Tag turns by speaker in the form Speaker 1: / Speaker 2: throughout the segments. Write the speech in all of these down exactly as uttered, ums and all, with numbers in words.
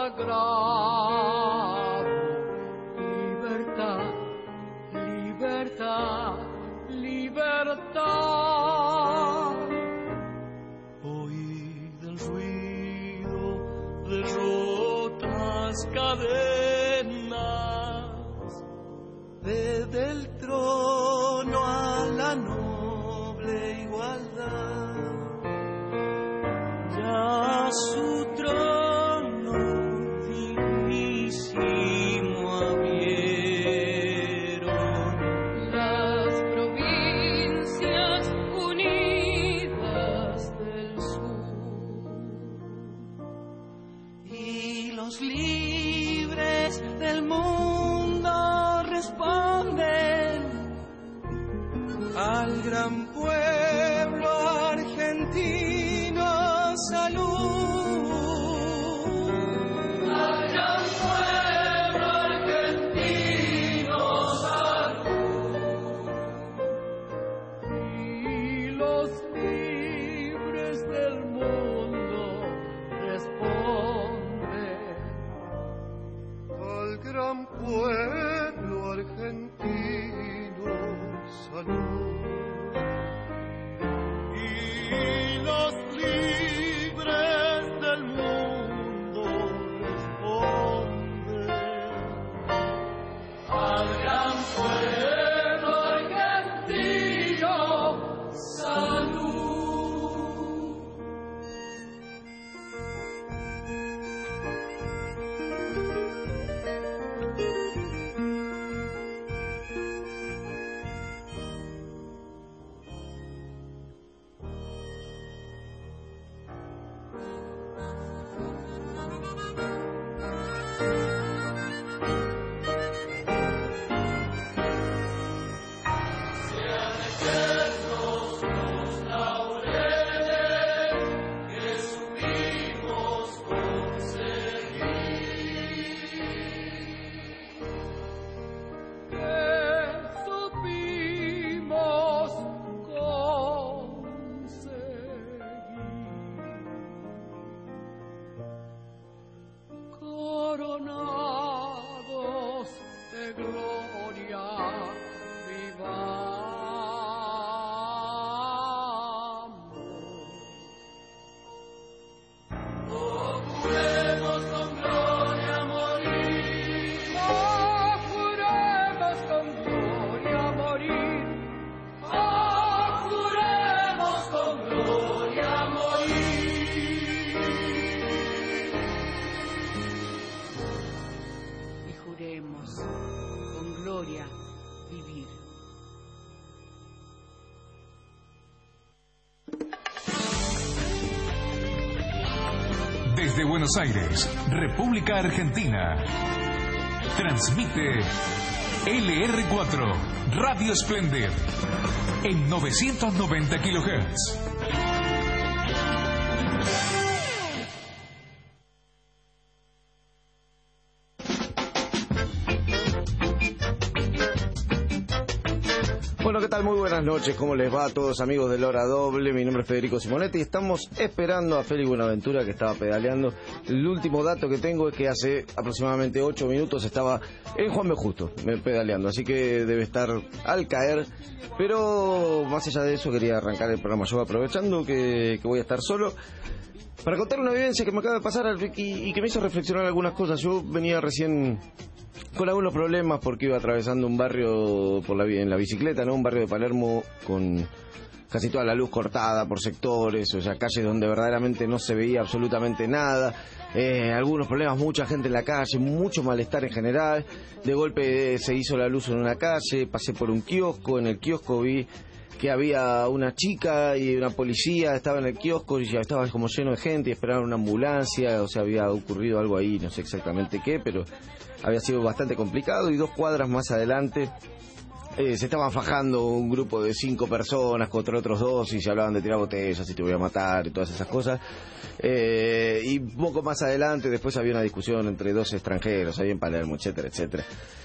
Speaker 1: sagrado. Libertad, libertad, libertad. Oíd el ruido de rotas cadenas, desde el trono a la noble igualdad. Ya su trono dignísimo abrieron las provincias unidas del sur, y los libres del mundo responden al gran pueblo argentino. Salud al gran pueblo argentino, salud. Y los libres del mundo responden al gran pueblo argentino, salud. Y los libres del mundo responden al gran pueblo argentino, salud. Coronados de gloria vivamos. Oh, juremos con gloria morir. Oh, juremos con gloria morir. Oh, juremos con gloria morir. Y juremos con gloria vivir.
Speaker 2: Desde Buenos Aires, República Argentina, transmite L R cuatro, Radio Splendid, en novecientos noventa kilohertz.
Speaker 3: Bueno, ¿qué tal? Muy buenas noches, ¿cómo les va a todos amigos de Hora Doble? Mi nombre es Federico Simonetti y estamos esperando a Félix Buenaventura, que estaba pedaleando. El último dato que tengo es que hace aproximadamente ocho minutos estaba en Juan B. Justo, pedaleando, así que debe estar al caer. Pero más allá de eso quería arrancar el programa yo, aprovechando que, que voy a estar solo, para contar una vivencia que me acaba de pasar y, y que me hizo reflexionar algunas cosas. Yo venía recién con algunos problemas porque iba atravesando un barrio por la, en la bicicleta, ¿no? Un barrio de Palermo con casi toda la luz cortada por sectores, o sea, calles donde verdaderamente no se veía absolutamente nada, eh, algunos problemas, mucha gente en la calle, mucho malestar en general. De golpe eh, se hizo la luz en una calle, pasé por un kiosco, en el kiosco vi que había una chica y una policía, estaba en el kiosco y ya estaba como lleno de gente y esperaban una ambulancia, o sea, había ocurrido algo ahí, no sé exactamente qué, pero había sido bastante complicado. Y dos cuadras más adelante eh, se estaban fajando un grupo de cinco personas contra otros dos y se hablaban de tirar botellas y te voy a matar y todas esas cosas. Eh, y poco más adelante después había una discusión entre dos extranjeros ahí en Palermo, etcétera, etcétera.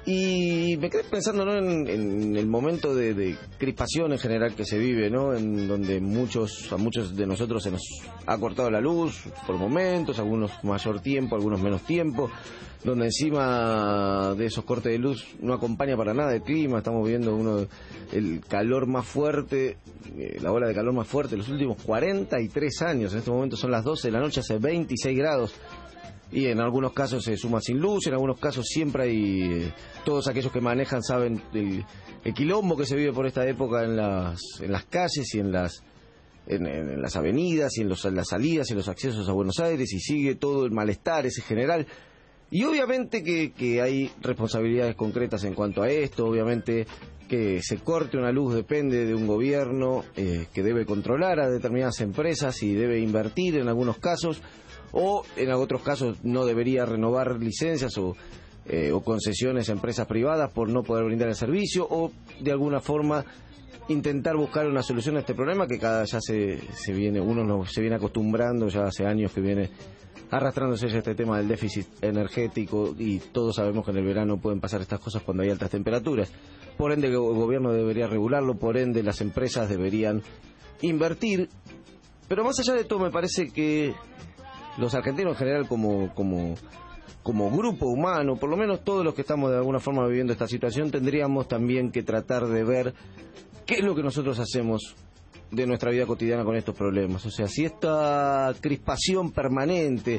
Speaker 3: Y me quedé pensando, ¿no?, en, en el momento de, de crispación en general que se vive, ¿no?, en donde muchos a muchos de nosotros se nos ha cortado la luz por momentos, algunos mayor tiempo, algunos menos tiempo, donde encima de esos cortes de luz no acompaña para nada el clima. Estamos viviendo uno el calor más fuerte, eh, la ola de calor más fuerte de los últimos cuarenta y tres años. En este momento son las doce de la noche, hace veintiséis grados. Y en algunos casos se suma sin luz, en algunos casos siempre hay... Eh, todos aquellos que manejan saben el, el quilombo que se vive por esta época en las, en las calles y en las en, en las avenidas y en, los, en las salidas y en los accesos a Buenos Aires, y sigue todo el malestar ese general. Y obviamente que, que hay responsabilidades concretas en cuanto a esto. Obviamente que se corte una luz depende de un gobierno eh, que debe controlar a determinadas empresas y debe invertir en algunos casos, o en otros casos no debería renovar licencias o, eh, o concesiones a empresas privadas por no poder brindar el servicio, o de alguna forma intentar buscar una solución a este problema que cada ya se, se viene, uno no, se viene acostumbrando ya hace años que viene arrastrándose ya este tema del déficit energético, y todos sabemos que en el verano pueden pasar estas cosas cuando hay altas temperaturas. Por ende el gobierno debería regularlo, por ende las empresas deberían invertir. Pero más allá de todo, me parece que los argentinos en general como, como, como grupo humano, por lo menos todos los que estamos de alguna forma viviendo esta situación, tendríamos también que tratar de ver qué es lo que nosotros hacemos de nuestra vida cotidiana con estos problemas. O sea, si esta crispación permanente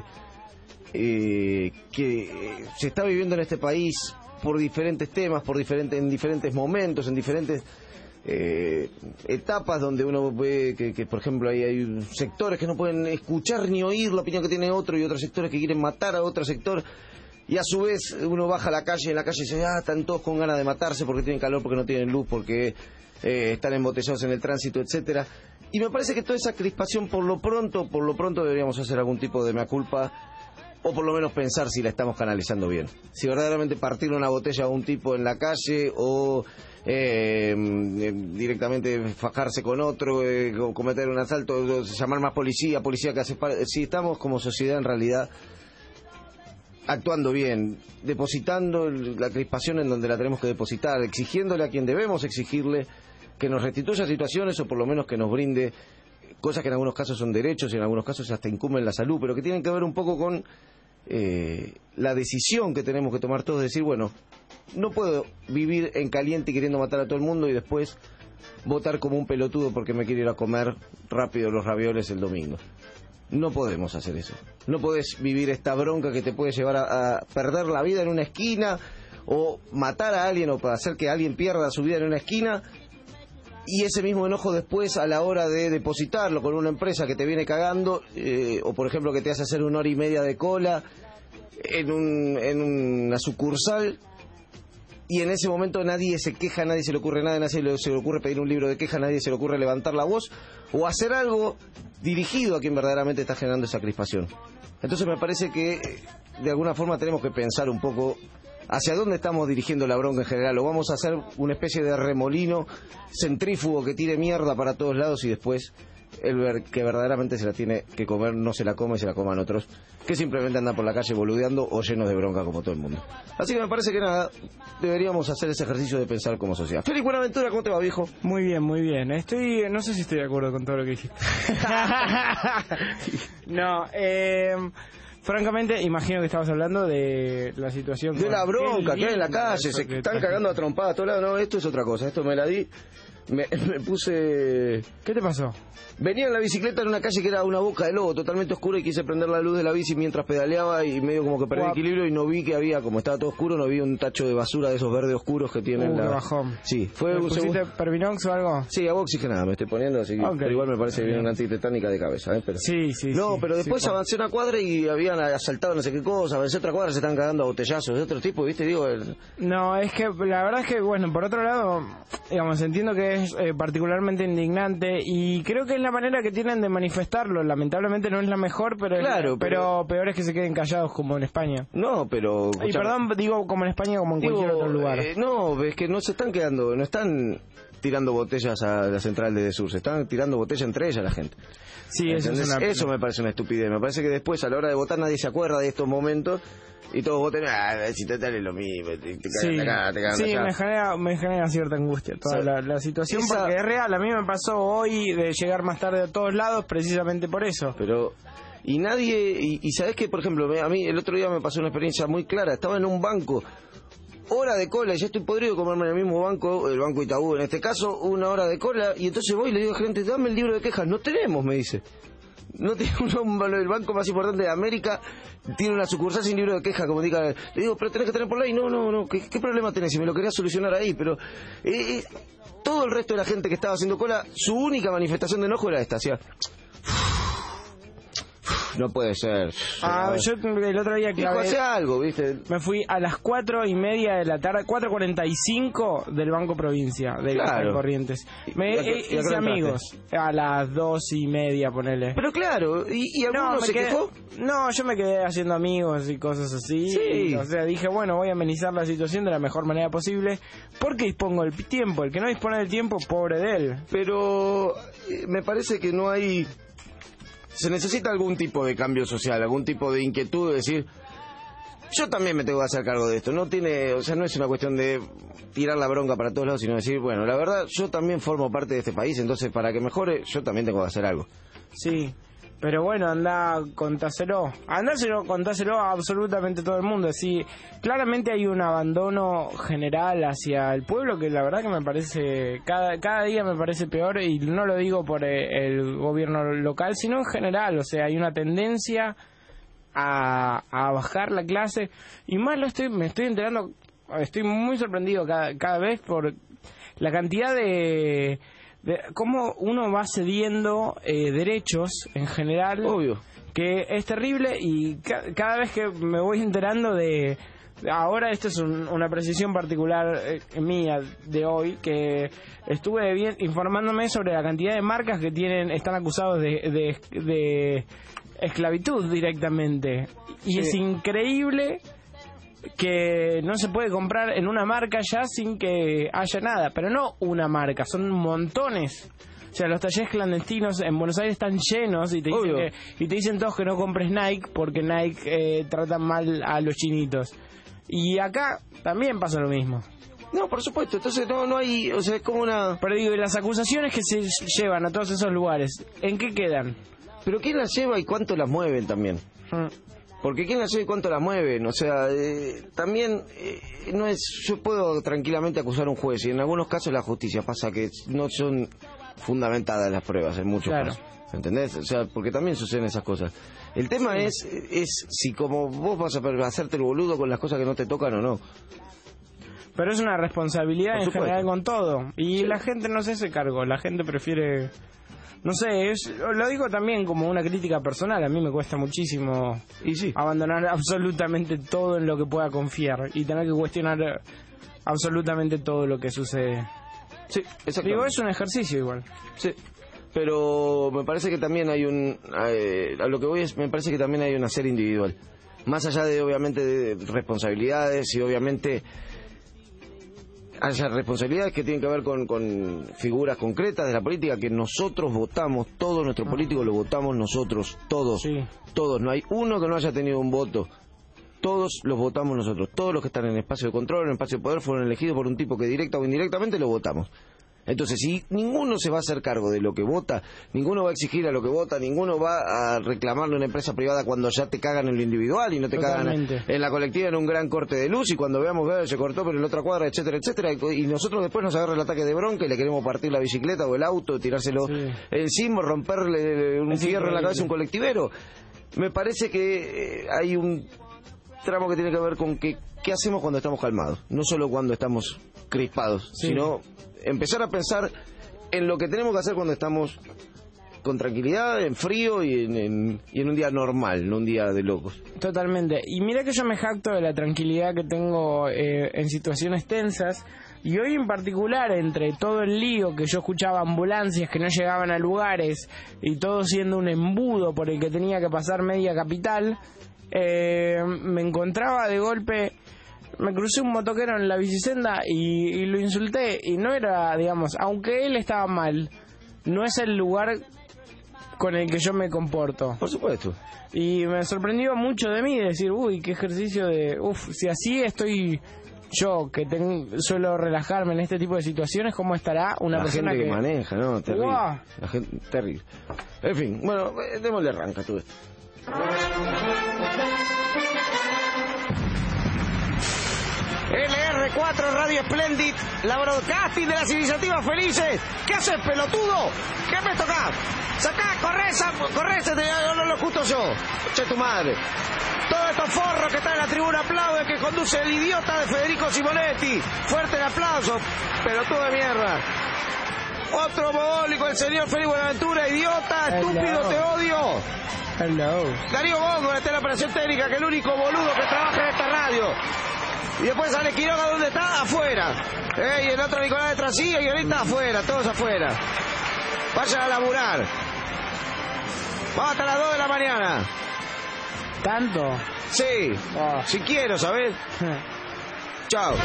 Speaker 3: eh, que se está viviendo en este país por diferentes temas, por diferentes, en diferentes momentos, en diferentes Eh, etapas donde uno ve que, que por ejemplo hay, hay sectores que no pueden escuchar ni oír la opinión que tiene otro, y otros sectores que quieren matar a otro sector, y a su vez uno baja a la calle y en la calle dice, ah, están todos con ganas de matarse porque tienen calor, porque no tienen luz, porque eh, están embotellados en el tránsito, etcétera. Y me parece que toda esa crispación por lo pronto, por lo pronto deberíamos hacer algún tipo de mea culpa, o por lo menos pensar si la estamos canalizando bien. Si verdaderamente partir una botella a un tipo en la calle, o Eh, directamente fajarse con otro, eh, cometer un asalto, llamar más policía, policía que hace... Si estamos como sociedad en realidad actuando bien, depositando la crispación en donde la tenemos que depositar, exigiéndole a quien debemos exigirle que nos restituya situaciones, o por lo menos que nos brinde cosas que en algunos casos son derechos y en algunos casos hasta incumben la salud, pero que tienen que ver un poco con eh, la decisión que tenemos que tomar todos, de decir, bueno, no puedo vivir en caliente queriendo matar a todo el mundo y después votar como un pelotudo porque me quiero ir a comer rápido los ravioles el domingo. No podemos hacer eso. No podés vivir esta bronca que te puede llevar a, a perder la vida en una esquina, o matar a alguien, o para hacer que alguien pierda su vida en una esquina, y ese mismo enojo después a la hora de depositarlo con una empresa que te viene cagando, eh, o por ejemplo que te hace hacer una hora y media de cola en, un, en una sucursal, y en ese momento nadie se queja, nadie se le ocurre nada, nadie se le ocurre pedir un libro de queja, nadie se le ocurre levantar la voz o hacer algo dirigido a quien verdaderamente está generando esa crispación. Entonces me parece que de alguna forma tenemos que pensar un poco hacia dónde estamos dirigiendo la bronca en general, o vamos a hacer una especie de remolino centrífugo que tire mierda para todos lados y después el ver que verdaderamente se la tiene que comer no se la come y se la coman otros que simplemente andan por la calle boludeando o llenos de bronca como todo el mundo. Así que me parece que nada, deberíamos hacer ese ejercicio de pensar como sociedad. Félix Buenaventura, ¿cómo te va, viejo?
Speaker 4: Muy bien, muy bien. Estoy, no sé si estoy de acuerdo con todo lo que dijiste. No, eh... francamente, imagino que estabas hablando de la situación...
Speaker 3: De la bronca que hay en la calle, se están cagando a trompadas a todos lados. No, esto es otra cosa, esto me la di... Me, me puse...
Speaker 4: ¿Qué te pasó?
Speaker 3: Venía en la bicicleta en una calle que era una boca de lobo totalmente oscura, y quise prender la luz de la bici mientras pedaleaba y medio como que perdí el equilibrio y no vi que había, como estaba todo oscuro, no vi un tacho de basura de esos verdes oscuros que tienen
Speaker 4: uh,
Speaker 3: la...
Speaker 4: bajón.
Speaker 3: Sí, fue un
Speaker 4: ¿Pusiste
Speaker 3: segundo...
Speaker 4: Pervinox o algo?
Speaker 3: Sí, agua oxigenada me estoy poniendo, así que... Okay. Pero igual me parece que viene una antitetánica de cabeza, ¿eh? Pero...
Speaker 4: Sí, sí,
Speaker 3: No,
Speaker 4: sí,
Speaker 3: pero después
Speaker 4: sí,
Speaker 3: avancé una cuadra y habían asaltado no sé qué cosa, avancé otra cuadra, se están cagando a botellazos de otro tipo, ¿viste? Digo... El...
Speaker 4: No, es que la verdad es que, bueno, por otro lado, digamos, entiendo que es eh, particularmente indignante y creo que es la manera que tienen de manifestarlo. Lamentablemente no es la mejor, pero,
Speaker 3: Claro,
Speaker 4: es,
Speaker 3: pero-
Speaker 4: pero peor es que se queden callados como en España.
Speaker 3: No, pero...
Speaker 4: Y perdón, digo como en España como en
Speaker 3: Digo,
Speaker 4: cualquier otro lugar.
Speaker 3: eh, no, es que no se están quedando, no están tirando botellas a la central de Sur, se están tirando botellas entre ellas la gente.
Speaker 4: Sí, eso, es
Speaker 3: ¿Entendés?
Speaker 4: una...
Speaker 3: Eso me parece una estupidez. Me parece que después, a la hora de votar, nadie se acuerda de estos momentos y todos votan, ah, si te es lo mismo, te, te
Speaker 4: Sí,
Speaker 3: cagan acá, te cagan
Speaker 4: sí
Speaker 3: allá.
Speaker 4: me, genera, me genera cierta angustia toda
Speaker 3: O sea,
Speaker 4: la, la situación
Speaker 3: esa-
Speaker 4: porque es real. A mí me pasó hoy de llegar más tarde a todos lados precisamente por eso.
Speaker 3: Pero, y nadie, y, y sabes que, por ejemplo, me- a mí el otro día me pasó una experiencia muy clara. Estaba en un banco, hora de cola, y ya estoy podrido de comerme en el mismo banco, el Banco Itaú en este caso, una hora de cola, y entonces voy y le digo a gente, dame el libro de quejas. No tenemos, me dice. No tiene uno, el banco más importante de América tiene una sucursal sin libro de quejas, como diga. Le digo, pero tenés que tener por ley. No, no, no. ¿Qué, qué problema tenés? Si me lo querías solucionar ahí, pero eh, eh, todo el resto de la gente que estaba haciendo cola, su única manifestación de enojo era esta. Hacía, no puede ser.
Speaker 4: Ah, yo el otro día
Speaker 3: Dijo,
Speaker 4: clavé...
Speaker 3: hace algo, ¿viste?
Speaker 4: Me fui a las cuatro y media de la tarde, cuatro cuarenta y cinco del Banco Provincia, de
Speaker 3: Claro.
Speaker 4: Corrientes. Me
Speaker 3: ¿Y a qué-
Speaker 4: eh,
Speaker 3: y a qué
Speaker 4: hice
Speaker 3: hora
Speaker 4: amigos a las dos y media, ponele.
Speaker 3: Pero claro, ¿y, y alguno
Speaker 4: No, me
Speaker 3: se
Speaker 4: quedé-
Speaker 3: quejó?
Speaker 4: no, yo me quedé haciendo amigos y cosas así.
Speaker 3: Sí.
Speaker 4: O sea, dije, bueno, voy a amenizar la situación de la mejor manera posible porque dispongo del tiempo. El que no dispone del tiempo, pobre de él.
Speaker 3: Pero eh, me parece que no hay... Se necesita algún tipo de cambio social, algún tipo de inquietud de decir, yo también me tengo que hacer cargo de esto. No tiene, o sea, no es una cuestión de tirar la bronca para todos lados, sino decir, bueno, la verdad, yo también formo parte de este país, entonces para que mejore, yo también tengo que hacer algo.
Speaker 4: Sí. Pero bueno, anda, contáselo. Andáselo, contáselo a absolutamente todo el mundo. Sí, claramente hay un abandono general hacia el pueblo que la verdad que me parece, cada, cada día me parece peor, y no lo digo por eh, el gobierno local, sino en general. O sea, hay una tendencia a, a bajar la clase, y más lo estoy, me estoy enterando, estoy muy sorprendido cada, cada vez por la cantidad de... de cómo uno va cediendo eh, derechos en general,
Speaker 3: Obvio.
Speaker 4: que es terrible, y ca- cada vez que me voy enterando de... Ahora esto es un- una precisión particular eh, mía de hoy, que estuve bien informándome sobre la cantidad de marcas que tienen están acusados de, de, de esclavitud directamente. Y
Speaker 3: Sí.
Speaker 4: es increíble que no se puede comprar en una marca ya sin que haya nada, pero no una marca, son montones. O sea, los talleres clandestinos en Buenos Aires están llenos y te dicen,
Speaker 3: Obvio.
Speaker 4: que, y te dicen todos que no compres Nike porque Nike eh, trata mal a los chinitos. Y acá también pasa lo mismo.
Speaker 3: No, por supuesto, entonces no, no hay, o sea, es como una...
Speaker 4: Pero digo, y las acusaciones que se llevan a todos esos lugares, ¿en qué quedan?
Speaker 3: Pero ¿quién las lleva y cuánto las mueven también?
Speaker 4: Mm.
Speaker 3: Porque quién las lleva y cuánto las mueven, o sea, eh, también eh, no es, yo puedo tranquilamente acusar a un juez y en algunos casos la justicia pasa que no son fundamentadas las pruebas en muchos
Speaker 4: Claro.
Speaker 3: casos, ¿entendés? O sea, porque también suceden esas cosas. El tema es es si como vos vas a hacerte el boludo con las cosas que no te tocan o no.
Speaker 4: Pero es una responsabilidad
Speaker 3: Por
Speaker 4: en
Speaker 3: supuesto.
Speaker 4: general con todo. Y la gente no se hace cargo, la gente prefiere... No sé, es, lo digo también como una crítica personal. A mí me cuesta muchísimo
Speaker 3: Y sí.
Speaker 4: abandonar absolutamente todo en lo que pueda confiar y tener que cuestionar absolutamente todo lo que sucede.
Speaker 3: Sí, exactamente.
Speaker 4: Digo, es un ejercicio igual.
Speaker 3: Sí, pero me parece que también hay un... eh, a lo que voy es, me parece que también hay un hacer individual. Más allá de, obviamente, de responsabilidades y, obviamente, haya responsabilidades que tienen que ver con, con figuras concretas de la política que nosotros votamos, todos nuestros políticos lo votamos nosotros, todos,
Speaker 4: Sí.
Speaker 3: todos. No hay uno que no haya tenido un voto. Todos los votamos nosotros. Todos los que están en el espacio de control, en el espacio de poder, fueron elegidos por un tipo que directa o indirectamente lo votamos. Entonces, si ninguno se va a hacer cargo de lo que vota, ninguno va a exigir a lo que vota, ninguno va a reclamarle a una empresa privada cuando ya te cagan en lo individual y no te
Speaker 4: Totalmente.
Speaker 3: cagan en la colectiva en un gran corte de luz y cuando veamos que se cortó pero en la otra cuadra, etcétera, etcétera, y y nosotros después nos agarra el ataque de bronca y le queremos partir la bicicleta o el auto, tirárselo
Speaker 4: Sí.
Speaker 3: encima, romperle un
Speaker 4: Es
Speaker 3: fierro en la
Speaker 4: increíble.
Speaker 3: cabeza a un colectivero. Me parece que eh, hay un tramo que tiene que ver con que, qué hacemos cuando estamos calmados, no solo cuando estamos crispados,
Speaker 4: Sí.
Speaker 3: sino empezar a pensar en lo que tenemos que hacer cuando estamos con tranquilidad, en frío y en, en- y en un día normal, no un día de locos.
Speaker 4: Totalmente. Y mira que yo me jacto de la tranquilidad que tengo eh, en situaciones tensas, Y hoy en particular, entre todo el lío que yo escuchaba ambulancias que no llegaban a lugares y todo siendo un embudo por el que tenía que pasar media capital, eh, me encontraba de golpe, me crucé un motoquero en la bicisenda y, y lo insulté. Y no era, digamos, aunque él estaba mal, no es el lugar con el que yo me comporto.
Speaker 3: Por supuesto.
Speaker 4: Y me sorprendió mucho de mí decir, uy, qué ejercicio de... Uf, si así estoy yo, que ten, suelo relajarme en este tipo de situaciones, ¿cómo estará una
Speaker 3: la
Speaker 4: persona
Speaker 3: gente que,
Speaker 4: que
Speaker 3: maneja, ¿no? Terrible.
Speaker 4: Wow.
Speaker 3: La gente, terrible. En fin, bueno, eh, démosle arranca todo esto. L R cuatro Radio Splendid, la broadcasting de las iniciativas felices. ¿Qué haces, pelotudo? ¿Qué me toca? Sacá, corre, corre, se te no lo justo yo. Che tu madre. Todos estos forros que están en la tribuna aplauden, que conduce el idiota de Federico Simonetti. Fuerte el aplauso, pelotudo de mierda. Otro mogólico, el señor Félix Buenaventura, idiota,
Speaker 4: Hello.
Speaker 3: estúpido, te odio.
Speaker 4: Hello.
Speaker 3: Darío Bongo, está en la operación técnica, que es el único boludo que trabaja en esta radio. Y después sale Quiroga, ¿dónde está? Afuera. Eh, y el otro Nicolás de Trasilla y ahorita afuera, todos afuera. Vayan a laburar. Vamos hasta las dos de la mañana.
Speaker 4: ¿Tanto?
Speaker 3: Sí,
Speaker 4: Oh.
Speaker 3: si quiero, ¿sabes? Chao.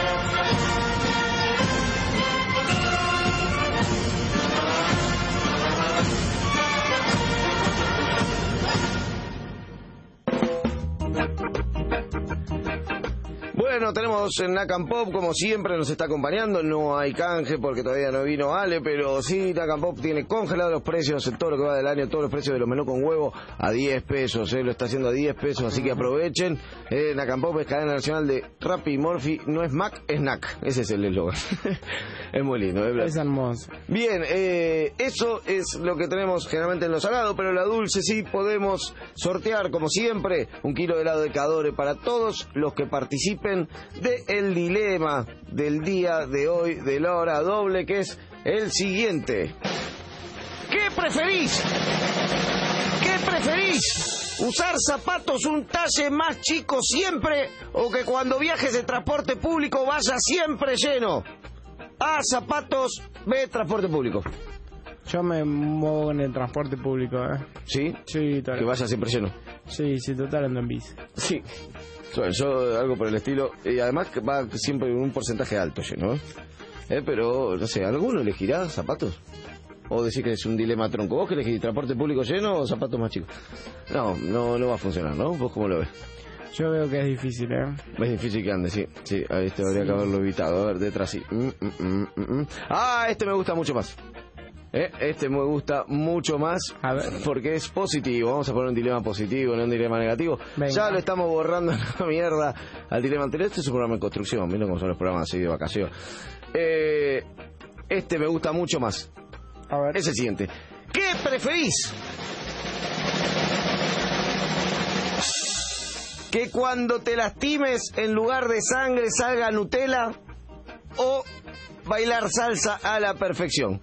Speaker 3: Bueno, tenemos en Nacan Pop, como siempre, nos está acompañando. No hay canje porque todavía no vino Ale, pero sí, Nacan Pop tiene congelados los precios en todo lo que va del año, todos los precios de los menús con huevo a diez pesos, eh, lo está haciendo a diez pesos, así que aprovechen. Eh, Nacan Pop es cadena nacional de Rappi y Morphy, no es Mac, es N A C, ese es el eslogan. Es muy lindo, ¿eh?
Speaker 4: Es hermoso.
Speaker 3: Bien, eh, eso es lo que tenemos generalmente en lo salado, pero en la dulce sí podemos sortear, como siempre, un kilo de helado de Cadore para todos los que participen de el dilema del día de hoy de la hora doble, que es el siguiente. ¿Qué preferís? ¿Qué preferís? ¿Usar zapatos un talle más chico siempre o que cuando viajes en transporte público vaya siempre lleno? A, zapatos, B, transporte público.
Speaker 4: Yo me muevo en el transporte público, ¿eh?
Speaker 3: ¿Sí?
Speaker 4: Sí, total.
Speaker 3: Que vaya siempre lleno.
Speaker 4: Sí, sí, total ando en bici.
Speaker 3: Sí. Yo, yo algo por el estilo. Y además que va siempre en un porcentaje alto lleno, ¿eh? ¿Eh? Pero, no sé, ¿alguno elegirá zapatos? ¿O decir que es un dilema tronco? ¿Vos que elegís transporte público lleno o zapatos más chicos? No, no, no va a funcionar, ¿no? ¿Vos cómo lo ves?
Speaker 4: Yo veo que es difícil, ¿eh?
Speaker 3: Es difícil que ande, sí. Sí, a este habría
Speaker 4: Sí.
Speaker 3: que haberlo evitado. A ver, detrás sí. Mm, mm, mm, mm, mm. Ah, este me gusta mucho más. ¿Eh? Este me gusta mucho más
Speaker 4: A ver.
Speaker 3: porque es positivo. Vamos a poner un dilema positivo, no un dilema negativo.
Speaker 4: Venga.
Speaker 3: Ya lo estamos borrando la mierda al dilema anterior. Este es un programa en construcción. Miren cómo son los programas así de vacación. Eh, este me gusta mucho más.
Speaker 4: A ver.
Speaker 3: Es el siguiente. ¿Qué preferís? ¿Que cuando te lastimes en lugar de sangre salga Nutella o bailar salsa a la perfección?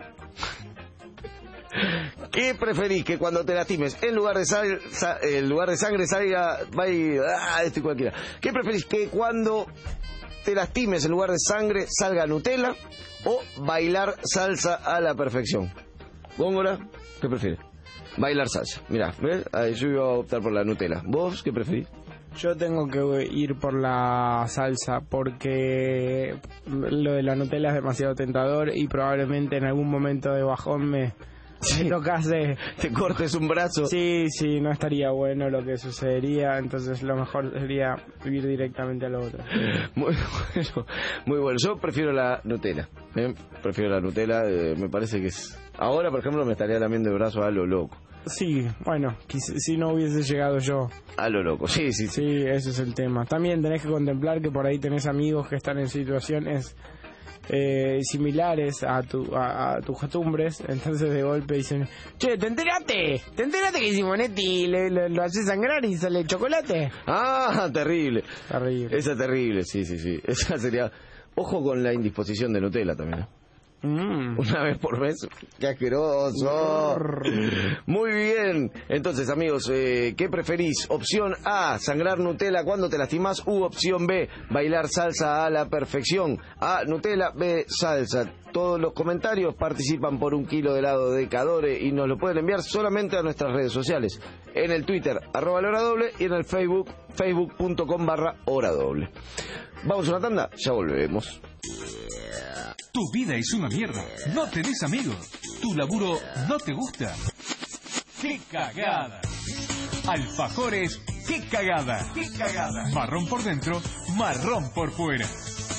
Speaker 3: ¿Qué preferís? ¿Que cuando te lastimes en lugar de, sal, sa, en lugar de sangre salga bail, ah, este cualquiera? ¿Qué preferís? ¿Que cuando te lastimes en lugar de sangre salga Nutella o bailar salsa a la perfección? Góngora, ¿qué prefieres? Bailar salsa. Mirá, ¿ves? Ahí yo iba a optar por la Nutella. ¿Vos qué preferís?
Speaker 4: Yo tengo que ir por la salsa porque lo de la Nutella es demasiado tentador y probablemente en algún momento de bajón me,
Speaker 3: Sí.
Speaker 4: me tocase.
Speaker 3: Te cortes un brazo.
Speaker 4: Sí, sí, no estaría bueno lo que sucedería, entonces lo mejor sería ir directamente a lo otro.
Speaker 3: Muy bueno, muy bueno. Yo prefiero la Nutella. ¿eh? Prefiero la Nutella. Eh, me parece que es. Ahora, por ejemplo, me estaría lamiendo el brazo a lo loco.
Speaker 4: Sí, bueno, quis- si no hubiese llegado yo.
Speaker 3: A lo loco. Sí, sí, sí.
Speaker 4: Sí, ese es el tema. También tenés que contemplar que por ahí tenés amigos que están en situaciones eh, similares a, tu, a, a tus costumbres, entonces de golpe dicen, che, ¿te enteraste? ¿Te enteraste que Simonetti le, le- lo hace sangrar y sale chocolate?
Speaker 3: Ah, terrible.
Speaker 4: Terrible.
Speaker 3: Esa es terrible, sí, sí, sí. Esa sería. Ojo con la indisposición de Nutella también. ¿eh? Mm. Una vez por mes. ¡Qué asqueroso! Muy bien. Entonces, amigos, eh, ¿qué preferís? Opción A, sangrar Nutella cuando te lastimás. U opción B, bailar salsa a la perfección. A, Nutella. B, salsa. Todos los comentarios participan por un kilo de helado de Cadore y nos lo pueden enviar solamente a nuestras redes sociales. En el Twitter, arroba la hora doble, y en el Facebook, facebook.com barra hora doble. Vamos a una tanda, ya volvemos.
Speaker 2: Tu vida es una mierda. No tenés amigos. Tu laburo no te gusta. ¡Qué cagada! Alfajores, ¡qué cagada! ¡Qué cagada! Marrón por dentro, marrón por fuera.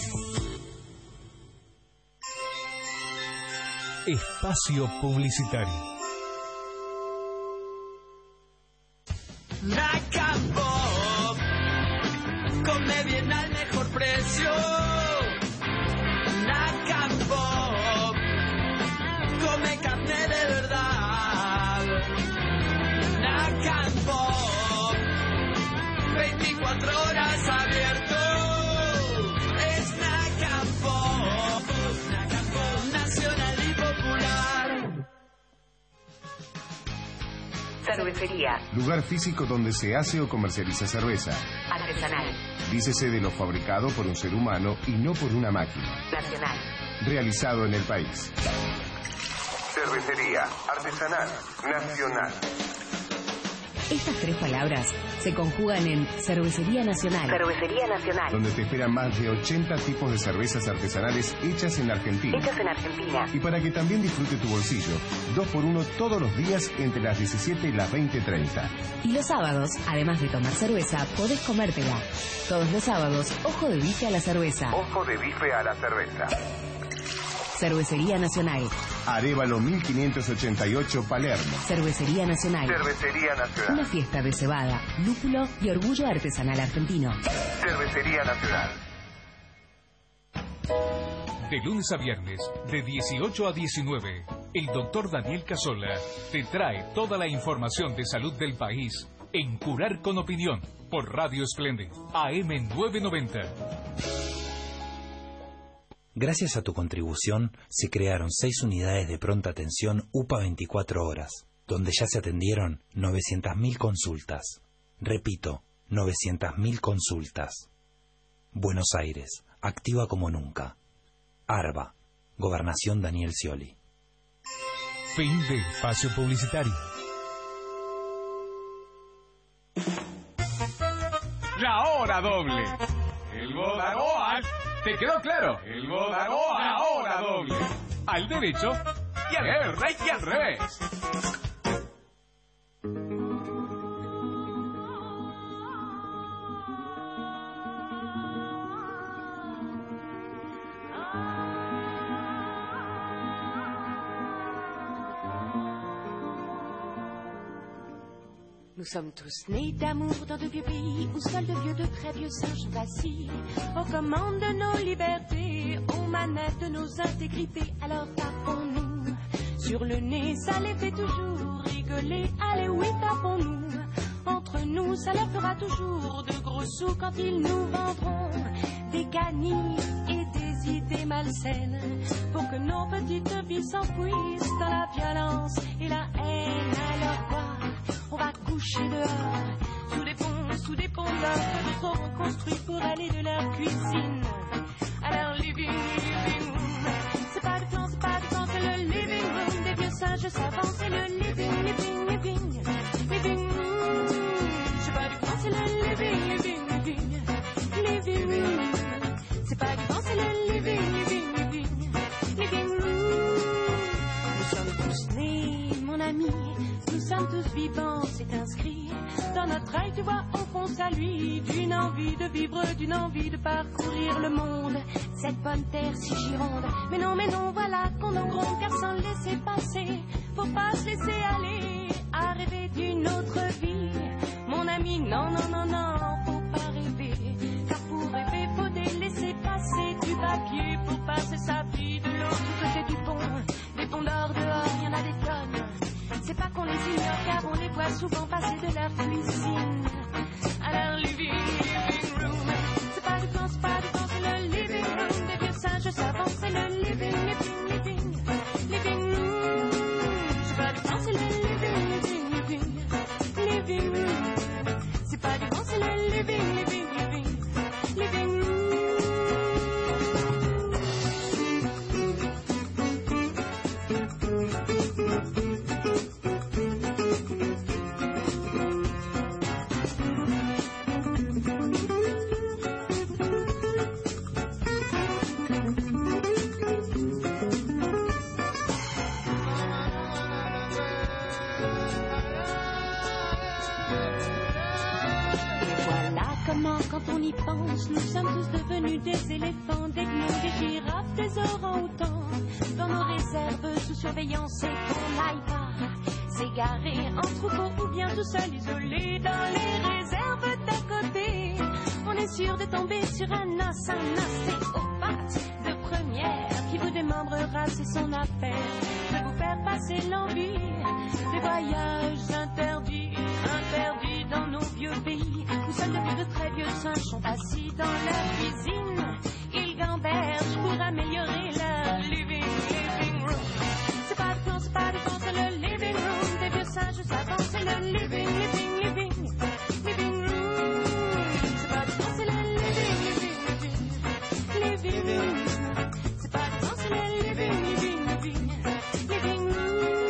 Speaker 2: Espacio publicitario.
Speaker 5: Nacambo, come bien al mejor precio. Nacambo, come carne de verdad. Nacambo, veinticuatro horas abierto. Es Nacambo, Nacambo, nacional y popular.
Speaker 6: Cervecería.
Speaker 7: Lugar físico donde se hace o comercializa cerveza.
Speaker 6: Artesanal.
Speaker 7: Dícese de lo fabricado por un ser humano y no por una máquina.
Speaker 6: Nacional.
Speaker 7: Realizado en el país. Cervecería. Artesanal. Nacional.
Speaker 6: Estas tres palabras se conjugan en Cervecería Nacional. Cervecería Nacional.
Speaker 7: Donde te esperan más de ochenta tipos de cervezas artesanales hechas en Argentina.
Speaker 6: Hechas en Argentina.
Speaker 7: Y para que también disfrute tu bolsillo, dos por uno todos los días entre las diecisiete y las veinte treinta.
Speaker 6: Y los sábados, además de tomar cerveza, podés comértela. Todos los sábados, ojo de bife a la cerveza.
Speaker 7: Ojo de bife a la cerveza.
Speaker 6: Cervecería Nacional.
Speaker 7: Arévalo mil quinientos ochenta y ocho, Palermo.
Speaker 6: Cervecería Nacional.
Speaker 7: Cervecería Nacional.
Speaker 6: Una fiesta de cebada, lúpulo y orgullo artesanal argentino.
Speaker 7: Cervecería Nacional.
Speaker 2: De lunes a viernes, de dieciocho a diecinueve, el doctor Daniel Casola te trae toda la información de salud del país en Curar con Opinión por Radio Esplendid, A M novecientos noventa.
Speaker 8: Gracias a tu contribución, se crearon seis unidades de pronta atención U P A veinticuatro horas, donde ya se atendieron novecientas mil consultas. Repito, novecientas mil consultas. Buenos Aires, activa como nunca. ARBA, Gobernación Daniel Scioli.
Speaker 2: Fin de espacio publicitario. La hora doble. El Bodagoal. ¿Te quedó claro? El Bodagoal. La hora doble. Al derecho y al revés y al revés.
Speaker 9: Nous sommes tous nés d'amour dans de vieux pays où seuls de vieux, de très vieux singes vacillent aux commandes de nos libertés, aux manettes de nos intégrités. Alors tapons-nous sur le nez, ça les fait toujours rigoler. Allez oui, tapons-nous entre nous, ça leur fera toujours de gros sous quand ils nous vendront des canilles et des idées malsaines pour que nos petites vies s'enfouissent dans la violence et la haine. Alors quoi? On va coucher dehors, sous des ponts, sous des ponts d'or que d'autres ont construits pour aller de leur cuisine à leur living, living room. C'est pas de temps, c'est pas de temps, c'est le living room des vieux singes savants, c'est le living, living, living, living room. C'est pas du temps, c'est le living, living, living, living room. C'est pas du temps, c'est le living, living, living, living room. Nous sommes tous nés, mon ami. Nous sommes tous vivants, c'est inscrit dans notre œil, tu vois, on pense à lui. D'une envie de vivre, d'une envie de parcourir le monde, cette bonne terre si gironde. Mais non, mais non, voilà qu'on en gronde, car sans laisser passer, faut pas se laisser aller à rêver d'une autre vie. Mon ami, non, non, non, non, faut pas rêver, car pour rêver, faut délaisser passer du papier pour passer sa vie de l'autre côté du pont. Des ponts d'or dehors, y'en a des tonnes. C'est pas qu'on les ignore car on les voit souvent passer de leur cuisine à leur living, living room. C'est pas du temps, c'est pas du temps, c'est le living room des vieux singes savants, c'est le living, living, living. comment quand on y pense, nous sommes tous devenus des éléphants, des gnous, des girafes, des orang-outans. Dans nos réserves sous surveillance et qu'on n'aille pas s'égarer en troupeau ou bien tout seul isolé dans les réserves d'à côté. On est sûr de tomber sur un os, un ostéopathe de première qui vous démembrera, c'est son affaire de vous faire passer l'envie des voyages interdits, interdits dans nos vieux pays où seuls de vieux de très vieux singes sont assis dans leur cuisine. Ils gambergent pour améliorer leur living, living room. C'est pas du plan, c'est pas du plan, c'est le living room des vieux singes savants, c'est le living, living, living, living room. C'est pas du plan, c'est le living, living, living, living room. C'est pas du plan, c'est le living, living, living, living room.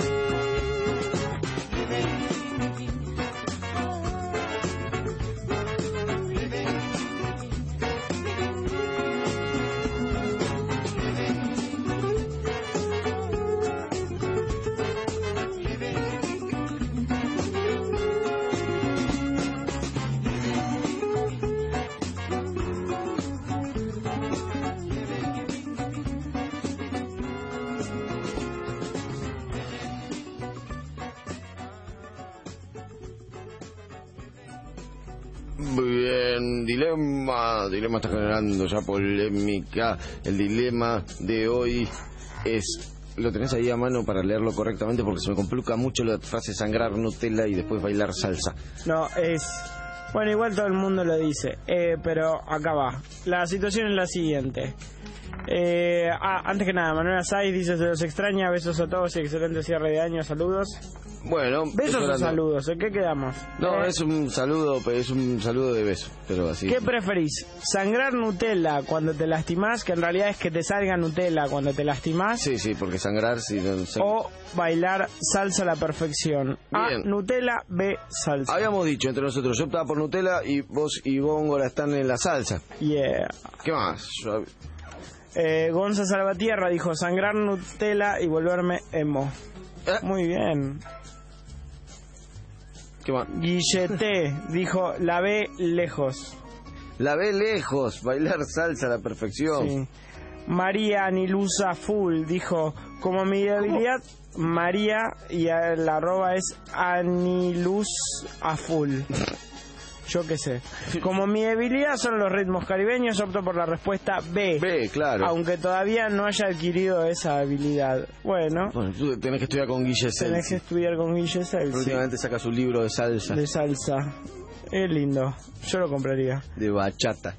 Speaker 3: Bien, dilema, dilema está generando ya polémica. El dilema de hoy es, ¿lo tenés ahí a mano para leerlo correctamente? Porque se me complica mucho la frase sangrar Nutella y después bailar salsa.
Speaker 4: No, es... Bueno, igual todo el mundo lo dice, eh, pero acá va. La situación es la siguiente. Eh, ah, antes que nada, Manuela Saiz dice: se los extraña, besos a todos y excelente cierre de año, saludos.
Speaker 3: Bueno,
Speaker 4: besos o saludos, ¿en qué quedamos?
Speaker 3: No,
Speaker 4: eh,
Speaker 3: es un saludo, es un saludo de beso, pero así.
Speaker 4: ¿Qué preferís? ¿Sangrar Nutella cuando te lastimás, que en realidad es que te salga Nutella cuando te lastimás?
Speaker 3: Sí, sí, porque sangrar sí. No, sang...
Speaker 4: O bailar salsa a la perfección.
Speaker 3: Bien.
Speaker 4: A, Nutella, B, salsa.
Speaker 3: Habíamos dicho entre nosotros, yo optaba por Nutella y vos y Góngora están en la salsa.
Speaker 4: Yeah.
Speaker 3: ¿Qué más? Yo...
Speaker 4: Eh, Gonza Salvatierra dijo: sangrar Nutella y volverme emo.
Speaker 3: ¿Eh?
Speaker 4: Muy bien.
Speaker 3: ¿Qué más?
Speaker 4: Guillete dijo: la ve lejos.
Speaker 3: La ve lejos, bailar salsa a la perfección.
Speaker 4: Sí. María Anilusa Full dijo: como mi debilidad, María, y el arroba es Aniluz a full. Yo qué sé. Como mi debilidad son los ritmos caribeños, opto por la respuesta B.
Speaker 3: B, claro.
Speaker 4: Aunque todavía no haya adquirido esa habilidad. Bueno.
Speaker 3: Bueno, tú tenés que estudiar con Guille Celsi.
Speaker 4: Tenés que estudiar con Guille Celsi.
Speaker 3: Últimamente saca su libro de salsa.
Speaker 4: De salsa. Es lindo. Yo lo compraría.
Speaker 3: De bachata.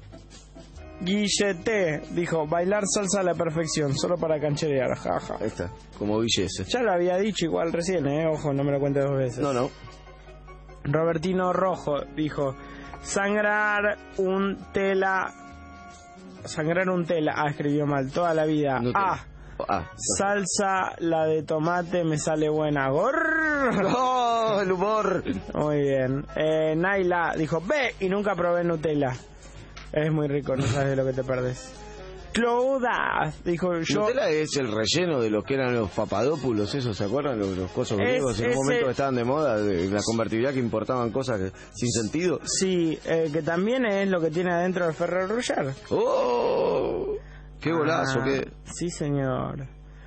Speaker 4: Guillete dijo: bailar salsa a la perfección, solo para cancherear, jaja.
Speaker 3: Ahí está, como Guille ese.
Speaker 4: Ya lo había dicho igual recién, eh. Ojo, no me lo cuente dos veces.
Speaker 3: No, no.
Speaker 4: Robertino Rojo dijo: sangrar un tela. Sangrar un tela. Ah, escribió mal, toda la vida.
Speaker 3: No
Speaker 4: A.
Speaker 3: Ah,
Speaker 4: salsa, la de tomate me sale buena. Gorr.
Speaker 3: ¡Oh, el humor!
Speaker 4: Muy bien. Eh, Naila dijo: B y nunca probé Nutella. Es muy rico, no sabes de lo que te perdés. Clouda dijo: yo...
Speaker 3: Nutella es el relleno de lo que eran los papadópulos, ¿eso se acuerdan? Los, los cosos griegos, en un momento que estaban de moda, de la convertibilidad, que importaban cosas que, sin sentido.
Speaker 4: Sí, eh, que también es lo que tiene adentro el Ferrero Rocher.
Speaker 3: ¡Oh! ¡Qué golazo!
Speaker 4: Ah,
Speaker 3: qué...
Speaker 4: Sí, señor.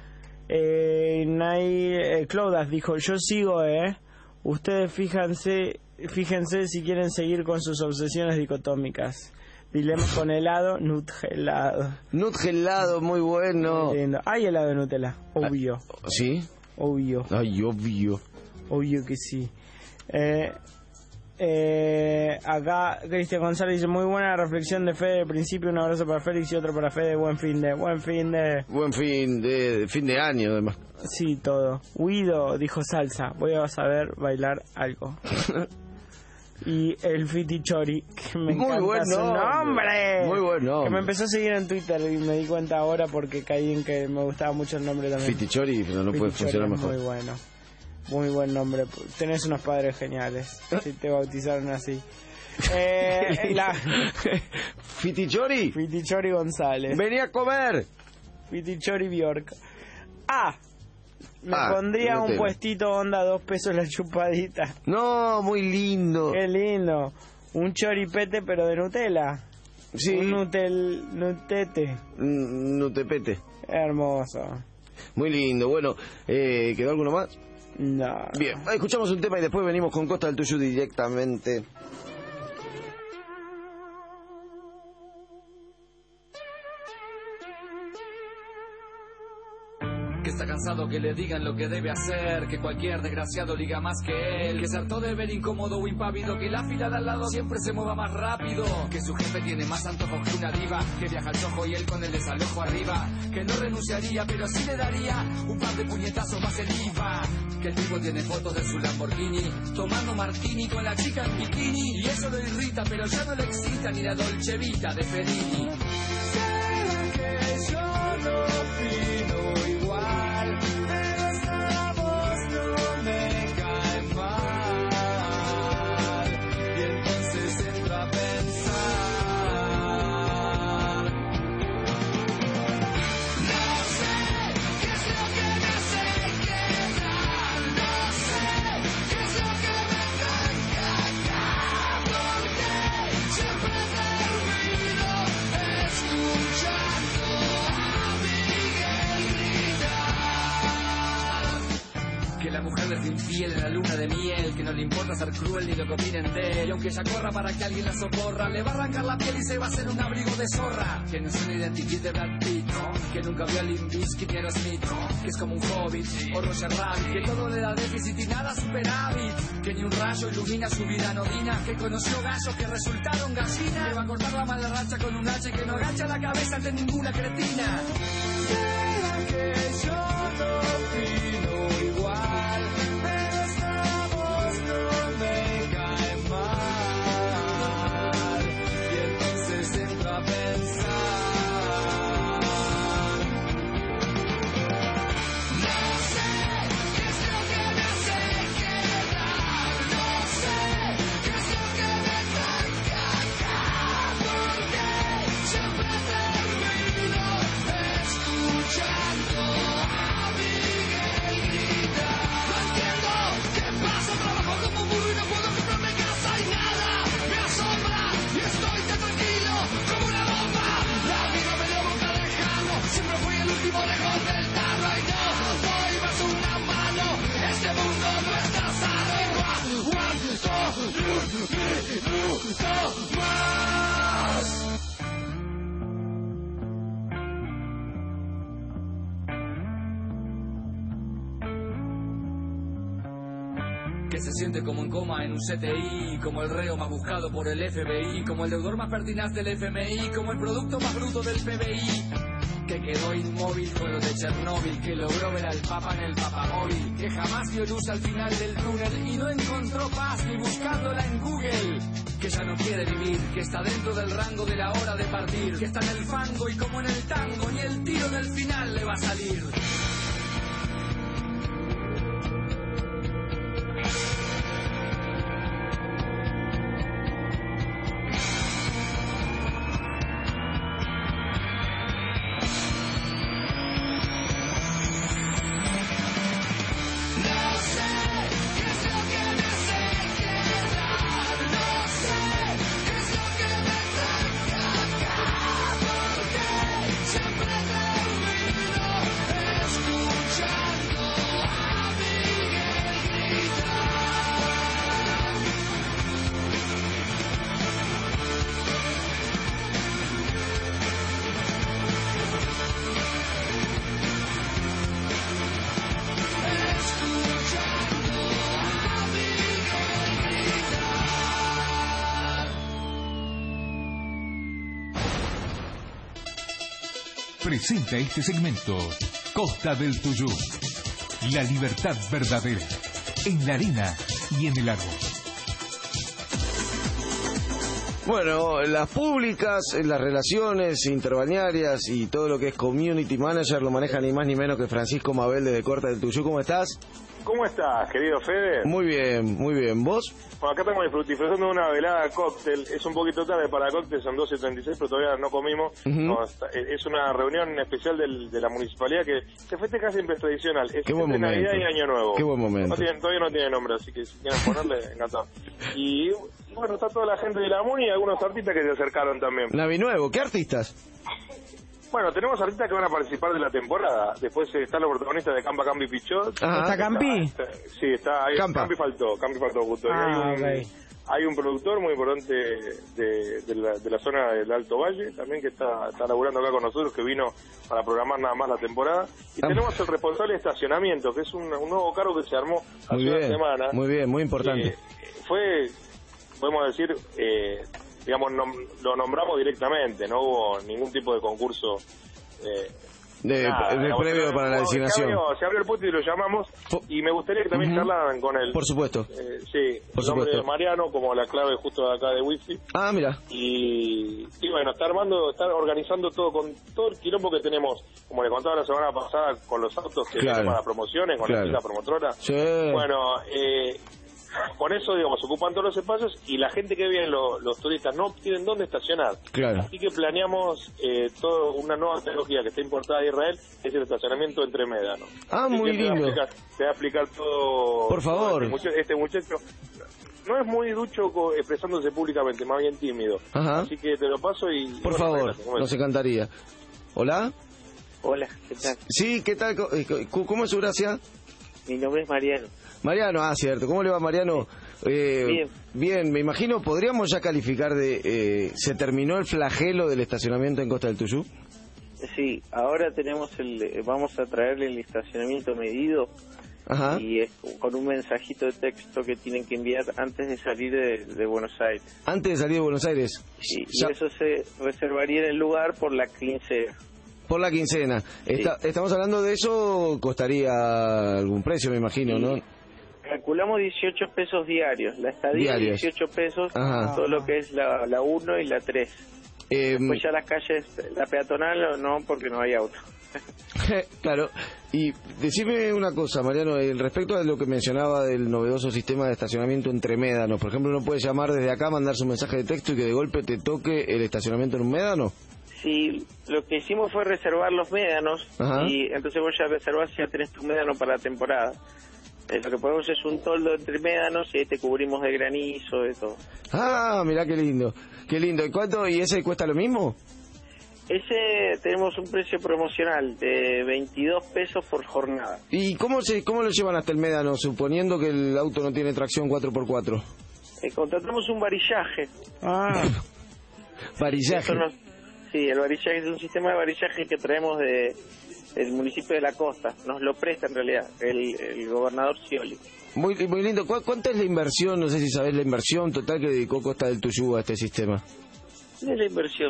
Speaker 4: Eh, Nay, eh, Cloudas dijo: yo sigo, ¿eh? Ustedes fíjense, fíjense si quieren seguir con sus obsesiones dicotómicas. Dilema con helado, nut gelado.
Speaker 3: Nut gelado, muy bueno.
Speaker 4: Muy lindo. Hay helado de Nutella, obvio.
Speaker 3: ¿Sí?
Speaker 4: Obvio.
Speaker 3: Ay, obvio.
Speaker 4: Obvio que sí. Eh, eh, acá Cristian González dice: muy buena reflexión de Fede de principio. Un abrazo para Félix y otro para Fede. Buen fin de. Buen fin de.
Speaker 3: Buen fin de, de fin de año, además.
Speaker 4: Sí, todo. Guido dijo: salsa. Voy a saber bailar algo. Y el Fitichori, que me
Speaker 3: muy
Speaker 4: encanta
Speaker 3: buen
Speaker 4: su nombre.
Speaker 3: Muy buen nombre.
Speaker 4: Que me empezó a seguir en Twitter y me di cuenta ahora porque caí en que me gustaba mucho el nombre también.
Speaker 3: Fitichori, pero no
Speaker 4: Fitichori
Speaker 3: puede funcionar mejor.
Speaker 4: Muy bueno. Muy buen nombre. Tenés unos padres geniales. Si te bautizaron así. Eh, la...
Speaker 3: Fitichori.
Speaker 4: Fitichori González.
Speaker 3: Vení a comer.
Speaker 4: Fitichori Bjork. Ah. Me
Speaker 3: ah,
Speaker 4: pondría
Speaker 3: no
Speaker 4: un puestito onda dos pesos la chupadita.
Speaker 3: No, muy lindo.
Speaker 4: Qué lindo. Un choripete, pero de Nutella.
Speaker 3: Sí.
Speaker 4: Un nutel, nutete.
Speaker 3: Mm, Nutepete.
Speaker 4: Hermoso.
Speaker 3: Muy lindo. Bueno, eh, ¿quedó alguno más?
Speaker 4: No.
Speaker 3: Bien, escuchamos un tema y después venimos con Costa del Tuyú directamente.
Speaker 10: Que está cansado que le digan lo que debe hacer, que cualquier desgraciado liga más que él, que se hartó de ver incómodo o impávido, que la fila de al lado siempre se mueva más rápido, que su jefe tiene más antojos que una diva, que viaja al sojo y él con el desalojo arriba, que no renunciaría pero sí le daría un par de puñetazos más el I V A, que el tipo tiene fotos de su Lamborghini tomando martini con la chica en bikini y eso lo irrita pero ya no le excita ni la Dolce Vita de Fellini. Será que yo no opino igual, pero esa voz no me cae mal y entonces entro a pensar. No sé qué es lo que me hace quedar, no sé qué es lo que me tranca acá, porque siempre termino escuchando a Miguel gritar. Que la mujer les infiel en la luna de miel, que no le importa ser cruel ni lo que opinen de él, y aunque ella corra para que alguien la socorra, le va a arrancar la piel y se va a hacer un abrigo de zorra. Que no es una identidad de Brad Pitt, ¿no? Que nunca vio a Limp Bizkit ni a Aerosmith, ¿no? Que es como un hobbit o Roger Rabbit, que todo le da déficit y nada superávit, que ni un rayo ilumina su vida anodina, que conoció gallos que resultaron gallinas, que va a cortar la mala racha con un hacha y que no agacha la cabeza ante ninguna cretina. ¿Será que yo no opino igual, pero esta voz no me cae mal y entonces entro a pensar? No sé qué es lo que me hace quedar, no sé qué es lo que me tranca acá, porque siempre termino escuchando a Miguel gritar. No entiendo qué pasa, trabajo como un burro y no puedo comprarme casa y nada me asombra y estoy tan tranquilo como una bomba. La vida me dio boca de jarro, siempre fui el último lejos del tarro y no doy más una mano, este mundo no está sano y aguanto un minuto más. Que se siente como en coma en un C T I, como el reo más buscado por el F B I, como el deudor más pertinaz del F M I, como el producto más bruto del P B I, que quedó inmóvil con lo de Chernóbil, que logró ver al Papa en el papamóvil, que jamás vio luz al final del túnel y no encontró paz ni buscándola en Google, que ya no quiere vivir, que está dentro del rango de la hora de partir, que está en el fango y como en el tango ni el tiro del final le va a salir.
Speaker 2: Presenta este segmento Costa del Tuyú. La libertad verdadera en la arena y en el árbol.
Speaker 3: Bueno, las públicas, las relaciones interbalnearias y todo lo que es community manager lo maneja ni más ni menos que Francisco Mabel desde Costa del Tuyú. ¿Cómo estás?
Speaker 11: ¿Cómo estás, querido Fede?
Speaker 3: Muy bien, muy bien. ¿Vos?
Speaker 11: Bueno, acá estamos disfrutando de una velada cóctel. Es un poquito tarde para cóctel, son doce y treinta y seis, pero todavía no comimos. Uh-huh. No, es una reunión especial del, de la municipalidad que se festeja siempre, es tradicional. Es
Speaker 3: Qué buen
Speaker 11: de
Speaker 3: momento.
Speaker 11: Navidad y Año Nuevo.
Speaker 3: Qué buen momento.
Speaker 11: No tiene, todavía no tiene nombre, así que si quieren ponerle, encantado. Y, bueno, está toda la gente de la MUNI y algunos artistas que se acercaron también.
Speaker 3: Navinuevo, ¿qué artistas?
Speaker 11: Bueno, tenemos artistas que van a participar de la temporada. Después eh, están los protagonistas de Campa, Campi y Pichot.
Speaker 4: ¿Está Campi?
Speaker 11: Está, sí, está ahí.
Speaker 3: Campa.
Speaker 11: Campi faltó, Campi faltó justo.
Speaker 4: Ah,
Speaker 11: y hay, un,
Speaker 4: okay.
Speaker 11: hay un productor muy importante de, de, la, de la zona del Alto Valle también que está, está laburando acá con nosotros, que vino para programar nada más la temporada. Y ah. tenemos el responsable de estacionamiento, que es un, un nuevo cargo que se armó hace
Speaker 3: muy bien,
Speaker 11: una semana.
Speaker 3: Muy bien, muy importante.
Speaker 11: Eh, fue, podemos decir... Eh, digamos, nom lo nombramos directamente, no hubo ningún tipo de concurso eh,
Speaker 3: de,
Speaker 11: nada,
Speaker 3: de
Speaker 11: digamos,
Speaker 3: previo
Speaker 11: se,
Speaker 3: para la designación.
Speaker 11: Se abrió, se abrió el puesto y lo llamamos, y me gustaría que también uh -huh. charlaran con él.
Speaker 3: Por supuesto.
Speaker 11: Eh, sí,
Speaker 3: Por
Speaker 11: el nombre
Speaker 3: supuesto.
Speaker 11: de Mariano, como la clave justo de acá de Wi-Fi.
Speaker 3: Ah, mira.
Speaker 11: Y, y bueno, está armando, está organizando todo con todo el quilombo que tenemos, como le contaba la semana pasada, con los autos que
Speaker 3: claro.
Speaker 11: vienen para promociones, con
Speaker 3: claro.
Speaker 11: la promotora.
Speaker 3: Sí.
Speaker 11: Bueno, eh... con eso, digamos, se ocupan todos los espacios y la gente que viene, lo, los turistas, no tienen dónde estacionar.
Speaker 3: Claro.
Speaker 11: Así que planeamos eh, toda una nueva tecnología que está importada de Israel, que es el estacionamiento entre médanos.
Speaker 3: Ah,
Speaker 11: Así
Speaker 3: muy lindo.
Speaker 11: Te va, explicar, te va a explicar todo.
Speaker 3: Por favor.
Speaker 11: Todo este, este muchacho no es muy ducho expresándose públicamente, más bien tímido.
Speaker 3: Ajá.
Speaker 11: Así que te lo paso y...
Speaker 3: Por
Speaker 11: bueno,
Speaker 3: favor,
Speaker 11: gracias,
Speaker 3: nos encantaría. ¿Hola?
Speaker 12: Hola, ¿qué tal?
Speaker 3: Sí, ¿qué tal? ¿Cómo es su gracia?
Speaker 12: Mi nombre es Mariano.
Speaker 3: Mariano, ah, cierto. ¿Cómo le va, Mariano? Eh,
Speaker 12: bien.
Speaker 3: Bien, me imagino, ¿podríamos ya calificar de... Eh, ¿se terminó el flagelo del estacionamiento en Costa del Tuyú?
Speaker 12: Sí, ahora tenemos el... Vamos a traerle el estacionamiento medido.
Speaker 3: Ajá.
Speaker 12: Y es con un mensajito de texto que tienen que enviar antes de salir de, de Buenos Aires.
Speaker 3: Antes de salir de Buenos Aires.
Speaker 12: Y, y eso se reservaría en el lugar por la quincena.
Speaker 3: Por la quincena.
Speaker 12: Sí.
Speaker 3: Está, estamos hablando de eso, costaría algún precio, me imagino, sí. ¿no?
Speaker 12: Calculamos dieciocho pesos diarios. La estadía
Speaker 3: Diarios.
Speaker 12: dieciocho pesos,
Speaker 3: Ajá.
Speaker 12: todo lo que es la, la uno y la tres.
Speaker 3: Eh,
Speaker 12: Después ya las calles, la peatonal no, porque no hay auto.
Speaker 3: Claro, y decime una cosa, Mariano, el respecto a lo que mencionaba del novedoso sistema de estacionamiento entre médanos, por ejemplo, ¿uno puede llamar desde acá, mandar su mensaje de texto y que de golpe te toque el estacionamiento en un médano?
Speaker 12: Sí, lo que hicimos fue reservar los médanos. Ajá. Y entonces vos ya reservás y ya tenés tu médano para la temporada. Eh, lo que ponemos es un toldo entre médanos y ahí te cubrimos de granizo, de todo.
Speaker 3: Ah, mirá qué lindo, qué lindo. ¿Y cuánto? ¿Y ese cuesta lo mismo?
Speaker 12: Ese tenemos un precio promocional de veintidós pesos por jornada.
Speaker 3: ¿Y cómo se cómo lo llevan hasta el médano, suponiendo que el auto no tiene tracción cuatro por cuatro?
Speaker 12: Eh, contratamos un varillaje.
Speaker 3: Ah, varillaje.
Speaker 12: Nos, sí, el varillaje es un sistema de varillaje que traemos de el municipio de La Costa. Nos lo presta en realidad el, el gobernador Scioli. Muy,
Speaker 3: muy lindo. ¿Cu ¿Cuánta es la inversión? No sé si sabés la inversión total que dedicó Costa del Tuyú a este sistema.
Speaker 12: ¿Cuál es la inversión?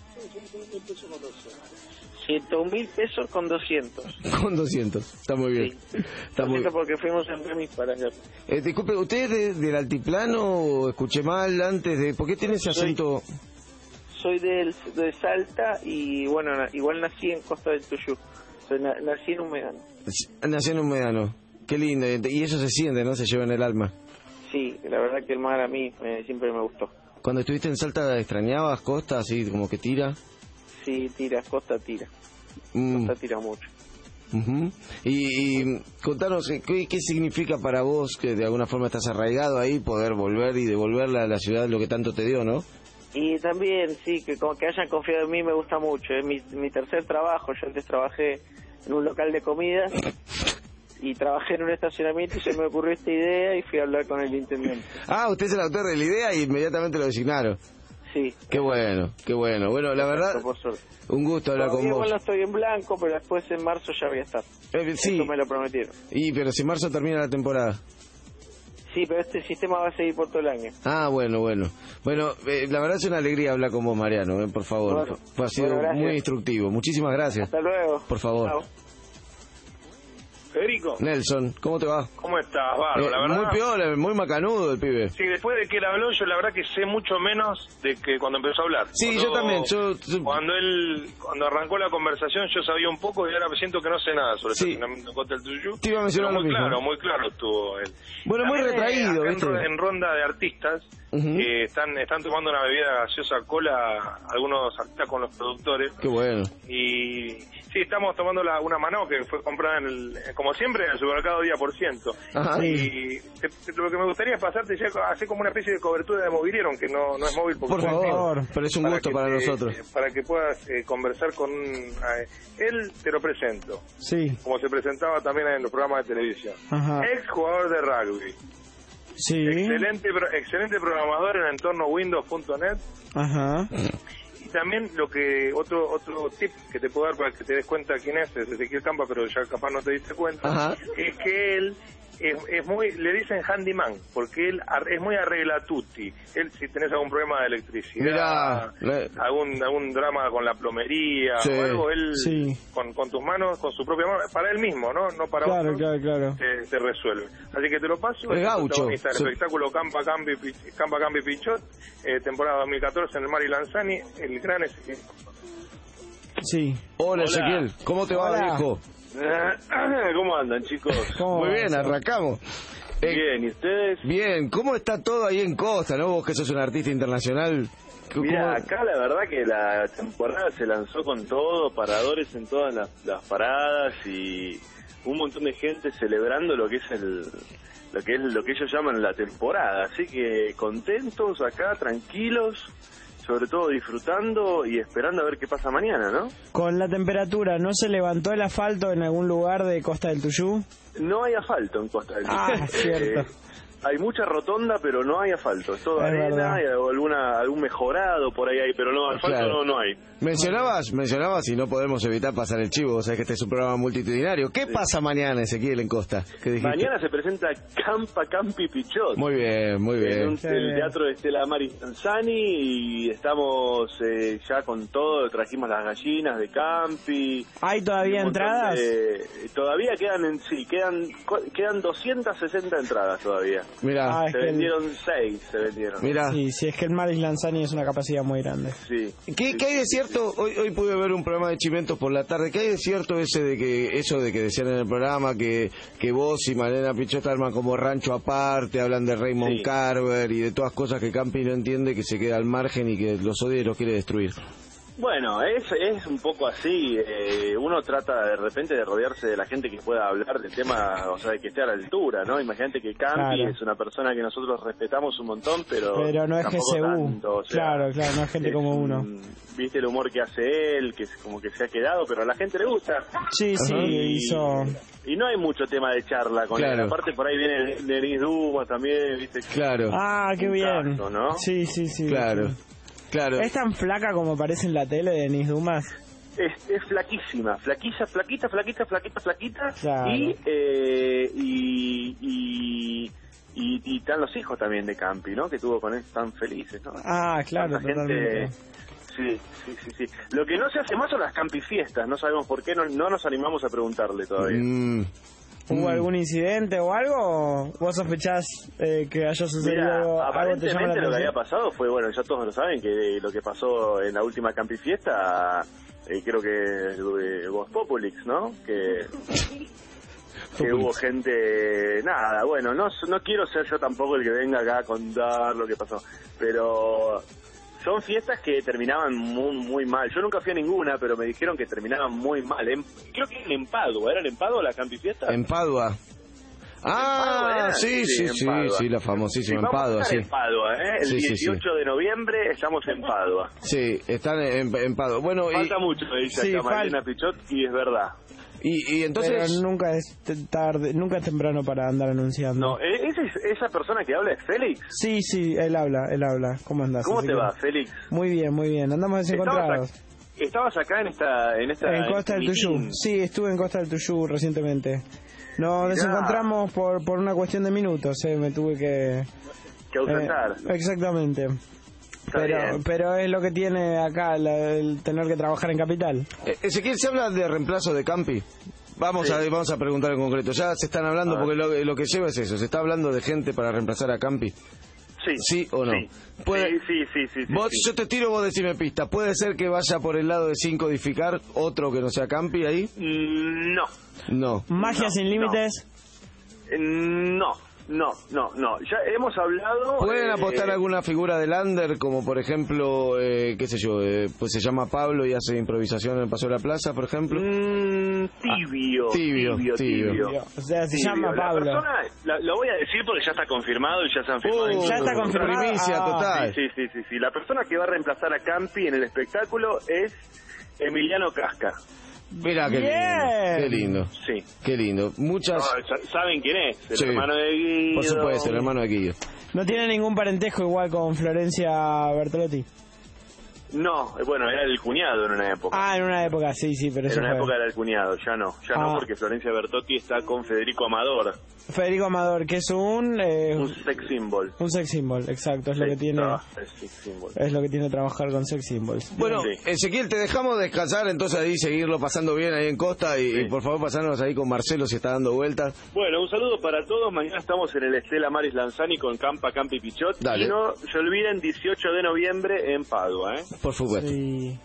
Speaker 12: ciento mil pesos con doscientos.
Speaker 3: Con doscientos, está muy bien.
Speaker 12: Sí.
Speaker 3: Está muy bien.
Speaker 12: Porque fuimos en remis para allá.
Speaker 3: Eh, disculpe, ¿usted es de, del altiplano o escuché mal antes de...? ¿Por qué tiene ese acento...?
Speaker 12: Soy, soy del, de Salta y, bueno, igual nací en Costa del Tuyú. Soy, na, nací en un medano.
Speaker 3: Nací en un medano. Qué lindo. Y eso se siente, ¿no? Se lleva en el alma.
Speaker 12: Sí, la verdad que el mar a mí me, siempre me gustó.
Speaker 3: Cuando estuviste en Salta, ¿extrañabas Costa, así como que tira?
Speaker 12: Sí, tira, Costa tira.
Speaker 3: Mm.
Speaker 12: Costa tira mucho.
Speaker 3: Uh-huh. y, y contanos, ¿qué, ¿qué significa para vos, que de alguna forma estás arraigado ahí, poder volver y devolverle a la ciudad lo que tanto te dio, ¿no?
Speaker 12: Y también, sí, que como que hayan confiado en mí me gusta mucho. Es mi, mi tercer trabajo. Yo antes trabajé en un local de comida y trabajé en un estacionamiento y se me ocurrió esta idea y fui a hablar con el intendente.
Speaker 3: Ah, usted es el autor de la idea y inmediatamente lo designaron.
Speaker 12: Sí.
Speaker 3: Qué bueno, qué bueno. Bueno, la verdad, un gusto hablar con vos.
Speaker 12: Igual no estoy en blanco, pero después en marzo ya voy a estar.
Speaker 3: Eh, sí.
Speaker 12: Eso me lo prometieron.
Speaker 3: Y pero si en marzo termina la temporada.
Speaker 12: Sí, pero este sistema va a seguir por todo el año.
Speaker 3: Ah, bueno, bueno. Bueno, eh, la verdad es una alegría hablar con vos, Mariano, eh, por favor.
Speaker 12: Bueno,
Speaker 3: Fue, ha sido
Speaker 12: bueno,
Speaker 3: muy instructivo. Muchísimas gracias.
Speaker 12: Hasta luego.
Speaker 3: Por favor.
Speaker 12: Chao.
Speaker 11: Federico.
Speaker 3: Nelson, ¿cómo te va?
Speaker 11: ¿Cómo estás, Barro?
Speaker 3: Eh,
Speaker 11: la verdad,
Speaker 3: muy piola, muy macanudo el pibe.
Speaker 11: Sí, después de que él habló, yo la verdad que sé mucho menos de que cuando empezó a hablar.
Speaker 3: Sí,
Speaker 11: cuando,
Speaker 3: yo también. Yo, yo...
Speaker 11: Cuando él, cuando arrancó la conversación, yo sabía un poco y ahora siento que no sé nada sobre
Speaker 3: sí.
Speaker 11: el estacionamiento de Costa del Tuyú.
Speaker 3: Te iba a mencionar
Speaker 11: muy
Speaker 3: lo mismo.
Speaker 11: claro, muy claro estuvo él.
Speaker 3: Bueno,
Speaker 11: también,
Speaker 3: muy retraído,
Speaker 11: acá
Speaker 3: ¿viste?
Speaker 11: En, en ronda de artistas, uh-huh. que están están tomando una bebida gaseosa cola, algunos artistas con los productores.
Speaker 3: Qué bueno.
Speaker 11: Y sí, estamos tomando la, una mano que fue comprada en el, como siempre, en el supermercado día por ciento.
Speaker 3: Ajá.
Speaker 11: Y te, te, lo que me gustaría es pasarte ya hacer como una especie de cobertura de mobiliario, aunque no, no es móvil. Porque
Speaker 3: Por favor, pero es un
Speaker 11: para
Speaker 3: gusto
Speaker 11: que
Speaker 3: para
Speaker 11: te-
Speaker 3: nosotros.
Speaker 11: Para que puedas eh, conversar con... eh, él te lo presento,
Speaker 4: Sí.
Speaker 11: como se presentaba también en los programas de televisión.
Speaker 4: Ajá.
Speaker 11: Ex jugador de rugby.
Speaker 4: Sí.
Speaker 11: Excelente, pro- excelente programador en el entorno Windows punto net.
Speaker 4: Ajá.
Speaker 11: Y también lo que otro otro tip que te puedo dar para que te des cuenta quién es, es Ezequiel Campa, pero ya capaz no te diste cuenta,
Speaker 3: Ajá.
Speaker 11: es que él es, es muy, le dicen handyman, porque él ar- es muy arregla tutti. Él, si tenés algún problema de electricidad,
Speaker 3: Mirá, le-
Speaker 11: algún algún drama con la plomería
Speaker 3: Sí.
Speaker 11: o algo, él
Speaker 4: Sí.
Speaker 11: con, con tus manos, con su propia mano, para él mismo, ¿no? No para
Speaker 4: Claro,
Speaker 11: otros,
Speaker 4: claro, claro.
Speaker 11: te, te resuelve. Así que te lo paso.
Speaker 3: El
Speaker 11: es
Speaker 3: gaucho.
Speaker 11: protagonista del
Speaker 3: Sí.
Speaker 11: espectáculo Campa Campi, Pi- Campa Campi Pichot, eh, temporada dos mil catorce en el Mari Lanzani, el gran Ezequiel.
Speaker 4: Sí.
Speaker 3: Hola,
Speaker 11: Hola.
Speaker 3: Ezequiel, ¿cómo te va,
Speaker 4: Hola.
Speaker 3: viejo?
Speaker 11: ¿Cómo andan, chicos?
Speaker 4: ¿Cómo
Speaker 3: Muy
Speaker 4: va
Speaker 3: bien,
Speaker 4: eso?
Speaker 3: arrancamos. Eh,
Speaker 11: Bien, ¿y ustedes?
Speaker 3: Bien, ¿cómo está todo ahí en Costa, no? Vos que sos un artista internacional. ¿Cómo-
Speaker 13: Mira, acá la verdad que la temporada se lanzó con todo, paradores en todas las, las paradas y un montón de gente celebrando lo que es el lo que es lo que ellos llaman la temporada, así que contentos acá, tranquilos, sobre todo disfrutando y esperando a ver qué pasa mañana, ¿no?
Speaker 4: Con la temperatura, ¿no se levantó el asfalto en algún lugar de Costa del Tuyú?
Speaker 13: No hay asfalto en Costa del
Speaker 4: Ah,
Speaker 13: Sur.
Speaker 4: cierto.
Speaker 13: Eh, hay mucha rotonda, pero no hay asfalto, es todo
Speaker 4: Es
Speaker 13: arena
Speaker 4: verdad.
Speaker 13: y alguna algún mejorado por ahí hay, pero no, asfalto
Speaker 3: Claro.
Speaker 13: no, no hay.
Speaker 3: Mencionabas, mencionabas y no podemos evitar pasar el chivo, vos sabés que este es un programa multitudinario. ¿Qué pasa mañana, Ezequiel, en Costa? ¿Qué dijiste?
Speaker 13: Mañana se presenta Campa Campi Pichot.
Speaker 3: Muy bien, muy
Speaker 13: En
Speaker 3: bien.
Speaker 13: un- el teatro de Estela Maris Tanzani y estamos eh, ya con todo, trajimos las gallinas de Campi.
Speaker 4: ¿Hay todavía
Speaker 13: Un montón
Speaker 4: entradas?
Speaker 13: de- todavía quedan, en, sí, quedan quedan doscientas sesenta entradas todavía.
Speaker 3: Mirá,
Speaker 4: Ah, es
Speaker 13: Se
Speaker 4: que el-
Speaker 13: vendieron seis, se vendieron.
Speaker 3: mirá.
Speaker 4: Sí, sí, es que el Maris Lanzani es una capacidad muy grande.
Speaker 13: Sí.
Speaker 3: ¿Qué, qué hay de cierto? Hoy, hoy pude ver un programa de Chimentos por la tarde. ¿Qué hay de cierto ese de que eso de que decían en el programa que, que vos y Malena Pichot arman como rancho aparte, hablan de Raymond
Speaker 13: Sí.
Speaker 3: Carver y de todas cosas que Campi no entiende, que se queda al margen y que los odia y los quiere destruir?
Speaker 13: Bueno, es, es un poco así, eh, uno trata de repente de rodearse de la gente que pueda hablar del tema, o sea, de que esté a la altura, ¿no? Imagínate que Campi
Speaker 4: Claro.
Speaker 13: es una persona que nosotros respetamos un montón, pero
Speaker 4: Pero no es G
Speaker 13: tampoco
Speaker 4: C U.
Speaker 13: tanto, o sea,
Speaker 4: Claro, claro, no es gente como
Speaker 13: un-
Speaker 4: uno.
Speaker 13: Viste el humor que hace él, que es como que se ha quedado, pero a la gente le gusta.
Speaker 4: Sí, sí,
Speaker 13: Y-
Speaker 4: hizo...
Speaker 13: Y no hay mucho tema de charla con
Speaker 3: Claro.
Speaker 13: él. Aparte por ahí viene Denis Dumas también, ¿viste?
Speaker 3: Claro,
Speaker 4: Ah, qué
Speaker 13: Un
Speaker 4: bien.
Speaker 13: caso, ¿no?
Speaker 4: Sí, sí, sí.
Speaker 3: claro,
Speaker 4: sí.
Speaker 3: claro.
Speaker 4: ¿Es tan flaca como parece en la tele de Denis Dumas?
Speaker 13: Es, es flaquísima, flaquilla, flaquita, flaquita, flaquita, flaquita.
Speaker 4: Claro.
Speaker 13: Y, eh, y, y, y, y están los hijos también de Campi, ¿no? Que tuvo con él tan felices, ¿no?
Speaker 4: Ah, claro,
Speaker 13: Tanta gente-
Speaker 4: totalmente.
Speaker 13: Sí, sí, sí, sí. Lo que no se hace más son las Campi fiestas, no sabemos por qué, no, no nos animamos a preguntarle todavía.
Speaker 3: Mm,
Speaker 4: ¿Hubo
Speaker 3: mm.
Speaker 4: algún incidente o algo? ¿Vos sospechás eh, que haya sucedido
Speaker 13: Mira,
Speaker 4: algo, algo te llama la
Speaker 13: aparentemente lo que había
Speaker 4: atención?
Speaker 13: pasado fue, bueno, ya todos lo saben, que lo que pasó en la última Campi fiesta, eh, creo que eh, Voz Populix, ¿no? Que... que hubo gente, nada, bueno, no no quiero ser yo tampoco el que venga acá a contar lo que pasó, pero son fiestas que terminaban muy muy mal. Yo nunca fui a ninguna, pero me dijeron que terminaban muy mal. En- creo que en Padua, ¿era en Padua la Campi fiesta?
Speaker 3: En Padua. Ah,
Speaker 13: Padua era?
Speaker 3: sí, sí,
Speaker 13: en
Speaker 3: sí,
Speaker 13: Padua.
Speaker 3: sí, la famosísima en
Speaker 13: vamos a
Speaker 3: Padua,
Speaker 13: estar
Speaker 3: sí.
Speaker 13: en Padua, ¿eh? El
Speaker 3: Sí, sí, sí.
Speaker 13: dieciocho de noviembre estamos en Padua.
Speaker 3: Sí, están en, en Padua. Bueno, y,
Speaker 13: Falta mucho, dice
Speaker 4: Sí,
Speaker 13: acá Malena Pichot, y es verdad.
Speaker 3: y, y entonces...
Speaker 4: Pero nunca es t- tarde, nunca es temprano para andar anunciando.
Speaker 13: No, ¿e- ¿esa, esa persona que habla es Félix?
Speaker 4: Sí, sí, él habla, él habla. ¿Cómo andás?
Speaker 13: ¿Cómo te
Speaker 4: Ezequiel?
Speaker 13: va, Félix?
Speaker 4: Muy bien, muy bien. Andamos desencontrados.
Speaker 13: Estabas ac- Estabas acá en esta... En, esta,
Speaker 4: En Costa del
Speaker 13: este
Speaker 4: Tuyú.
Speaker 13: meeting.
Speaker 4: Sí, estuve en Costa del Tuyú recientemente. Nos
Speaker 13: Mirá.
Speaker 4: desencontramos por, por una cuestión de minutos, eh, me tuve que...
Speaker 13: Que ausentar.
Speaker 4: eh, exactamente.
Speaker 13: Está
Speaker 4: Pero,
Speaker 13: bien.
Speaker 4: pero es lo que tiene acá la- el tener que trabajar en Capital.
Speaker 3: Eh, Ezequiel, ¿se habla de reemplazo de Campi? Vamos,
Speaker 13: Sí.
Speaker 3: a, vamos a preguntar en concreto. Ya se están hablando,
Speaker 13: A
Speaker 3: porque lo, lo que lleva es eso. ¿Se está hablando de gente para reemplazar a Campi?
Speaker 13: Sí.
Speaker 3: ¿Sí o no?
Speaker 13: Sí,
Speaker 3: Puede-
Speaker 13: sí, sí, sí, sí, sí,
Speaker 3: Vos,
Speaker 13: sí.
Speaker 3: Yo te tiro, vos decime pista. ¿Puede ser que vaya por el lado de sin codificar otro que no sea Campi ahí?
Speaker 13: Mm, No.
Speaker 3: No.
Speaker 4: Magia
Speaker 13: No,
Speaker 4: sin
Speaker 13: no.
Speaker 4: límites.
Speaker 13: Eh, No, no, no, no. Ya hemos hablado...
Speaker 3: ¿Pueden
Speaker 13: eh,
Speaker 3: apostar alguna figura del under, como por ejemplo, eh, qué sé yo, eh, pues se llama Pablo y hace improvisación en el Paso de la Plaza, por ejemplo?
Speaker 13: mm, un tibio.
Speaker 3: Ah, tibio,
Speaker 13: tibio,
Speaker 3: tibio.
Speaker 13: tibio.
Speaker 4: O sea, se
Speaker 13: Tibio.
Speaker 4: llama
Speaker 13: La
Speaker 4: Pablo.
Speaker 13: persona, la- lo voy a decir porque ya está confirmado y ya se han firmado.
Speaker 3: Uh,
Speaker 13: incluso
Speaker 4: ya está
Speaker 13: los
Speaker 4: confirmado.
Speaker 13: contratos.
Speaker 3: Primicia
Speaker 4: Ah.
Speaker 3: total.
Speaker 13: Sí, sí, sí, sí. La persona que va a reemplazar a Campi en el espectáculo es Emiliano Casca.
Speaker 3: Mirá, qué
Speaker 4: Bien.
Speaker 3: lindo. Qué lindo.
Speaker 13: Sí.
Speaker 3: Qué lindo. Muchas.
Speaker 13: No, sa- ¿Saben quién es? El
Speaker 3: Sí.
Speaker 13: hermano de Guido.
Speaker 3: Por supuesto, el hermano de Guido.
Speaker 4: No tiene ningún parentesco igual con Florencia Bertolotti.
Speaker 13: No, eh, bueno, era el cuñado en una época.
Speaker 4: Ah, en una época, sí, sí, pero
Speaker 13: en
Speaker 4: eso
Speaker 13: una
Speaker 4: fue.
Speaker 13: época era el cuñado, ya no. Ya
Speaker 4: Ah.
Speaker 13: no, porque Florencia Bertotti está con Federico Amador.
Speaker 4: Federico Amador, que es un... eh,
Speaker 13: Un sex symbol.
Speaker 4: un sex symbol, exacto, es lo
Speaker 13: Sí,
Speaker 4: que tiene...
Speaker 13: trabaja, es sex symbol.
Speaker 4: Es lo que tiene trabajar con sex symbols.
Speaker 3: Bueno,
Speaker 13: Sí.
Speaker 3: Ezequiel, te dejamos descansar, entonces ahí seguirlo pasando bien ahí en Costa y,
Speaker 13: Sí.
Speaker 3: y por favor pasarnos ahí con Marcelo si está dando vueltas.
Speaker 13: Bueno, un saludo para todos. Mañana estamos en el Estela Maris Lanzani con Campa, Campi Pichot.
Speaker 3: Dale.
Speaker 13: Y no se olviden, dieciocho de noviembre en Padua, ¿eh?
Speaker 3: Por supuesto.
Speaker 4: Sí.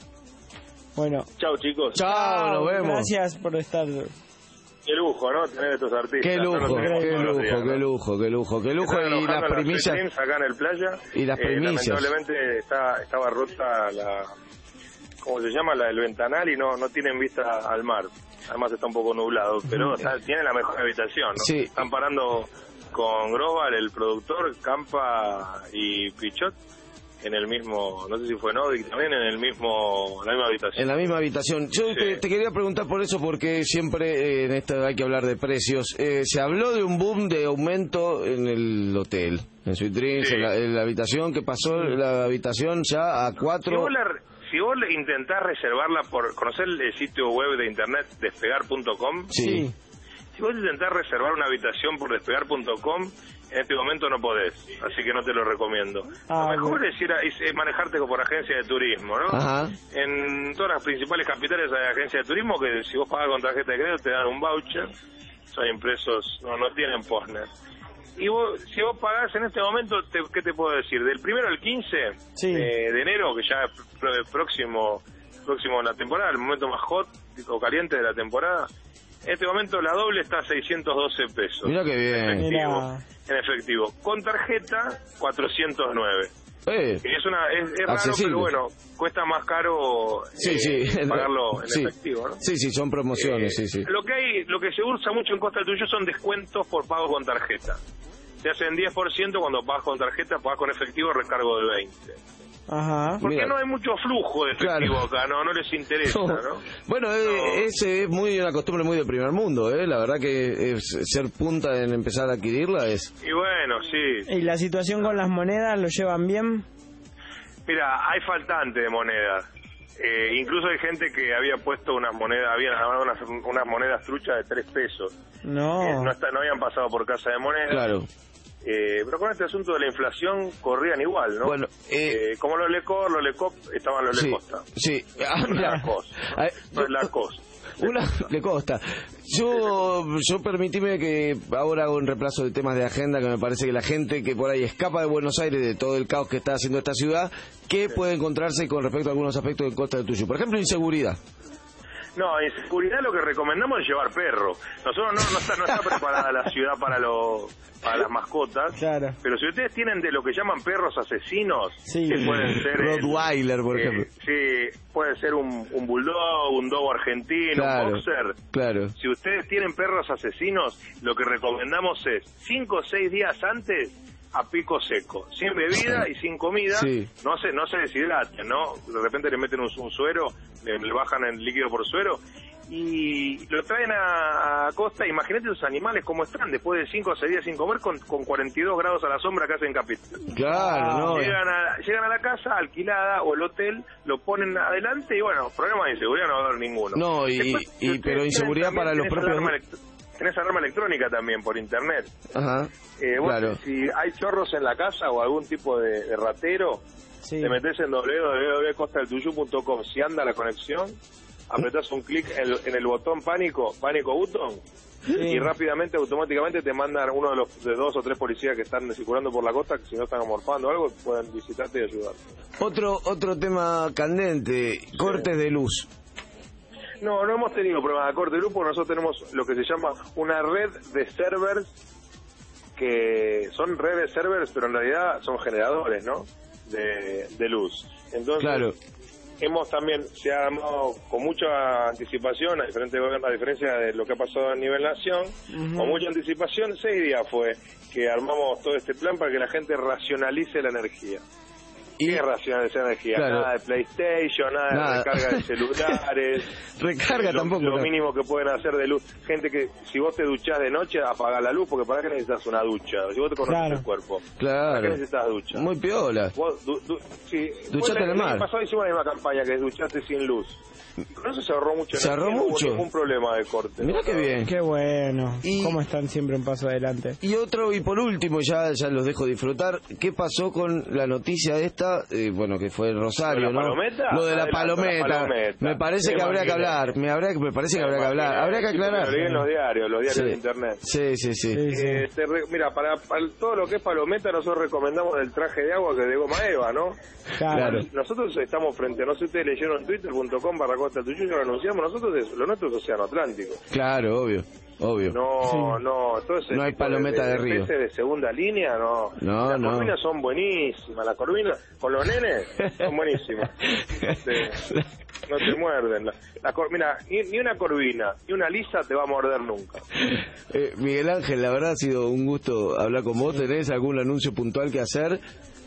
Speaker 4: Bueno.
Speaker 13: Chao, chicos.
Speaker 3: Chao, nos vemos.
Speaker 4: Gracias por estar...
Speaker 13: Qué lujo, ¿no? Tener estos artistas.
Speaker 3: Qué
Speaker 13: No
Speaker 3: lujo,
Speaker 13: los tenemos
Speaker 3: qué
Speaker 13: todos los
Speaker 3: lujo,
Speaker 13: días,
Speaker 3: qué
Speaker 13: ¿no?
Speaker 3: lujo, qué lujo, qué lujo.
Speaker 13: Están
Speaker 3: Y
Speaker 13: enojando
Speaker 3: las
Speaker 13: en
Speaker 3: primicias.
Speaker 13: streams acá en el playa.
Speaker 3: Y las
Speaker 13: Eh,
Speaker 3: primicias.
Speaker 13: lamentablemente está, estaba rota la... ¿Cómo se llama? La del ventanal y no, no tienen vista al mar. Además está un poco nublado, pero o sea, tiene la mejor habitación, ¿no?
Speaker 3: Sí.
Speaker 13: Están parando con Groval, el productor, Campa y Pichot en el mismo, no sé si fue Novik también, en el mismo, en la misma habitación.
Speaker 3: En la misma habitación. Yo
Speaker 13: Sí.
Speaker 3: te, te quería preguntar por eso, porque siempre eh, en esto hay que hablar de precios. Eh, se habló de un boom de aumento en el hotel, en Sweet Dreams,
Speaker 13: Sí.
Speaker 3: en, la, en la habitación, que pasó la habitación ya a
Speaker 13: Si
Speaker 3: cuatro.
Speaker 13: vos, la- si vos le intentás reservarla por conocer el sitio web de internet despegar punto com,
Speaker 3: Sí.
Speaker 13: si vos intentás reservar una habitación por despegar punto com, en este momento no podés, así que no te lo recomiendo.
Speaker 4: Ah,
Speaker 13: lo mejor
Speaker 4: bueno.
Speaker 13: es, ir a- es, es manejarte por agencia de turismo, ¿no?
Speaker 3: Ajá.
Speaker 13: En todas las principales capitales hay agencias de turismo que si vos pagas con tarjeta de crédito te dan un voucher, son impresos, no, no tienen Posner. Y vos, si vos pagás en este momento, te, ¿qué te puedo decir? Del primero al quince
Speaker 4: Sí.
Speaker 13: eh, de enero, que ya es pr- próximo próximo en la temporada, el momento más hot o caliente de la temporada, en este momento la doble está a seiscientos doce pesos.
Speaker 3: Mira qué bien.
Speaker 13: En efectivo,
Speaker 4: Mira.
Speaker 13: en efectivo. Con tarjeta, cuatrocientos nueve.
Speaker 3: Eh,
Speaker 13: Que es una es, es raro,
Speaker 3: Accesible.
Speaker 13: pero bueno, cuesta más caro
Speaker 3: Sí,
Speaker 13: eh,
Speaker 3: sí.
Speaker 13: pagarlo en
Speaker 3: Sí.
Speaker 13: efectivo, ¿no?
Speaker 3: Sí, sí, son promociones,
Speaker 13: Eh,
Speaker 3: sí, sí.
Speaker 13: Lo que hay, lo que se usa mucho en Costa del Tuyo son descuentos por pagos con tarjeta. Te hacen diez por ciento cuando pagas con tarjeta, pagas con efectivo, recargo de veinte.
Speaker 4: Ajá.
Speaker 13: Porque
Speaker 3: Mira.
Speaker 13: no hay mucho flujo de efectivo
Speaker 3: Claro.
Speaker 13: acá, no no les interesa,
Speaker 3: No.
Speaker 13: ¿no?
Speaker 3: Bueno, eh, ese es muy una costumbre muy de primer mundo, ¿eh? La verdad que es- ser punta en empezar a adquirirla es...
Speaker 13: Y bueno, sí.
Speaker 4: ¿Y la situación con las monedas lo llevan bien?
Speaker 13: Mira, hay faltante de monedas. Eh, incluso hay gente que había puesto unas monedas, había unas, unas monedas truchas de tres pesos.
Speaker 4: No.
Speaker 13: Eh, no, está- no habían pasado por casa de monedas.
Speaker 3: Claro.
Speaker 13: Eh, pero con este asunto de la inflación corrían igual, ¿no?
Speaker 3: Bueno, eh,
Speaker 13: Eh, como los Lecor, los Lecop, estaban los
Speaker 3: Sí,
Speaker 13: Lecosta.
Speaker 3: sí. Ah,
Speaker 13: No es
Speaker 3: mira.
Speaker 13: la cosa, ¿no?
Speaker 3: Ay,
Speaker 13: No es la cosa.
Speaker 3: Una le costa. Yo, yo permitime que ahora hago un reemplazo de temas de agenda, que me parece que la gente que por ahí escapa de Buenos Aires, de todo el caos que está haciendo esta ciudad, ¿qué puede encontrarse con respecto a algunos aspectos de Costa del Tuyo? Por ejemplo, inseguridad.
Speaker 13: No, en seguridad lo que recomendamos es llevar perro. Nosotros no, no está, no está preparada la ciudad para los para las mascotas.
Speaker 4: Claro.
Speaker 13: Pero si ustedes tienen de lo que llaman perros asesinos,
Speaker 4: Sí.
Speaker 13: que pueden ser el-
Speaker 3: Rottweiler, por
Speaker 13: eh,
Speaker 3: ejemplo.
Speaker 13: sí, puede ser un, un bulldog, un dogo argentino,
Speaker 3: Claro,
Speaker 13: un boxer.
Speaker 3: claro.
Speaker 13: Si ustedes tienen perros asesinos, lo que recomendamos es cinco o seis días antes a pico seco, sin bebida y sin comida.
Speaker 3: Sí.
Speaker 13: No se no se deshidraten, ¿no? De repente le meten un, un suero, le, le bajan el líquido por suero y lo traen a, a Costa. Imagínate los animales cómo están después de cinco o seis días sin comer con, con cuarenta y dos grados a la sombra que hacen capital.
Speaker 3: Claro, no.
Speaker 13: Llegan a, llegan a la casa alquilada o el hotel, lo ponen adelante y bueno, problema de inseguridad no va a haber ninguno.
Speaker 3: No, y,
Speaker 13: Después, si
Speaker 3: y
Speaker 13: ustedes
Speaker 3: pero
Speaker 13: tienen
Speaker 3: inseguridad
Speaker 13: también,
Speaker 3: para los
Speaker 13: tenés
Speaker 3: propios...
Speaker 13: alarma elect- Tenés alarma electrónica también por internet.
Speaker 3: Ajá,
Speaker 13: Eh, vos,
Speaker 3: claro.
Speaker 13: Si hay chorros en la casa o algún tipo de, de ratero,
Speaker 4: Sí.
Speaker 13: te metés en doble u doble u doble u punto costa del tuyo punto com. Si anda la conexión, apretás un clic en, el- en el botón pánico, pánico button,
Speaker 4: Sí.
Speaker 13: y rápidamente, automáticamente te mandan uno de los de dos o tres policías que están circulando por la costa, que si no están amorfando o algo, pueden visitarte y ayudarte.
Speaker 3: Otro, otro tema candente, cortes de luz.
Speaker 13: No, no hemos tenido problemas de corte de luz porque nosotros tenemos lo que se llama una red de servers, que son redes servers, pero en realidad son generadores, ¿no? De, de luz. Entonces,
Speaker 3: Claro.
Speaker 11: hemos también, se ha armado con mucha anticipación, a, diferente, a diferencia de lo que ha pasado a nivel nación, uh-huh. con mucha anticipación, seis días fue que armamos todo este plan para que la gente racionalice la energía. ¿Y qué es racionalizar energía? Claro. Nada de PlayStation, nada, nada de recarga de celulares.
Speaker 3: Recarga
Speaker 11: lo,
Speaker 3: tampoco.
Speaker 11: Lo
Speaker 3: no.
Speaker 11: mínimo que pueden hacer de luz. Gente que, si vos te duchás de noche, apaga la luz, porque para qué necesitas una ducha. Si vos te conoces claro. el cuerpo.
Speaker 3: Claro.
Speaker 11: ¿Para qué necesitas ducha?
Speaker 3: Muy piola.
Speaker 11: Vos, du, du, si,
Speaker 3: Duchate en el mar.
Speaker 11: El pasado hicimos la misma campaña, que es duchate sin luz. Con eso se ahorró mucho.
Speaker 3: Se ahorró
Speaker 11: no
Speaker 3: mucho.
Speaker 11: No hubo ningún problema de corte.
Speaker 3: Mirá
Speaker 11: ¿no?
Speaker 3: qué bien.
Speaker 4: Qué bueno. Y cómo están siempre un paso adelante.
Speaker 3: Y otro, y por último, ya ya los dejo disfrutar, ¿qué pasó con la noticia esta? Eh, bueno, que fue en Rosario,
Speaker 11: ¿Lo de la
Speaker 3: ¿no?
Speaker 11: palometa?
Speaker 3: Lo de la
Speaker 11: Adelante,
Speaker 3: palometa.
Speaker 11: la palometa.
Speaker 3: Me parece
Speaker 11: Me
Speaker 3: que habría que
Speaker 11: imaginé.
Speaker 3: hablar. Me, habría, me parece que habría que hablar. Habría que aclarar.
Speaker 11: Lo leí en los diarios, los diarios
Speaker 3: sí.
Speaker 11: de internet.
Speaker 3: Sí, sí, sí.
Speaker 11: Eh,
Speaker 3: sí.
Speaker 11: te re, mira, para, para todo lo que es palometa, nosotros recomendamos el traje de agua que es de goma Eva, ¿no?
Speaker 3: Claro.
Speaker 11: Nosotros estamos frente, no sé si ustedes leyeron en twitter punto com barra Costa del Tuyú, lo anunciamos, nosotros es, lo nuestro es Océano Atlántico.
Speaker 3: Claro, obvio, obvio.
Speaker 11: No,
Speaker 3: sí.
Speaker 11: no, entonces
Speaker 3: no hay palometa de, de, de río.
Speaker 11: de segunda línea, no.
Speaker 3: No,
Speaker 11: las
Speaker 3: no.
Speaker 11: corvinas son buenísimas, las corvinas con los nenes son buenísimas. Te, no te muerden. La, la cor, mira, ni, ni una corvina, ni una lisa te va a morder nunca.
Speaker 3: Eh, Miguel Ángel, la verdad ha sido un gusto hablar con vos. ¿Tenés algún anuncio puntual que hacer?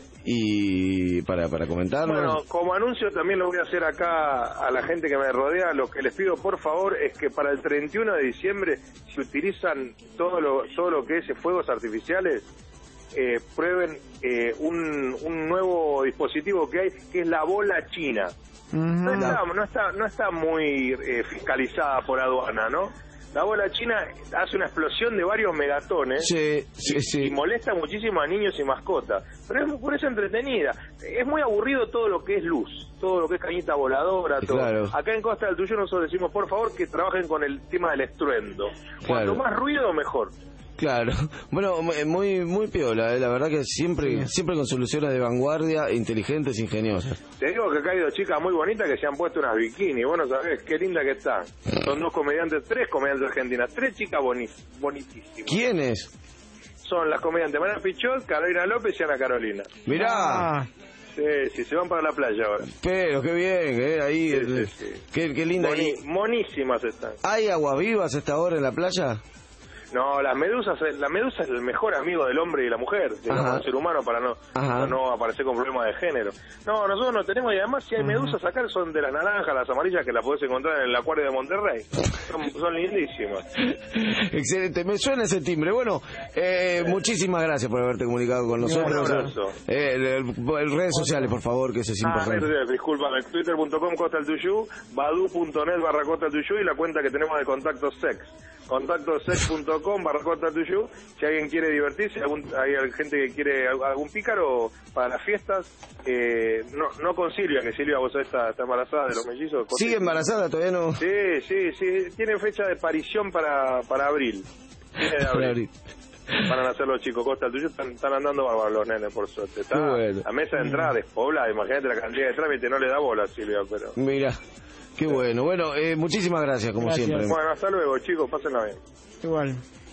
Speaker 3: Y para, para comentarnos.
Speaker 11: Bueno, como anuncio también lo voy a hacer acá a la gente que me rodea. Lo que les pido por favor es que para el treinta y uno de diciembre, si utilizan todo lo, todo lo que es fuegos artificiales, eh, prueben eh, un, un nuevo dispositivo que hay, que es la bola china. Uh-huh. No está, no está, no está muy eh, fiscalizada por aduana, ¿no? La bola china hace una explosión de varios megatones
Speaker 3: sí, sí,
Speaker 11: y,
Speaker 3: sí.
Speaker 11: y molesta muchísimo a niños y mascotas. Pero es por eso entretenida. Es muy aburrido todo lo que es luz, todo lo que es cañita voladora, todo.
Speaker 3: Claro.
Speaker 11: Acá en Costa del Tuyú nosotros decimos, por favor, que trabajen con el tema del estruendo. Cuanto
Speaker 3: Claro.
Speaker 11: más ruido, mejor.
Speaker 3: Claro, bueno, muy muy piola, eh. La verdad que siempre sí. siempre con soluciones de vanguardia, inteligentes, ingeniosas.
Speaker 11: Te digo que acá hay dos chicas muy bonitas que se han puesto unas bikini, bueno, sabés, qué linda que están. Son dos comediantes, tres comediantes argentinas, tres chicas boni bonitísimas.
Speaker 3: ¿Quiénes?
Speaker 11: Son las comediantes Mariana Pichot, Carolina López y Ana Carolina.
Speaker 3: Mirá.
Speaker 11: Ah. Sí, sí, se van para la playa ahora.
Speaker 3: Pero qué bien, eh, ahí,
Speaker 11: sí,
Speaker 3: eh,
Speaker 11: sí, sí.
Speaker 3: Qué, qué linda.
Speaker 11: Moni monísimas están.
Speaker 3: ¿Hay aguas vivas a esta hora en la playa?
Speaker 11: No, las medusas, la medusa es el mejor amigo del hombre y la mujer, digamos, del ser humano, para no, para no aparecer con problemas de género. No, nosotros no tenemos, y además si hay medusas acá son de las naranjas, las amarillas, que las podés encontrar en el acuario de Monterrey. Son, son lindísimas.
Speaker 3: Excelente, me suena ese timbre. Bueno, eh, muchísimas gracias por haberte comunicado con nosotros.
Speaker 11: Un abrazo.
Speaker 3: Eh, el, el, el redes sociales, por favor, que eso es importante.
Speaker 11: Ah, disculpame, twitter punto com Costa del Tuyú, badu punto net barra Costa del Tuyú y la cuenta que tenemos de Contacto Sex. contacto sex punto com barra Costa del Tuyú. Si alguien quiere divertirse, algún, hay gente que quiere algún pícaro para las fiestas, eh, no, no con Silvia, que Silvia, vos sabés, está, está embarazada de los mellizos.
Speaker 3: ¿Sigue embarazada? ¿Todavía no?
Speaker 11: Sí, sí, sí, tiene fecha de parición para, para abril. Tiene de abril. Van a nacer los chicos. Costa del Tuyú están, están andando bárbaros los nenes, por suerte. Está
Speaker 3: bueno.
Speaker 11: La mesa de entrada despoblada, imagínate la cantidad de trámite, no le da bola a Silvia, pero...
Speaker 3: Mira. Qué bueno. Bueno, eh, muchísimas gracias, como
Speaker 4: gracias.
Speaker 3: siempre.
Speaker 11: Bueno, hasta luego, chicos. Pásenla bien.
Speaker 4: Igual.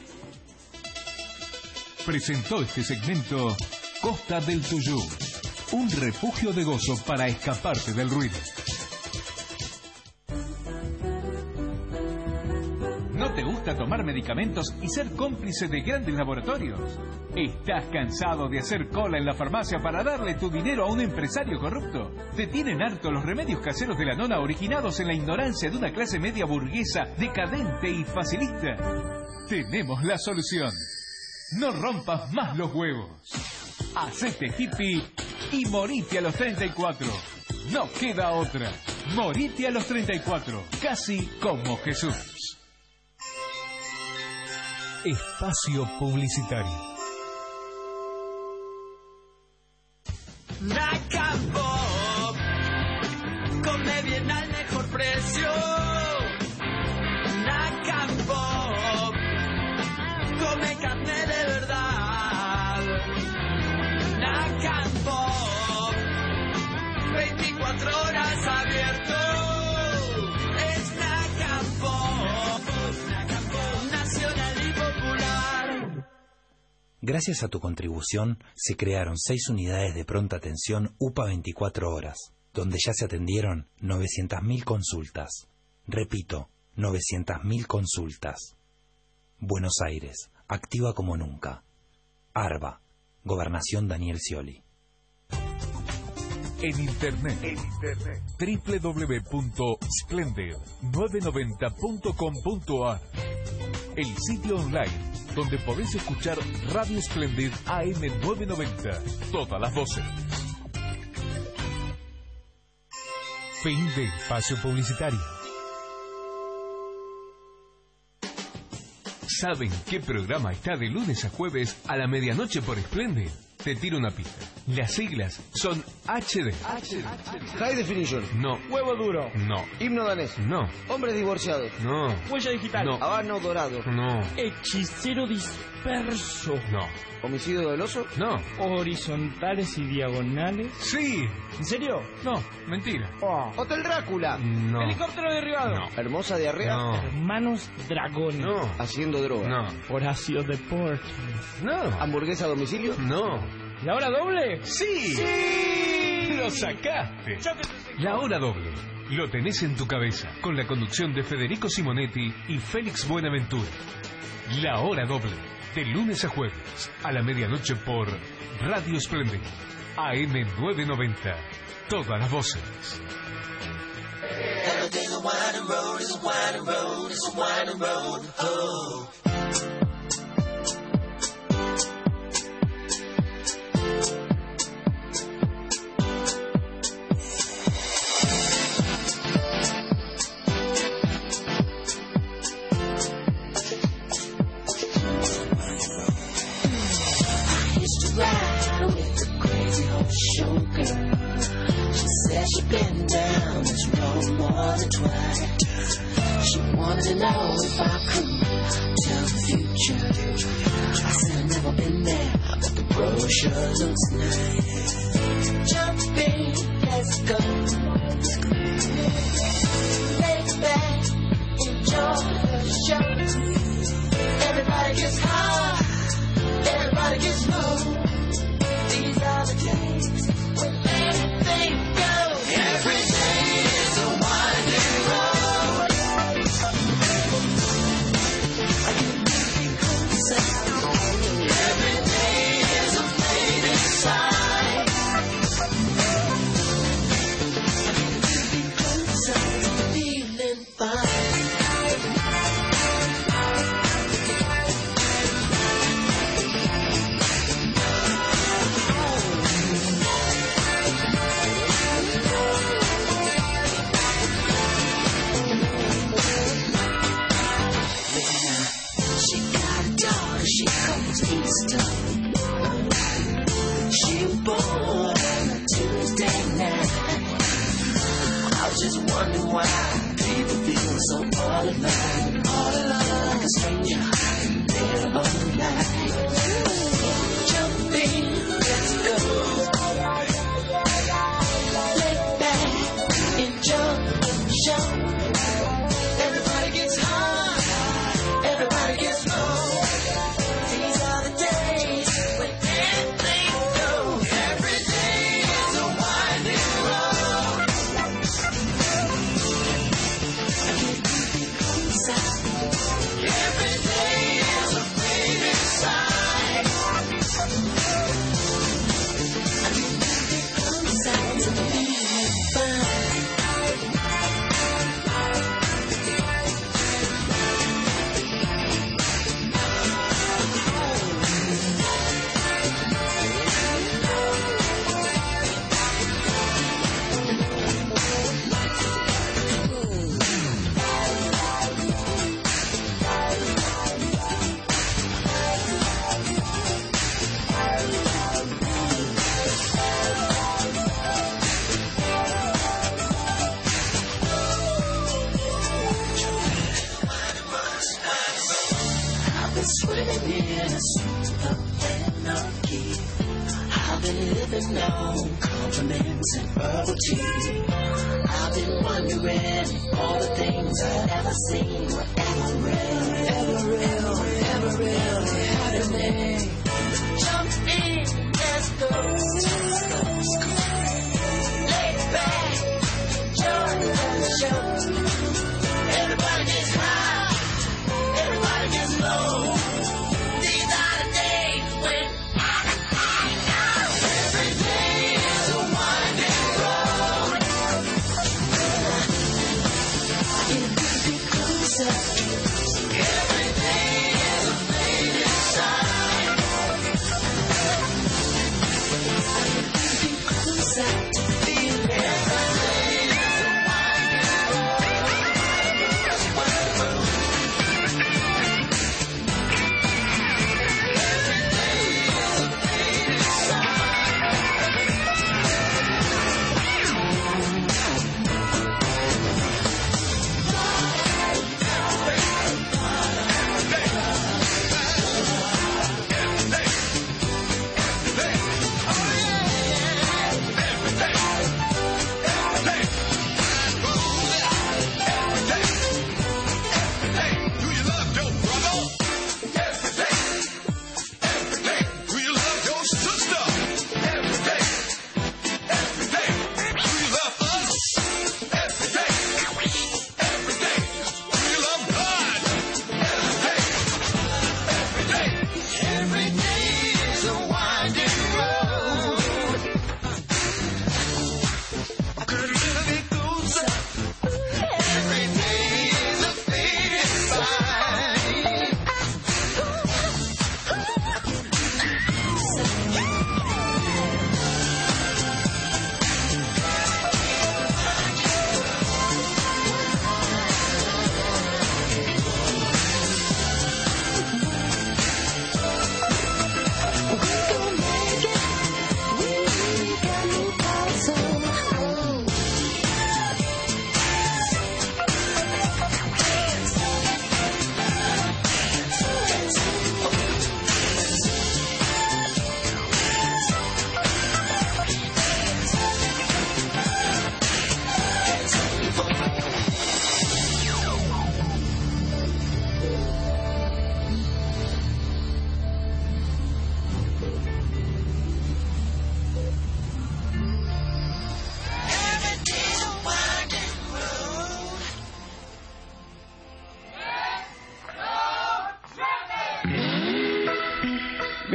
Speaker 2: Presentó este segmento Costa del Tuyú, un refugio de gozo para escaparte del ruido. ¿No te gusta tomar medicamentos y ser cómplice de grandes laboratorios? ¿Estás cansado de hacer cola en la farmacia para darle tu dinero a un empresario corrupto? ¿Te tienen harto los remedios caseros de la nona originados en la ignorancia de una clase media burguesa, decadente y facilista? Tenemos la solución. No rompas más los huevos. Hacete hippie y morite a los treinta y cuatro. No queda otra. Morite a los treinta y cuatro. Casi como Jesús. Espacio publicitario.
Speaker 5: Nacapop, come bien al mejor precio. Nacapop, come carne de verdad. Nacapop, veinticuatro horas abierto. Es Nacapop, Nacapop nacional y popular.
Speaker 8: Gracias a tu contribución, se crearon seis unidades de pronta atención U P A veinticuatro horas, donde ya se atendieron novecientas mil consultas. Repito, novecientas mil consultas. Buenos Aires, activa como nunca. ARBA, Gobernación Daniel Scioli.
Speaker 2: En internet, en internet. doble u doble u doble u punto splendid nueve noventa punto com punto a r. El sitio online donde podés escuchar Radio Splendid A M novecientos noventa. Todas las voces. Fin de espacio publicitario. ¿Saben qué programa está de lunes a jueves a la medianoche por Splendid? Te tiro una pista. Las siglas son H D.
Speaker 3: High Definition.
Speaker 2: No.
Speaker 4: Huevo duro.
Speaker 2: No.
Speaker 3: Himno danés.
Speaker 2: No.
Speaker 3: Hombres divorciados.
Speaker 2: No.
Speaker 4: Huella digital.
Speaker 2: No.
Speaker 3: Habano dorado.
Speaker 2: No.
Speaker 4: Hechicero disperso.
Speaker 2: No.
Speaker 3: Homicidio doloso.
Speaker 2: No.
Speaker 4: Horizontales y diagonales.
Speaker 2: Sí.
Speaker 4: ¿En serio?
Speaker 2: No. Mentira.
Speaker 4: Oh.
Speaker 3: Hotel Drácula.
Speaker 2: No.
Speaker 4: Helicóptero derribado.
Speaker 2: No.
Speaker 3: Hermosa diarrea.
Speaker 2: No.
Speaker 4: Hermanos dragones.
Speaker 2: No.
Speaker 3: Haciendo droga.
Speaker 2: No.
Speaker 4: Horacio Deportes.
Speaker 2: No.
Speaker 3: Hamburguesa a domicilio.
Speaker 2: No.
Speaker 4: ¿La hora doble?
Speaker 2: ¡Sí! ¡Sí! ¡Lo sacaste! La hora doble. Lo tenés en tu cabeza, con la conducción de Federico Simonetti y Félix Buenaventura. La hora doble, de lunes a jueves, a la medianoche por Radio Splendid, A M novecientos noventa. Todas las voces.
Speaker 5: Everything a winding road is a winding road, it's a winding road, oh. Ride with the crazy old show girl. She said she'd been down this road more than twice. She wanted to know if I could tell the future. I said I've never been there, but the brochure looks nice. Jump in, let's go. Lay back, enjoy the show. Everybody gets high, everybody gets low. These are the days when anything goes. Every day is a winding road. I can be closer. Every day is a fading sign. I can be closer, feeling fine. She comes Easter. She was born on a Tuesday night. I was just wondering why people feel so all alone, all alone, like a stranger there on the night. Jump in, let's go. Lay back, enjoy the show. Everybody gets high, everybody gets low. Swimming in a super anarchy. I've been living on compliments and herbal tea. I've been wondering all the things I've ever seen were ever real, ever real, ever real happening. Jump in, let's go. Lay back.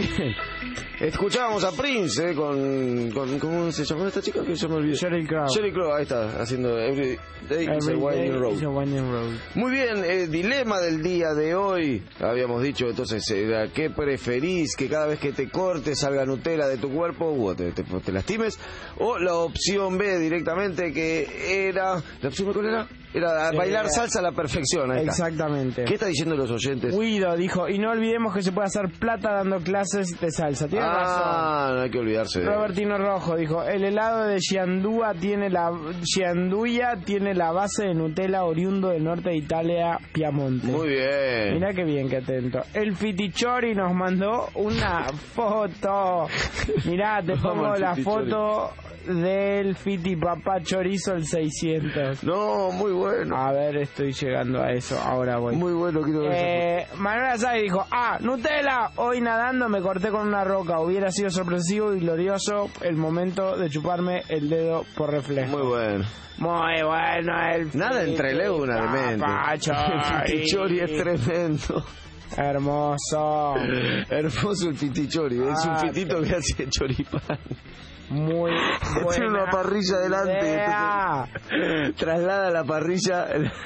Speaker 3: bien. Escuchábamos a Prince, eh, con, con... ¿Cómo se llama esta chica? Que yo me olvidé.
Speaker 4: Sheryl Crow.
Speaker 3: Sheryl Crow, ahí está, haciendo Every Day is a Winding Road. Muy bien, eh, dilema del día de hoy. Habíamos dicho, entonces, eh, ¿qué preferís? Que cada vez que te cortes salga Nutella de tu cuerpo o te, te, te lastimes. O la opción B directamente, que era... ¿La opción B cuál era? Era bailar
Speaker 4: eh,
Speaker 3: salsa a la perfección. Ahí está.
Speaker 4: Exactamente.
Speaker 3: ¿Qué está diciendo los oyentes?
Speaker 4: Guido dijo, y no olvidemos que se puede hacer plata dando clases de salsa. Tiene
Speaker 3: ah,
Speaker 4: razón.
Speaker 3: No hay que olvidarse de...
Speaker 4: Robertino Rojo dijo, el helado de Giandúa tiene la Gianduia tiene la base de Nutella oriundo del norte de Italia, Piamonte.
Speaker 3: Muy bien.
Speaker 4: Mirá qué bien, qué atento. El Fitichori nos mandó una foto. Mirá, te pongo la foto del Fiti Papá Chorizo el seiscientos.
Speaker 3: No, muy bueno.
Speaker 4: A ver, estoy llegando a eso, ahora voy.
Speaker 3: Muy bueno, quiero ver.
Speaker 4: Eh, Manuel Azay dijo, ah, Nutella, hoy nadando me corté con una roca. Hubiera sido sorpresivo y glorioso el momento de chuparme el dedo por reflejo.
Speaker 3: Muy bueno.
Speaker 4: Muy bueno el
Speaker 3: Nada entre Leuna, demente. El Fitichori es tremendo.
Speaker 4: Hermoso.
Speaker 3: Hermoso el Fitichori. Ah, es un fitito que hace choripán.
Speaker 4: Muy buena.
Speaker 3: Tiene una parrilla adelante. Entonces, traslada la parrilla.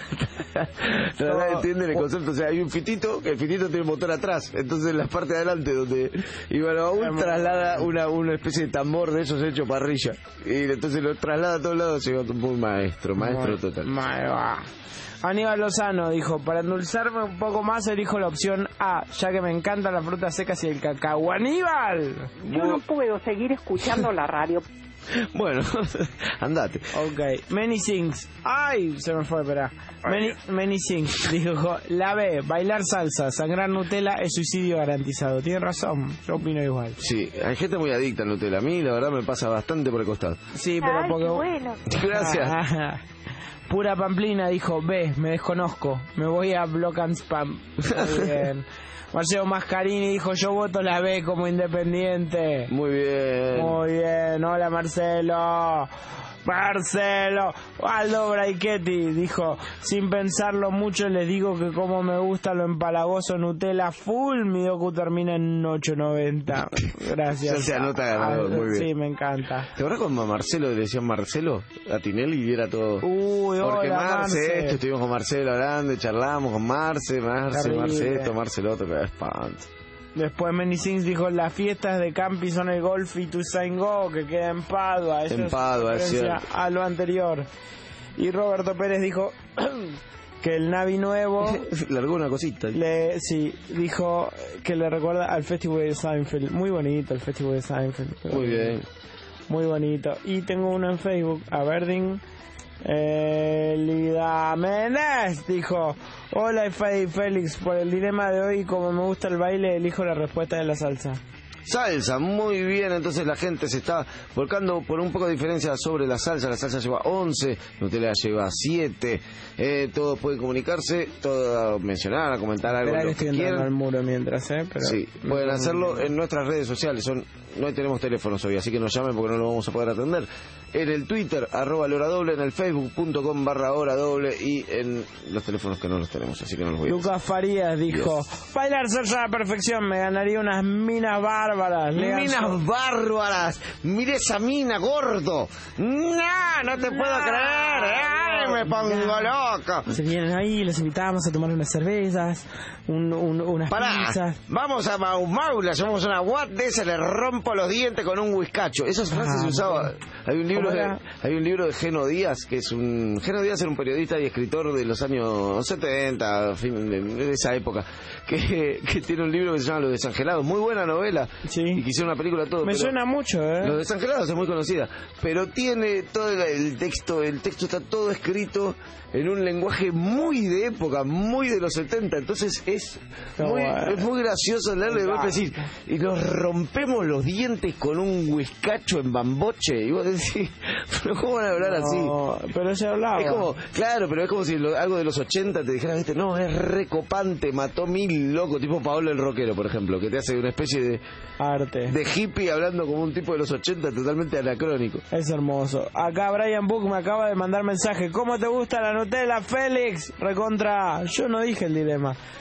Speaker 3: Traslada, entienden el concepto. O sea, hay un fitito, que el fitito tiene motor atrás. Entonces, en la parte de adelante, donde. Y bueno, aún traslada una, una especie de tambor de esos hecho parrilla. Y entonces lo traslada a todos lados. Llega un maestro, maestro
Speaker 4: muy,
Speaker 3: total.
Speaker 4: Muy Aníbal Lozano dijo, para endulzarme un poco más elijo la opción A, ya que me encantan las frutas secas y el cacao. ¡Aníbal!
Speaker 14: Yo no puedo seguir escuchando la radio.
Speaker 3: Bueno, andate.
Speaker 4: Ok, Many Things. ¡Ay! Se me fue, espera. Many, many Things dijo, la B, bailar salsa, sangrar Nutella es suicidio garantizado. Tiene razón, yo opino igual.
Speaker 3: Sí, hay gente muy adicta a Nutella. A mí, la verdad, me pasa bastante por el costado.
Speaker 4: Sí, pero
Speaker 14: Ay,
Speaker 4: porque...
Speaker 14: qué bueno.
Speaker 3: Gracias.
Speaker 4: Pura Pamplina dijo, B, me desconozco, me voy a Block and Spam. Muy bien. Marcelo Mascarini dijo, yo voto la B como independiente.
Speaker 3: Muy bien.
Speaker 4: Muy bien, hola Marcelo. Marcelo. Aldo Braichetti dijo, sin pensarlo mucho les digo que como me gusta lo empalagoso Nutella full, mi docu termina en ocho noventa. Gracias.
Speaker 3: Ya se anota ganador, muy bien.
Speaker 4: Sí, me encanta.
Speaker 3: ¿Te acuerdas cuando a Marcelo le decían Marcelo a Tinelli y era todo?
Speaker 4: Uy,
Speaker 3: porque
Speaker 4: hola,
Speaker 3: Marce,
Speaker 4: Marce.
Speaker 3: esto, estuvimos con Marcelo hablando, charlamos con Marce, Marce,
Speaker 4: Terrible.
Speaker 3: Marce esto, Marce lo otro, que espanto.
Speaker 4: Después Many Things dijo, las fiestas de Campi son el golf y Toussaint Go, que queda en Padua. Eso
Speaker 3: en Padua, es cierto.
Speaker 4: A lo anterior. Y Roberto Pérez dijo que el Navi nuevo...
Speaker 3: Largó una cosita.
Speaker 4: Le, sí, dijo que le recuerda al Festival de Seinfeld. Muy bonito el Festival de Seinfeld.
Speaker 3: Muy bien.
Speaker 4: Muy bonito. Y tengo uno en Facebook, a Verding. Eh, Lida Méndez dijo, hola Fede y Félix, por el dilema de hoy, como me gusta el baile, elijo la respuesta de la salsa.
Speaker 3: Salsa, muy bien, entonces la gente se está volcando por un poco de diferencia sobre la salsa. La salsa lleva once, Nutella lleva siete. Eh, todos pueden comunicarse, todo mencionar, comentar algo.
Speaker 4: Espera
Speaker 3: lo
Speaker 4: que estoy
Speaker 3: que
Speaker 4: entrando
Speaker 3: quieran.
Speaker 4: al muro mientras, ¿eh? Pero
Speaker 3: sí, pueden hacerlo en nuestras redes sociales. Son, no tenemos teléfonos hoy, así que nos llamen porque no lo vamos a poder atender. En el Twitter, arroba la hora doble, en el facebook punto com barra hora doble y en los teléfonos que no los tenemos, así que no los voy a decir.
Speaker 4: Lucas Farías dijo, yes. Bailar salsa a la perfección, me ganaría unas minas bárbaras.
Speaker 3: Minas bárbaras, mire esa mina, gordo. No, no te no. puedo creer. Ay, me pongo no. loco.
Speaker 4: Se vienen ahí, los invitamos a tomar unas cervezas, un, un, unas
Speaker 3: Pará,
Speaker 4: pizzas.
Speaker 3: Vamos a Mau Mau, le hacemos una guat de esa, le rompo los dientes con un whiskacho. Esas frases ah, se usaban. Hay un libro de, hay un libro de Geno Díaz, que es un... Geno Díaz era un periodista y escritor de los años setenta, fin, de, de esa época, que, que tiene un libro que se llama Los Desangelados. Muy buena novela.
Speaker 4: Sí.
Speaker 3: Y que hicieron una película todo.
Speaker 4: Me suena mucho, ¿eh?
Speaker 3: Los Desangelados es muy conocida. Pero tiene todo el texto, el texto está todo escrito en un lenguaje muy de época, muy de los setenta. Entonces es muy, es muy gracioso leerlo y vos decís, y nos rompemos los dientes con un whiskacho en bamboche. Y vos decís, pero ¿cómo van a hablar
Speaker 4: no,
Speaker 3: así?
Speaker 4: Pero se hablaba.
Speaker 3: Es como, claro, pero es como si lo, algo de los ochenta te dijera, viste, no, es recopante, mató mil locos, tipo Paolo el Rockero, por ejemplo, que te hace una especie de
Speaker 4: arte,
Speaker 3: de hippie hablando como un tipo de los ochenta totalmente anacrónico.
Speaker 4: Es hermoso. Acá Brian Book me acaba de mandar mensaje, ¿cómo te gusta la Nutella, Félix? Recontra, yo no dije el dilema.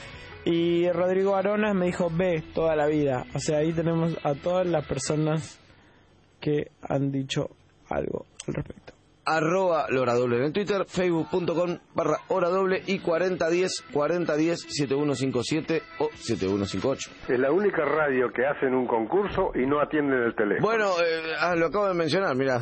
Speaker 4: Y Rodrigo Aronas me dijo B toda la vida. O sea, ahí tenemos a todas las personas que han dicho algo al respecto.
Speaker 3: Arroba Lora Doble en Twitter, facebook.com barra Hora Doble y cuarenta diez, cuarenta diez, setenta y uno cincuenta y siete o setenta y uno cincuenta y ocho.
Speaker 15: Es la única radio que hacen un concurso y no atienden el teléfono.
Speaker 3: Bueno, eh, ah, lo acabo de mencionar, mirá.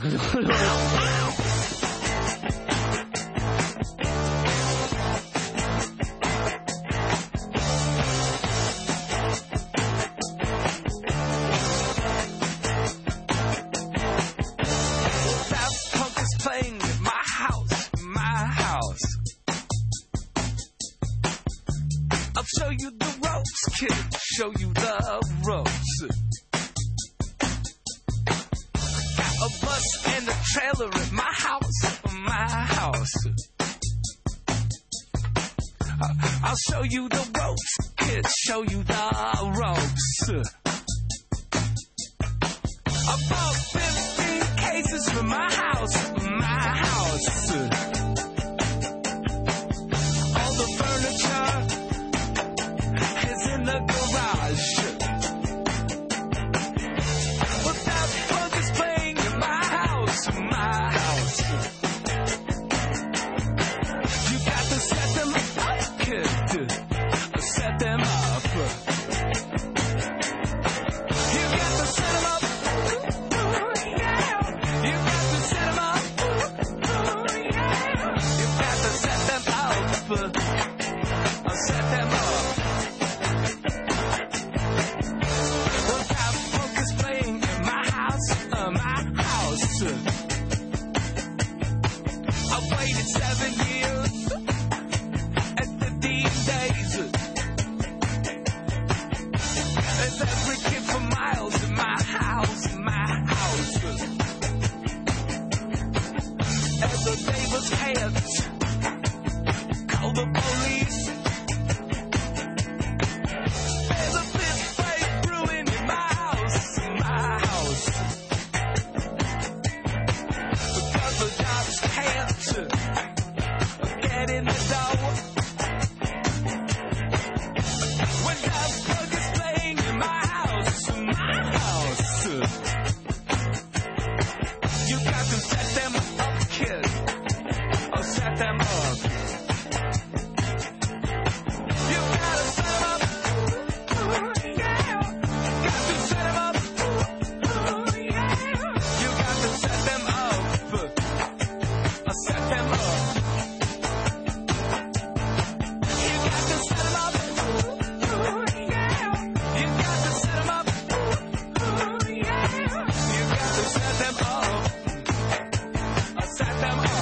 Speaker 16: Show you the ropes, kid. Show you the ropes. Got a bus and a trailer at my house, my house. I'll show you the ropes, kid. Show you the ropes. I bought fifteen cases for my house, my house. All the furniture in the garage. But that bug is playing in my house, my house. You got to set them up, kid. Set them up. You got to set them up. Yeah. You got to set them up. Yeah. You got to set them up. Set them up. I waited seven years and fifteen days. There's every kid for miles in my house, my house. As the neighbors can't call the police. There's a fifth grade brewing in my house, my house. Can't get in the door. When that bug is playing in my house, my house. You got to set them up, kid. Or set them up. You gotta set them up. Yeah. You got to set them up. Yeah. You got to set them up. Set them up. You got to set them up. Yeah. You got to set them up. Yeah. You got to set them up. Set them up.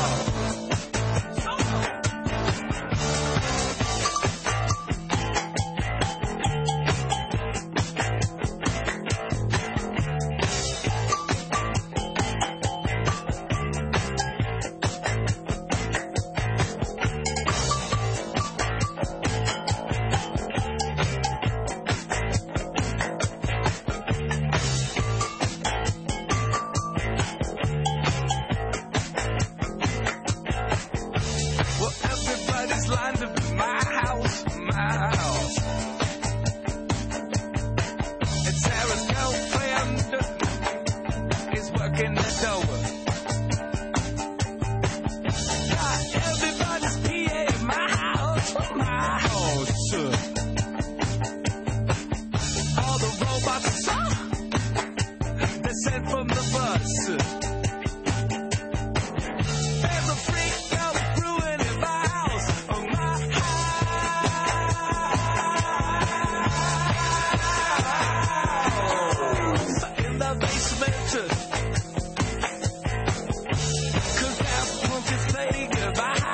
Speaker 16: Cause that punk is playing in my house.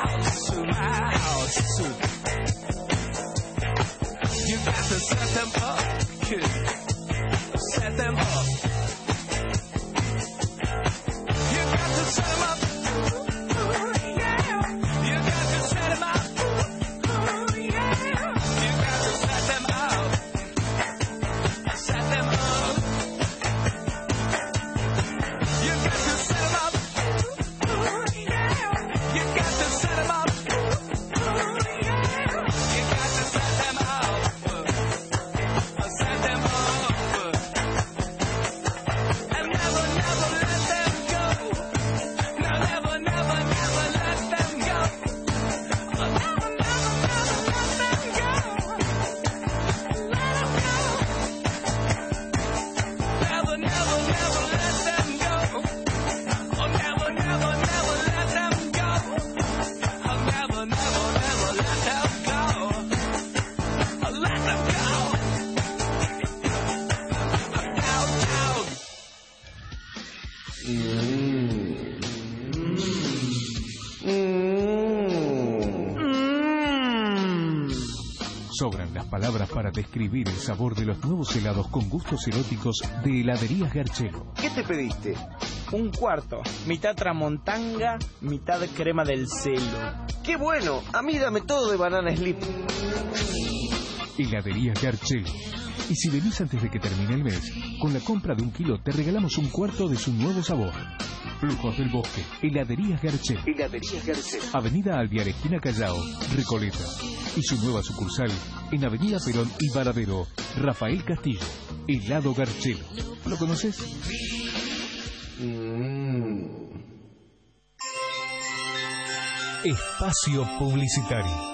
Speaker 2: Sobran las palabras para describir el sabor de los nuevos helados con gustos eróticos de Heladerías Garchelo.
Speaker 3: ¿Qué te pediste?
Speaker 4: Un cuarto, mitad tramontanga, mitad crema del celo.
Speaker 3: ¡Qué bueno! A mí dame todo de banana slip.
Speaker 2: Heladerías Garchelo. Y si venís antes de que termine el mes, con la compra de un kilo te regalamos un cuarto de su nuevo sabor. Flujos del Bosque, Heladerías Garchelo.
Speaker 3: Heladerías Garchelo.
Speaker 2: Avenida Alvear, esquina Callao, Recoleta. Y su nueva sucursal en Avenida Perón y Varadero, Rafael Castillo. Helado Garchelo. ¿Lo conoces?
Speaker 3: Mm.
Speaker 2: Espacio Publicitario.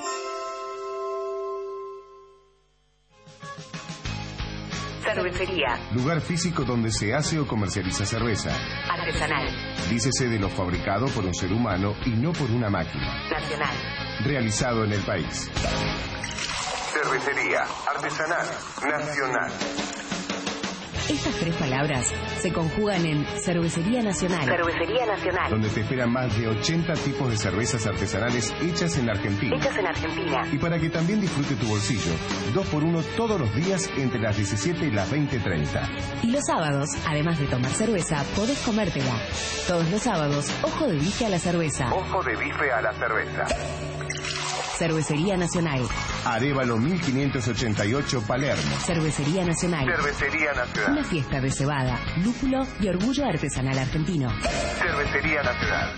Speaker 6: Cervecería.
Speaker 7: Lugar físico donde se hace o comercializa cerveza.
Speaker 6: Artesanal.
Speaker 7: Dícese de lo fabricado por un ser humano y no por una máquina.
Speaker 6: Nacional.
Speaker 7: Realizado en el país. Cervecería artesanal nacional.
Speaker 6: Estas tres palabras se conjugan en Cervecería Nacional. Cervecería Nacional.
Speaker 7: Donde te esperan más de ochenta tipos de cervezas artesanales hechas en Argentina.
Speaker 6: Hechas en Argentina.
Speaker 7: Y para que también disfrute tu bolsillo, dos por uno todos los días entre las diecisiete y las veinte treinta.
Speaker 6: Y los sábados, además de tomar cerveza, podés comértela. Todos los sábados, ojo de bife a la cerveza.
Speaker 7: Ojo de bife a la cerveza.
Speaker 6: Cervecería Nacional.
Speaker 7: Arévalo mil quinientos ochenta y ocho, Palermo.
Speaker 6: Cervecería Nacional.
Speaker 7: Cervecería Nacional.
Speaker 6: Una fiesta de cebada, lúpulo y orgullo artesanal argentino.
Speaker 7: Cervecería Nacional.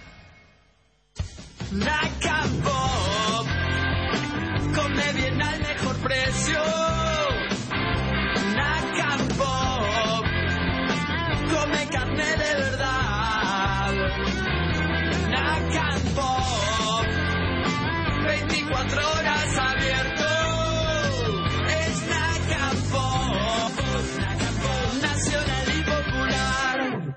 Speaker 16: Naca Pop, come bien al mejor precio. Naca Pop, come carne de verdad. Naca Pop, veinticuatro horas abierto. Es Naca Pop, Naca Pop, nacional y popular.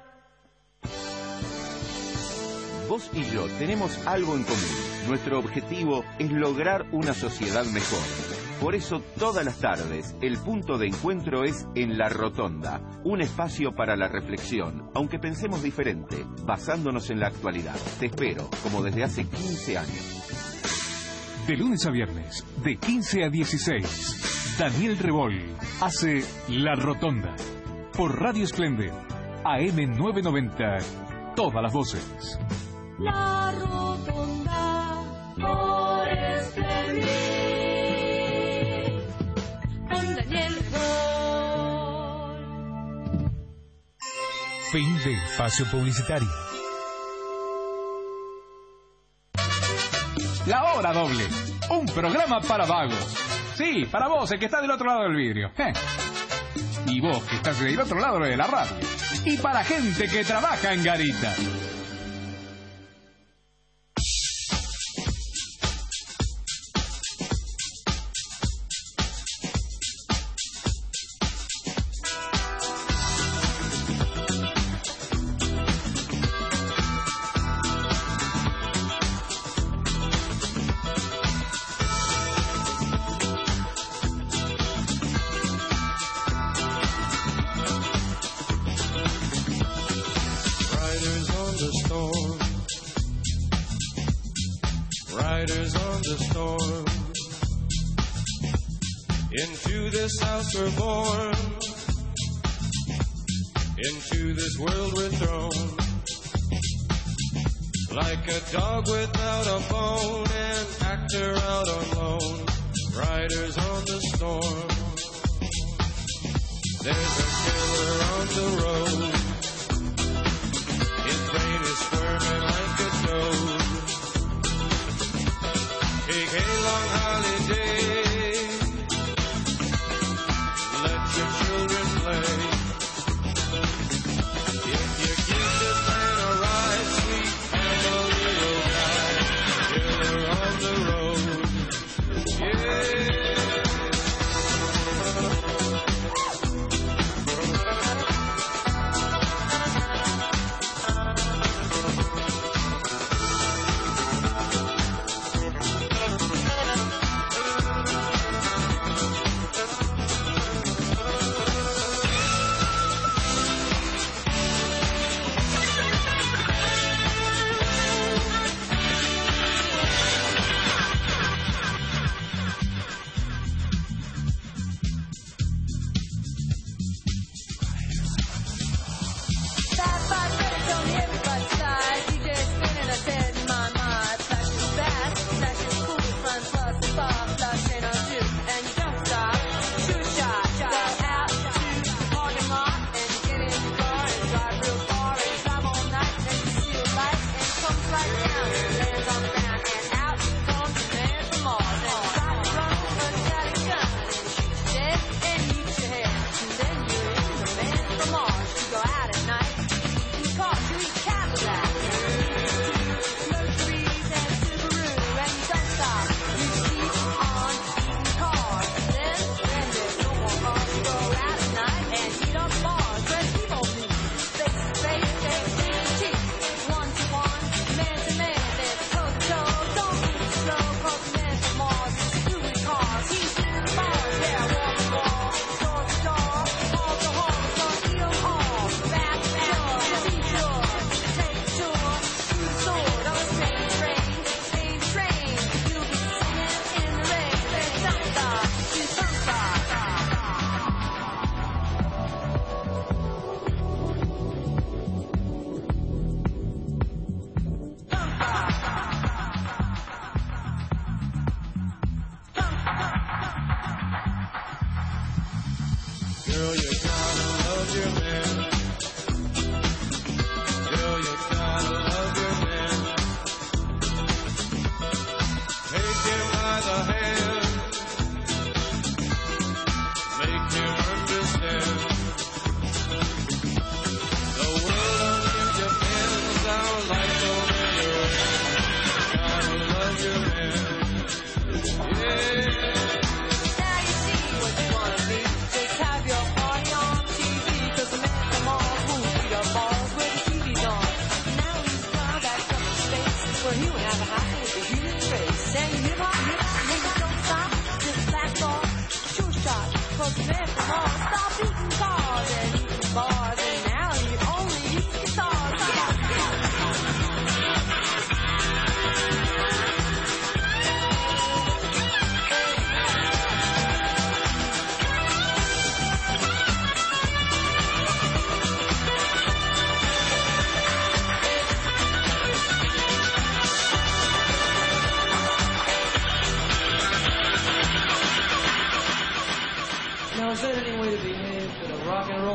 Speaker 17: Vos y yo tenemos algo en común. Nuestro objetivo es lograr una sociedad mejor. Por eso, todas las tardes, el punto de encuentro es en La Rotonda, un espacio para la reflexión, aunque pensemos diferente, basándonos en la actualidad. Te espero, como desde hace quince años.
Speaker 2: De lunes a viernes, de quince a dieciséis, Daniel Rebol hace La Rotonda. Por Radio Esplendid, A M novecientos noventa, todas las voces.
Speaker 1: La Rotonda por Esplendid con Daniel Rebol.
Speaker 2: Fin de espacio publicitario. La Hora Doble, un programa para vagos. Sí, para vos, el que está del otro lado del vidrio. Eh. Y vos, que estás del otro lado de la radio. Y para gente que trabaja en garita.
Speaker 18: We're born into this world we're thrown like a dog without a bone, an actor out on loan, riders on the storm. There's a killer on the road, his brain is squirming like a toad. Take a long holiday, your children play. If you give this man a ride, sweet Amarillo guy, killer on the road. Yeah.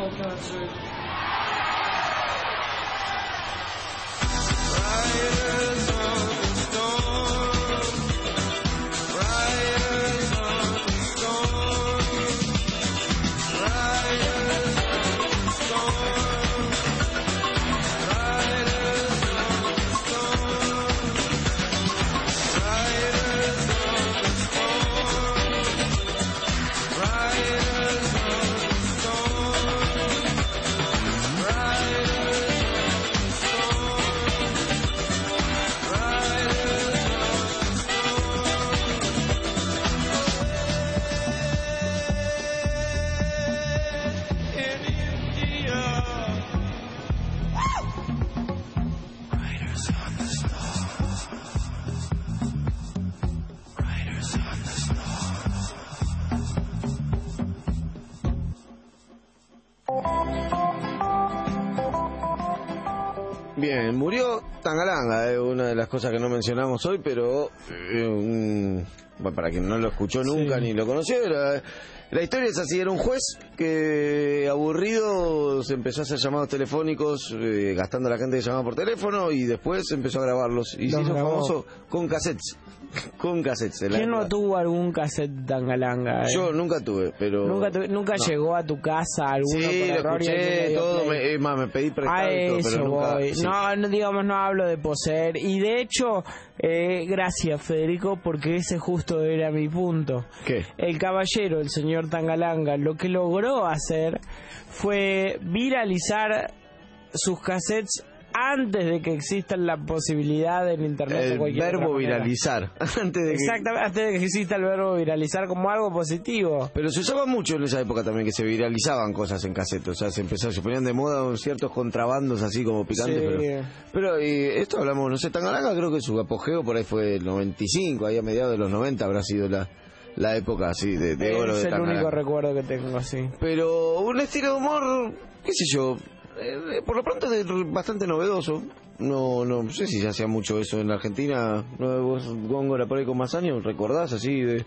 Speaker 4: whole country.
Speaker 18: Riders on the storm, riders on the storm, riders on the storm, riders on the storm, riders on the storm, riders on the storm,
Speaker 3: Bien, murió Tangalanga, eh, una de las cosas que no mencionamos hoy, pero eh, un- bueno, para quien no lo escuchó nunca
Speaker 4: Sí.
Speaker 3: ni lo conoció, era- la historia es así, era un juez que aburrido se empezó a hacer llamados telefónicos, eh, gastando a la gente que llamaba por teléfono, y después empezó a grabarlos, y se
Speaker 4: Los
Speaker 3: hizo
Speaker 4: grabó.
Speaker 3: famoso con cassettes, con cassettes. en la
Speaker 4: ¿Quién no
Speaker 3: época.
Speaker 4: tuvo algún cassette Tangalanga? eh?
Speaker 3: Yo nunca tuve, pero...
Speaker 4: Nunca, tu- nunca
Speaker 3: No.
Speaker 4: llegó a tu casa alguno
Speaker 3: Sí,
Speaker 4: por
Speaker 3: lo
Speaker 4: error y alguien le
Speaker 3: escuché,
Speaker 4: dio
Speaker 3: todo,
Speaker 4: play?
Speaker 3: me, es más, me pedí prestado
Speaker 4: A
Speaker 3: y todo,
Speaker 4: eso
Speaker 3: pero nunca...
Speaker 4: voy.
Speaker 3: sí.
Speaker 4: No, no, digamos, no hablo de poseer. Y de hecho, eh, gracias Federico, porque ese justo era mi punto.
Speaker 3: ¿Qué?
Speaker 4: El caballero, el señor Tangalanga, lo que logró hacer fue viralizar sus cassettes antes de que exista la posibilidad en internet o
Speaker 3: El
Speaker 4: cualquier otra
Speaker 3: verbo
Speaker 4: manera.
Speaker 3: viralizar, antes de que...
Speaker 4: Exactamente, antes de que exista el verbo viralizar como algo positivo.
Speaker 3: Pero se usaba mucho en esa época también, que se viralizaban cosas en cassette, o sea, se empezó, se ponían de moda ciertos contrabandos así como picantes,
Speaker 4: Sí.
Speaker 3: pero... Pero y esto hablamos, no sé, Tangalanga creo que su apogeo por ahí fue el noventa y cinco, ahí a mediados de los noventa habrá sido la, la época así de, de oro
Speaker 4: Es
Speaker 3: de
Speaker 4: el
Speaker 3: Tangalanga.
Speaker 4: único recuerdo que tengo así.
Speaker 3: Pero un estilo de humor, qué sé yo, eh, por lo pronto es bastante novedoso. No, no sé si se hacía mucho eso en la Argentina. ¿No? Vos, Góngora, por ahí con más años, ¿recordás así de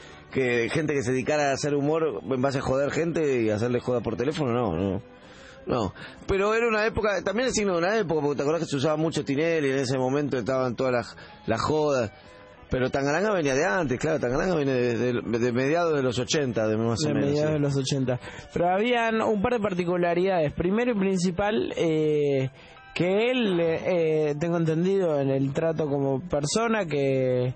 Speaker 3: que gente que se dedicara a hacer humor en base a joder gente y hacerle joda por teléfono? No, no. No, pero era una época, también es signo de una época, porque te acordás que se usaba mucho Tinelli, en ese momento estaban todas las, las jodas. Pero Tangalanga venía de antes, claro, Tangalanga viene de, de- de mediados de los ochenta, de más o
Speaker 4: De
Speaker 3: menos.
Speaker 4: mediados
Speaker 3: sí.
Speaker 4: de los ochenta. Pero habían un par de particularidades. Primero y principal, eh, que él, eh, tengo entendido en el trato como persona, que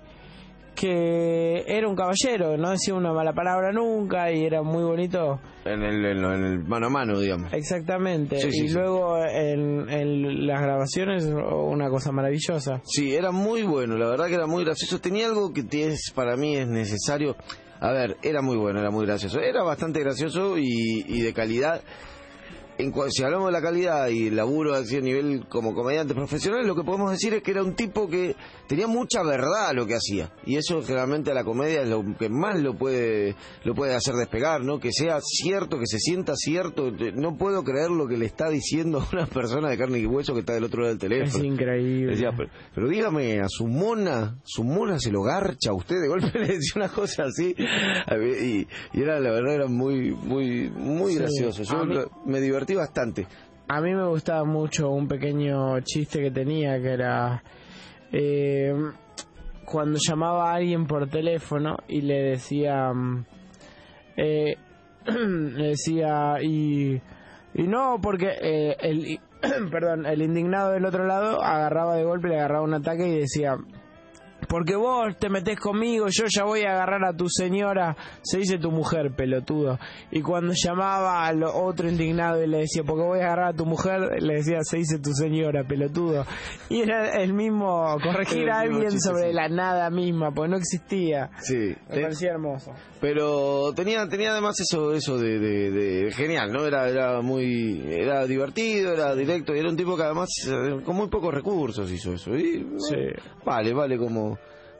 Speaker 4: que era un caballero, no decía una mala palabra nunca y era muy bonito.
Speaker 3: En el, en, lo- en el mano a mano, digamos.
Speaker 4: Exactamente.
Speaker 3: Sí, sí,
Speaker 4: y
Speaker 3: sí.
Speaker 4: luego en, en las grabaciones, una cosa maravillosa.
Speaker 3: Sí, era muy bueno, la verdad que era muy gracioso. Tenía algo que es, para mí es necesario. A ver, era muy bueno, era muy gracioso. Era bastante gracioso y, y de calidad. En, cua- si hablamos de la calidad y el laburo así a nivel como comediante profesional, lo que podemos decir es que era un tipo que tenía mucha verdad a lo que hacía. Y eso generalmente a la comedia es lo que más lo puede lo puede hacer despegar, ¿no? Que sea cierto, que se sienta cierto. No puedo creer lo que le está diciendo a una persona de carne y hueso que está del otro lado del teléfono.
Speaker 4: Es increíble.
Speaker 3: Decía, pero, pero dígame, a su mona, su mona se lo garcha a usted, de golpe le decía una cosa así, a ver, y, y era, la verdad, era muy, muy, muy
Speaker 4: Sí.
Speaker 3: gracioso. Yo
Speaker 4: A mí-
Speaker 3: lo- me divertí bastante.
Speaker 4: A mí me gustaba mucho un pequeño chiste que tenía, que era eh, cuando llamaba a alguien por teléfono y le decía, mm, eh, le decía, y, y no, porque eh, el, perdón, el indignado del otro lado agarraba de golpe, le agarraba un ataque y decía, porque vos te metés conmigo, yo ya voy a agarrar a tu señora, se dice tu mujer, pelotudo. Y cuando llamaba al otro indignado y le decía, porque voy a agarrar a tu mujer, le decía, se dice tu señora, pelotudo. Y era el mismo, corregir
Speaker 3: Era
Speaker 4: a
Speaker 3: el mismo
Speaker 4: alguien
Speaker 3: chiste,
Speaker 4: sobre
Speaker 3: sí.
Speaker 4: la nada misma, porque no existía.
Speaker 3: Sí.
Speaker 4: Me parecía hermoso.
Speaker 3: Pero tenía tenía además eso eso de, de, de genial, ¿no? Era era muy era divertido, era directo, y era un tipo que además eh, con muy pocos recursos hizo eso. Y,
Speaker 4: Sí.
Speaker 3: vale, vale como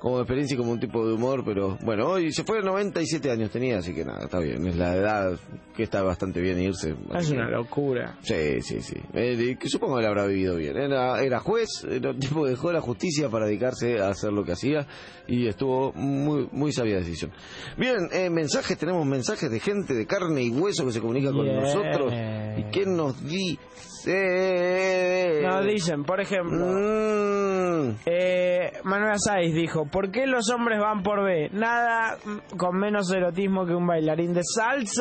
Speaker 3: como experiencia y como un tipo de humor, pero bueno, hoy se fue, noventa y siete años tenía, así que nada, está bien, es la edad que está bastante bien irse.
Speaker 4: Es una locura.
Speaker 3: Sí, sí, sí, eh, que supongo que le habrá vivido bien, era, era juez, era un tipo que dejó la justicia para dedicarse a hacer lo que hacía y estuvo muy muy sabia decisión. Bien, eh, mensajes, tenemos mensajes de gente de carne y hueso que se comunica con
Speaker 4: Yeah.
Speaker 3: nosotros. ¿Y qué nos dice?
Speaker 4: Nos dicen, por ejemplo,
Speaker 3: Mm.
Speaker 4: eh, Manuel Sáiz dijo, ¿por qué los hombres van por B? Nada mm, con menos erotismo que un bailarín de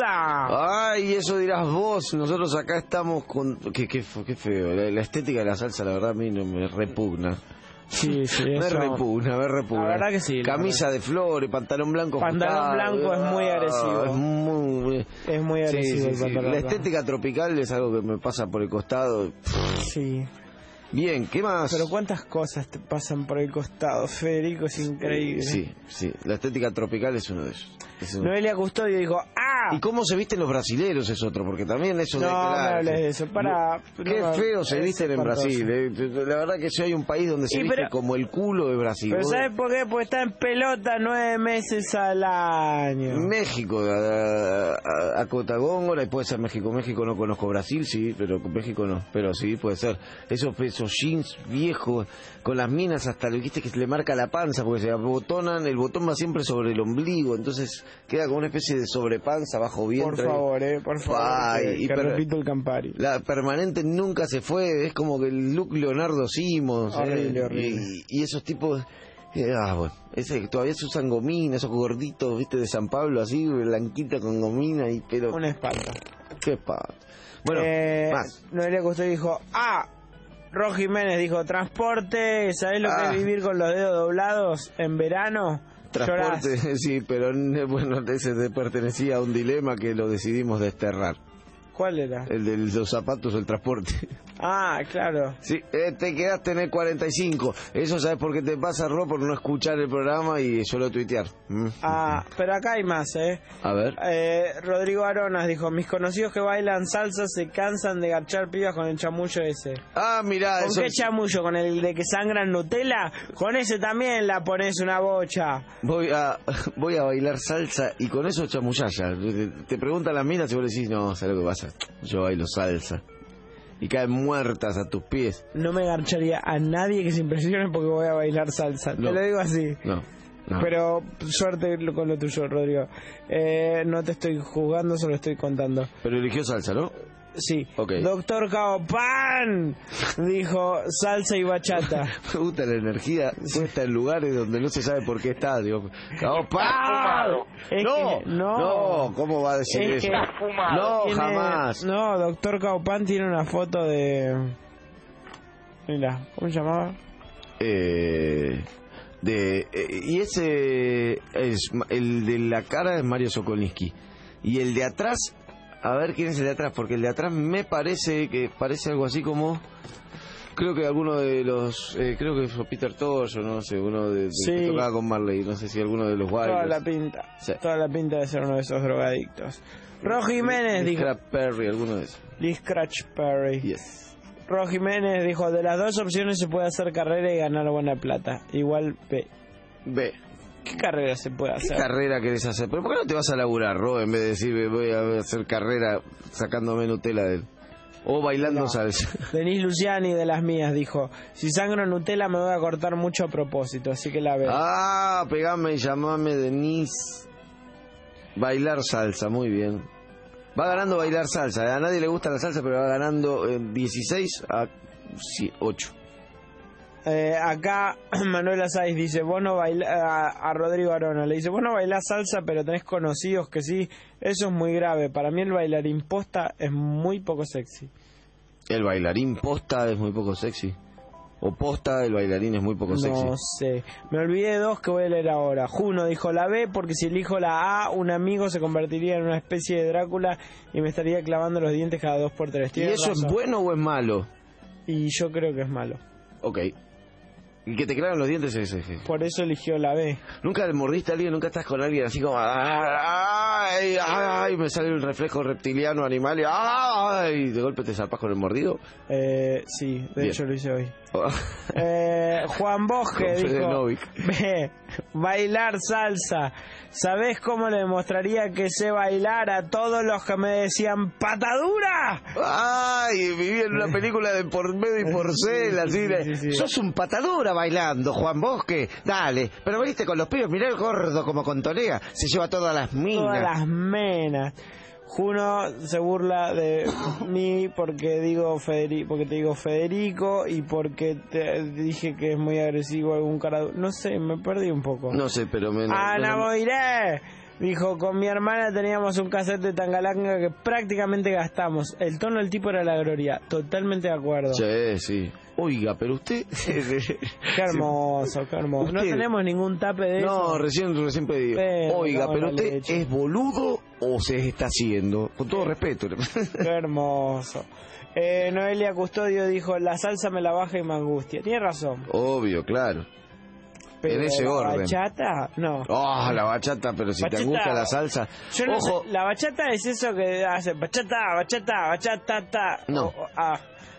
Speaker 4: salsa.
Speaker 3: Ay, eso dirás vos. Nosotros acá estamos con... Qué, qué, qué feo. La, la estética de la salsa, la verdad, a mí no me repugna.
Speaker 4: Sí, sí,
Speaker 3: Me
Speaker 4: eso-
Speaker 3: repugna, me repugna.
Speaker 4: La verdad que sí, la
Speaker 3: Camisa de flores, pantalón blanco.
Speaker 4: Pantalón
Speaker 3: ajustado.
Speaker 4: blanco es muy
Speaker 3: Ah,
Speaker 4: agresivo.
Speaker 3: Es muy...
Speaker 4: Es muy
Speaker 3: Sí,
Speaker 4: agresivo
Speaker 3: sí,
Speaker 4: el
Speaker 3: sí.
Speaker 4: pantalón
Speaker 3: La
Speaker 4: blanco.
Speaker 3: estética tropical es algo que me pasa por el costado.
Speaker 4: Sí.
Speaker 3: Bien, ¿qué más?
Speaker 4: Pero cuántas cosas te pasan por el costado, Federico, es increíble.
Speaker 3: Sí, sí. La estética tropical es uno de ellos. Es uno.
Speaker 4: Noelia Custodio dijo, ¡ah!
Speaker 3: ¿Y cómo se visten los brasileros es otro? Porque también eso
Speaker 4: No,
Speaker 3: de...
Speaker 4: me
Speaker 3: claro,
Speaker 4: hables
Speaker 3: sí.
Speaker 4: de eso, para...
Speaker 3: Qué
Speaker 4: no,
Speaker 3: feo se
Speaker 4: es
Speaker 3: visten en
Speaker 4: espantoso.
Speaker 3: Brasil. eh. La verdad que si hay un país donde se
Speaker 4: Y
Speaker 3: viste
Speaker 4: pero-
Speaker 3: como el culo de Brasil.
Speaker 4: Pero
Speaker 3: Vos-
Speaker 4: ¿sabes por qué? Porque está en pelota nueve meses al año.
Speaker 3: México, a, a, a Cotagóngora, y puede ser México. México no conozco, Brasil sí, pero México no. Pero sí, puede ser. Esos, esos jeans viejos, con las minas hasta, viste, que se le marca la panza, porque se abotonan, el botón va siempre sobre el ombligo, entonces queda como una especie de sobrepanza bajo vientre.
Speaker 4: Por favor, eh, por favor.
Speaker 3: Ay,
Speaker 4: que,
Speaker 3: y
Speaker 4: que
Speaker 3: per-
Speaker 4: repito el Campari.
Speaker 3: La permanente nunca se fue, es como que el look Leonardo Simons.
Speaker 4: Horrible,
Speaker 3: eh,
Speaker 4: horrible.
Speaker 3: Y, y esos tipos... eh, ah, bueno, ese que todavía se usan gomina, esos gorditos, viste, de San Pablo, así, blanquita con gomina y pero...
Speaker 4: Un espanto.
Speaker 3: Qué pa... Bueno,
Speaker 4: eh,
Speaker 3: más.
Speaker 4: Noelia Custodio dijo, ¡ah! Ro Jiménez dijo, transporte, ¿sabés lo
Speaker 3: Ah.
Speaker 4: que es vivir con los dedos doblados en verano? Llorás.
Speaker 3: Transporte, sí, pero eh, bueno, ese te pertenecía a un dilema que lo decidimos desterrar.
Speaker 4: ¿Cuál era?
Speaker 3: El de los zapatos o el transporte.
Speaker 4: Ah, claro.
Speaker 3: Sí, eh, te quedaste en el cuarenta y cinco. Eso sabes por qué te pasa, Ro, por no escuchar el programa y solo tuitear. Mm.
Speaker 4: Ah, pero acá hay más, ¿eh?
Speaker 3: A ver.
Speaker 4: Eh, Rodrigo Aronas dijo, mis conocidos que bailan salsa se cansan de garchar pibas con el chamullo ese.
Speaker 3: Ah, mirá,
Speaker 4: ¿Con
Speaker 3: eso...
Speaker 4: qué chamullo? ¿Con el de que sangran Nutella? Con ese también la pones una bocha.
Speaker 3: Voy a voy a bailar salsa y con eso chamullaya. Te, te preguntan las minas y vos le decís, no, ¿sabes lo que pasa? Yo bailo salsa. Y caen muertas a tus pies.
Speaker 4: No me garcharía a nadie que se impresione porque voy a bailar salsa.
Speaker 3: No.
Speaker 4: Te lo digo así.
Speaker 3: No, no.
Speaker 4: Pero suerte con lo tuyo, Rodrigo. Eh, no te estoy juzgando, solo estoy contando.
Speaker 3: Pero eligió salsa, ¿no?
Speaker 4: Sí.
Speaker 3: Ok.
Speaker 4: Doctor Caopan dijo salsa y bachata.
Speaker 3: Me gusta la energía puesta en lugares donde no se sabe por qué está. Digo, ¡Opa!
Speaker 4: Es
Speaker 3: No,
Speaker 4: que- no,
Speaker 3: no, ¿cómo va a decir
Speaker 4: Es
Speaker 3: eso?
Speaker 4: que
Speaker 3: No,
Speaker 4: tiene-
Speaker 3: jamás.
Speaker 4: No, Doctor Caopan tiene una foto de... Mira, ¿cómo se llamaba?
Speaker 3: Eh, de eh, y ese es el de la cara es Mario Sokolinski y el de atrás, a ver quién es el de atrás, porque el de atrás me parece que parece algo así como, creo que alguno de los, eh, creo que fue Peter Tosh o no sé, uno de, de
Speaker 4: Sí.
Speaker 3: que tocaba con Marley, no sé si alguno de los
Speaker 4: Toda
Speaker 3: Wilders.
Speaker 4: la pinta.
Speaker 3: Sí.
Speaker 4: Toda la pinta de ser uno de esos drogadictos. Ro Jiménez
Speaker 3: Lee
Speaker 4: dijo...
Speaker 3: Scrap Perry, alguno de esos.
Speaker 4: Lee Scratch Perry.
Speaker 3: Yes.
Speaker 4: Ro Jiménez dijo, de las dos opciones se puede hacer carrera y ganar buena plata. Igual B.
Speaker 3: B.
Speaker 4: ¿Qué carrera se puede
Speaker 3: ¿Qué
Speaker 4: hacer?
Speaker 3: carrera querés hacer? ¿Pero por qué no te vas a laburar, Ro, en vez de decir voy a hacer carrera sacándome Nutella de él? O bailando
Speaker 4: No.
Speaker 3: salsa.
Speaker 4: Denis Luciani de las mías dijo, si sangro Nutella me voy a cortar mucho a propósito, así que la veo.
Speaker 3: Ah, pegame y llamame Denise. Bailar salsa, muy bien. Va ganando bailar salsa. A nadie le gusta la salsa, pero va ganando eh, dieciséis a ocho.
Speaker 4: Eh, acá Manuela Sáiz dice, vos no baila, a, a Rodrigo Arona le dice, vos no bailás salsa pero tenés conocidos que sí, eso es muy grave. Para mí el bailarín posta es muy poco sexy.
Speaker 3: El bailarín posta es muy poco sexy. O posta, el bailarín es muy poco sexy.
Speaker 4: No sé, me olvidé de dos que voy a leer ahora. Juno dijo la B porque si elijo la A, un amigo se convertiría en una especie de Drácula y me estaría clavando los dientes cada dos por tres.
Speaker 3: ¿Y
Speaker 4: Tiene
Speaker 3: eso
Speaker 4: razón.
Speaker 3: es bueno o es malo?
Speaker 4: Y yo creo que es malo.
Speaker 3: Ok. Y que te clavan los dientes es ese.
Speaker 4: Por eso eligió la B.
Speaker 3: ¿Nunca le mordiste a alguien? ¿Nunca estás con alguien así como... Ay, ay, me sale un reflejo reptiliano animal y... Ay, de golpe te zarpas con el mordido?
Speaker 4: Eh, sí, de
Speaker 3: Bien.
Speaker 4: hecho lo hice hoy. eh, Juan Bosque
Speaker 3: Con Fede
Speaker 4: dijo...
Speaker 3: Novik.
Speaker 4: B, bailar salsa. ¿Sabés cómo le demostraría que sé bailar a todos los que me decían patadura?
Speaker 3: Ay, viví en una película de por medio y porcel, así de...
Speaker 4: sí, sí.
Speaker 3: Sos un patadura bailando, Juan Bosque. Dale, pero veniste con los pibes, mirá el gordo como contonea. Se lleva todas las minas.
Speaker 4: Todas las menas. Juno se burla de mí porque digo Federico, porque te digo Federico y porque te dije que es muy agresivo algún cara. No sé, me perdí un poco.
Speaker 3: No sé, pero me...
Speaker 4: Ana
Speaker 3: no-
Speaker 4: Moiré dijo, con mi hermana teníamos un cassette de Tangalanga que prácticamente gastamos. El tono del tipo era la gloria. Totalmente de acuerdo.
Speaker 3: Sí, sí. Oiga, pero usted...
Speaker 4: Qué hermoso, qué hermoso. No
Speaker 3: Usted-
Speaker 4: tenemos ningún tape de
Speaker 3: No,
Speaker 4: eso.
Speaker 3: recién, recién pedí.
Speaker 4: Pero,
Speaker 3: Oiga,
Speaker 4: no,
Speaker 3: pero
Speaker 4: la
Speaker 3: usted
Speaker 4: leche.
Speaker 3: es boludo o se está haciendo. Con todo respeto.
Speaker 4: Qué hermoso. Eh, Noelia Custodio dijo, la salsa me la baja y me angustia. Tiene razón.
Speaker 3: Obvio, claro.
Speaker 4: Pero
Speaker 3: en ese
Speaker 4: la
Speaker 3: orden.
Speaker 4: bachata, no.
Speaker 3: Oh, la bachata, pero si
Speaker 4: Bachata-
Speaker 3: te angustia la salsa.
Speaker 4: Yo no
Speaker 3: Ojo,
Speaker 4: sé, la bachata es eso que hace bachata, bachata, bachata, ta.
Speaker 3: No.
Speaker 4: O- o- ah.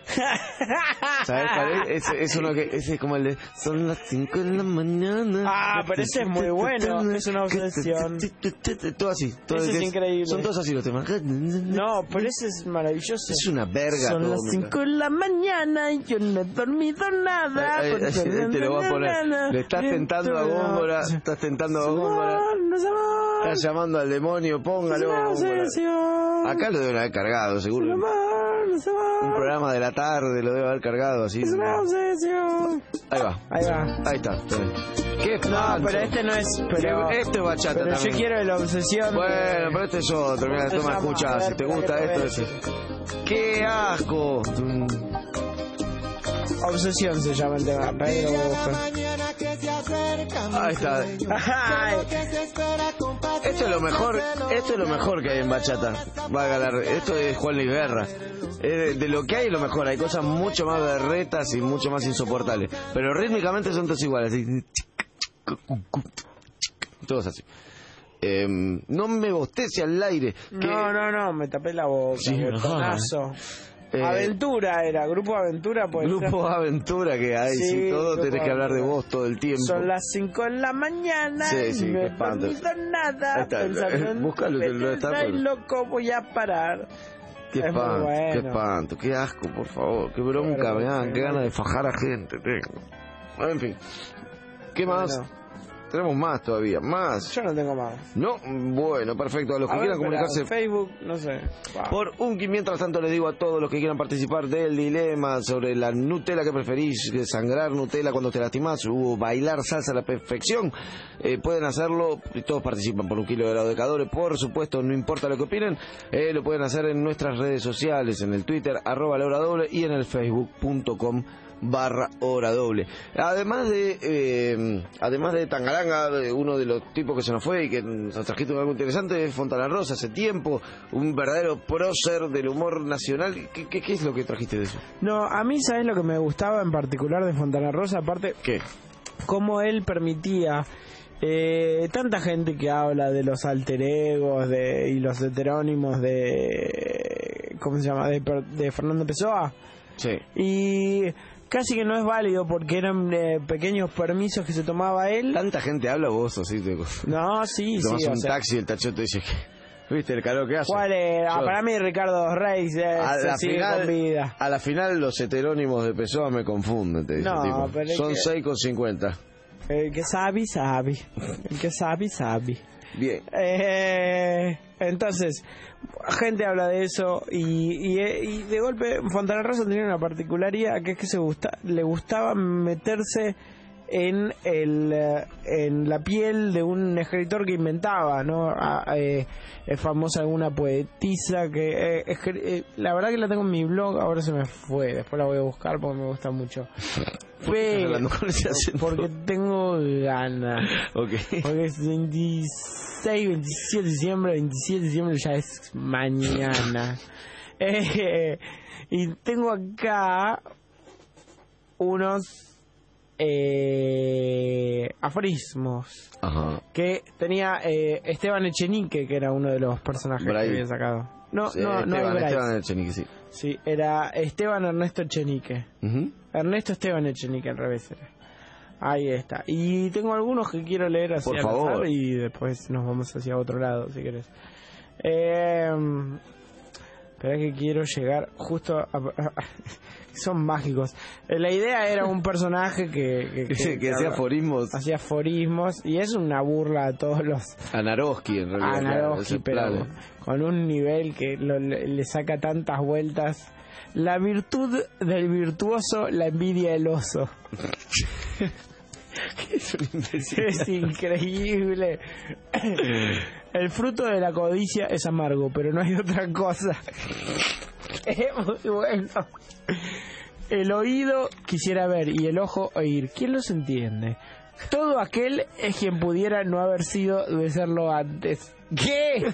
Speaker 3: ¿sabes cuál es? Es, es uno que ese es como el de son las cinco de la mañana.
Speaker 4: Ah, pero ese es muy bueno, es una obsesión.
Speaker 3: Todo así. Todo
Speaker 4: Ese es increíble.
Speaker 3: Son todos así los temas.
Speaker 4: No, pero ese es maravilloso.
Speaker 3: Es una verga.
Speaker 4: Son las
Speaker 3: atómica.
Speaker 4: cinco de la mañana y yo no he dormido nada.
Speaker 3: Ay, ay,
Speaker 4: porque
Speaker 3: ay, te lo voy a poner. Le estás tentando a Góngora. Estás tentando a Góngora.
Speaker 4: No se va.
Speaker 3: Estás llamando al demonio. Póngalo.
Speaker 4: Es una
Speaker 3: Góngora.
Speaker 4: obsesión.
Speaker 3: Acá lo deben haber cargado, seguro.
Speaker 4: No se va, no se va.
Speaker 3: Un programa de la tarde lo debe haber cargado así.
Speaker 4: Es una obsesión.
Speaker 3: Ahí va.
Speaker 4: Ahí va.
Speaker 3: Ahí está. está bien. ¿Qué
Speaker 4: No,
Speaker 3: espanto?
Speaker 4: pero este no es. Pero,
Speaker 3: Este es bachata
Speaker 4: pero
Speaker 3: también.
Speaker 4: yo quiero el obsesión.
Speaker 3: Bueno, pero este es otro. Mira,
Speaker 4: Este
Speaker 3: toma,
Speaker 4: llama,
Speaker 3: escucha.
Speaker 4: a ver,
Speaker 3: Si te
Speaker 4: espera
Speaker 3: gusta
Speaker 4: que
Speaker 3: esto,
Speaker 4: te
Speaker 3: ese. ¡Qué asco! Mm.
Speaker 4: Obsesión se llama el tema. Pedro busca.
Speaker 3: Ahí está.
Speaker 4: Ay.
Speaker 3: Esto es lo mejor, esto es lo mejor que hay en bachata. Va a ganar. Esto es Juan Luis Guerra. Es de, de lo que hay lo mejor. Hay cosas mucho más berretas y mucho más insoportables. Pero rítmicamente son todos iguales. Así. Todos así. Eh, no me bostece al aire. Que-
Speaker 4: No, no, no, me tapé la boca.
Speaker 3: Sí,
Speaker 4: botonazo.
Speaker 3: Eh,
Speaker 4: Aventura era, Grupo Aventura, pues.
Speaker 3: Grupo Aventura que hay,
Speaker 4: Sí,
Speaker 3: sí, todo
Speaker 4: Grupo
Speaker 3: tenés que hablar de
Speaker 4: Aventura.
Speaker 3: vos todo el tiempo.
Speaker 4: Son las cinco de la mañana
Speaker 3: Sí,
Speaker 4: y
Speaker 3: sí,
Speaker 4: no
Speaker 3: qué
Speaker 4: he
Speaker 3: espanto.
Speaker 4: dormido nada.
Speaker 3: Ahí está,
Speaker 4: Pensando en
Speaker 3: búscalo, que lo está,
Speaker 4: Ay,
Speaker 3: pero-
Speaker 4: loco, voy a parar.
Speaker 3: Qué
Speaker 4: Es muy
Speaker 3: espanto,
Speaker 4: bueno.
Speaker 3: qué espanto, qué asco, por favor, qué bronca,
Speaker 4: Pero,
Speaker 3: me dan,
Speaker 4: pero-
Speaker 3: qué ganas de fajar a gente tengo. En fin, ¿qué más?
Speaker 4: Bueno.
Speaker 3: Tenemos más todavía, más.
Speaker 4: Yo no tengo más.
Speaker 3: No, bueno, perfecto, a los que
Speaker 4: A ver,
Speaker 3: quieran
Speaker 4: espera,
Speaker 3: comunicarse
Speaker 4: Facebook, no sé. Va.
Speaker 3: por Unki. Mientras tanto les digo a todos los que quieran participar del dilema sobre la Nutella que preferís, de sangrar Nutella cuando te lastimás o bailar salsa a la perfección, eh, pueden hacerlo, y todos participan por un kilo de helado de Cadore, por supuesto, no importa lo que opinen, eh, lo pueden hacer en nuestras redes sociales, en el Twitter, arroba la hora doble, y en el facebook punto com barra hora doble. Además de eh, además de Tangalanga, de uno de los tipos que se nos fue y que nos trajiste algo interesante, es Fontana Rosa, hace tiempo, un verdadero prócer del humor nacional. ¿Qué, qué, qué es lo que trajiste de eso?
Speaker 4: No, a mí, ¿sabes lo que me gustaba en particular de Fontana Rosa? Aparte,
Speaker 3: ¿Qué?
Speaker 4: cómo él permitía eh, tanta gente que habla de los alter egos de, y los heterónimos de, ¿cómo se llama? De, Per- de Fernando Pessoa.
Speaker 3: Sí.
Speaker 4: Y casi que no es válido porque eran eh, pequeños permisos que se tomaba él.
Speaker 3: Tanta gente habla, vos así te...
Speaker 4: No, sí,
Speaker 3: Tomas
Speaker 4: sí.
Speaker 3: un
Speaker 4: o sea,
Speaker 3: taxi y el tachote dice que... ¿Viste el calor que hace?
Speaker 4: ¿cuál era?
Speaker 3: Yo-
Speaker 4: Para mí Ricardo Reis eh,
Speaker 3: a
Speaker 4: se
Speaker 3: la,
Speaker 4: sigue
Speaker 3: final,
Speaker 4: con vida.
Speaker 3: a la final los heterónimos de Pessoa me confunden, te dice
Speaker 4: No,
Speaker 3: el tipo.
Speaker 4: pero es
Speaker 3: Son
Speaker 4: que-
Speaker 3: seis con cincuenta.
Speaker 4: El que sabe, sabe. El que sabe, sabe.
Speaker 3: Bien.
Speaker 4: Eh, entonces, gente habla de eso y, y, y de golpe Fontana Rosa tenía una particularidad que es que se gusta, le gustaba meterse en el eh, en la piel de un escritor que inventaba, ¿no? Ah, eh, es famosa alguna poetisa que eh, escri- eh, la verdad que la tengo en mi blog, ahora se me fue, después la voy a buscar porque me gusta mucho.
Speaker 3: ¿Por qué estás
Speaker 4: Pero,
Speaker 3: hablando con ese acento?
Speaker 4: porque tengo ganas.
Speaker 3: Ok.
Speaker 4: Porque es veintiséis, veintisiete de diciembre, veintisiete de diciembre ya es mañana. Eh, y tengo acá unos eh, aforismos.
Speaker 3: Ajá.
Speaker 4: Que tenía eh, Esteban Echenique, que era uno de los personajes
Speaker 3: Bray.
Speaker 4: que había sacado. No,
Speaker 3: Sí,
Speaker 4: no, no
Speaker 3: Esteban,
Speaker 4: hay Bray.
Speaker 3: Esteban Echenique, sí.
Speaker 4: Sí, era Esteban Ernesto Echenique.
Speaker 3: Ujú.
Speaker 4: Ernesto Esteban Echenique, al revés era. Ahí está. Y tengo algunos que quiero leer así
Speaker 3: Por
Speaker 4: al
Speaker 3: favor.
Speaker 4: azar y después nos vamos hacia otro lado, si querés. Eh, espera que quiero llegar justo a... Son mágicos. Eh, La idea era un personaje que...
Speaker 3: Que- que hacía aforismos.
Speaker 4: Hacía aforismos y es una burla a todos los...
Speaker 3: Anaroski, en realidad. claro,
Speaker 4: Anaroski,
Speaker 3: ese
Speaker 4: pero
Speaker 3: plan.
Speaker 4: con un nivel que lo- le, le saca tantas vueltas. La virtud del virtuoso, la envidia del oso.
Speaker 3: Es un imbécil.
Speaker 4: Es increíble. El fruto de la codicia es amargo, pero no hay otra cosa. Es muy bueno. El oído quisiera ver y el ojo oír. ¿Quién los entiende? Todo aquel es quien pudiera no haber sido de serlo antes. ¿Qué?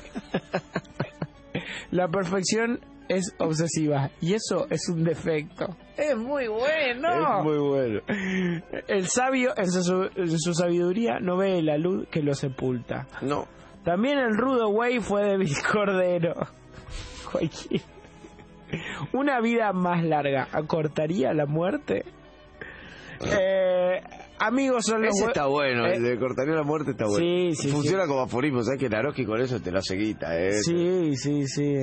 Speaker 4: La perfección es obsesiva y eso es un defecto. Es muy bueno.
Speaker 3: Es muy bueno.
Speaker 4: El sabio en su, en su sabiduría no ve la luz que lo sepulta.
Speaker 3: No.
Speaker 4: También el rudo güey fue de Vil Cordero. Cualquiera. Una vida más larga acortaría la muerte. Eh, amigos son los
Speaker 3: Ese
Speaker 4: hue-
Speaker 3: está bueno,
Speaker 4: eh,
Speaker 3: el de cortaría la muerte está bueno.
Speaker 4: Sí, sí,
Speaker 3: Funciona
Speaker 4: sí.
Speaker 3: como aforismo, ¿sabes? Que Naroski con eso te lo hace guita, ¿eh?
Speaker 4: Sí, sí, sí.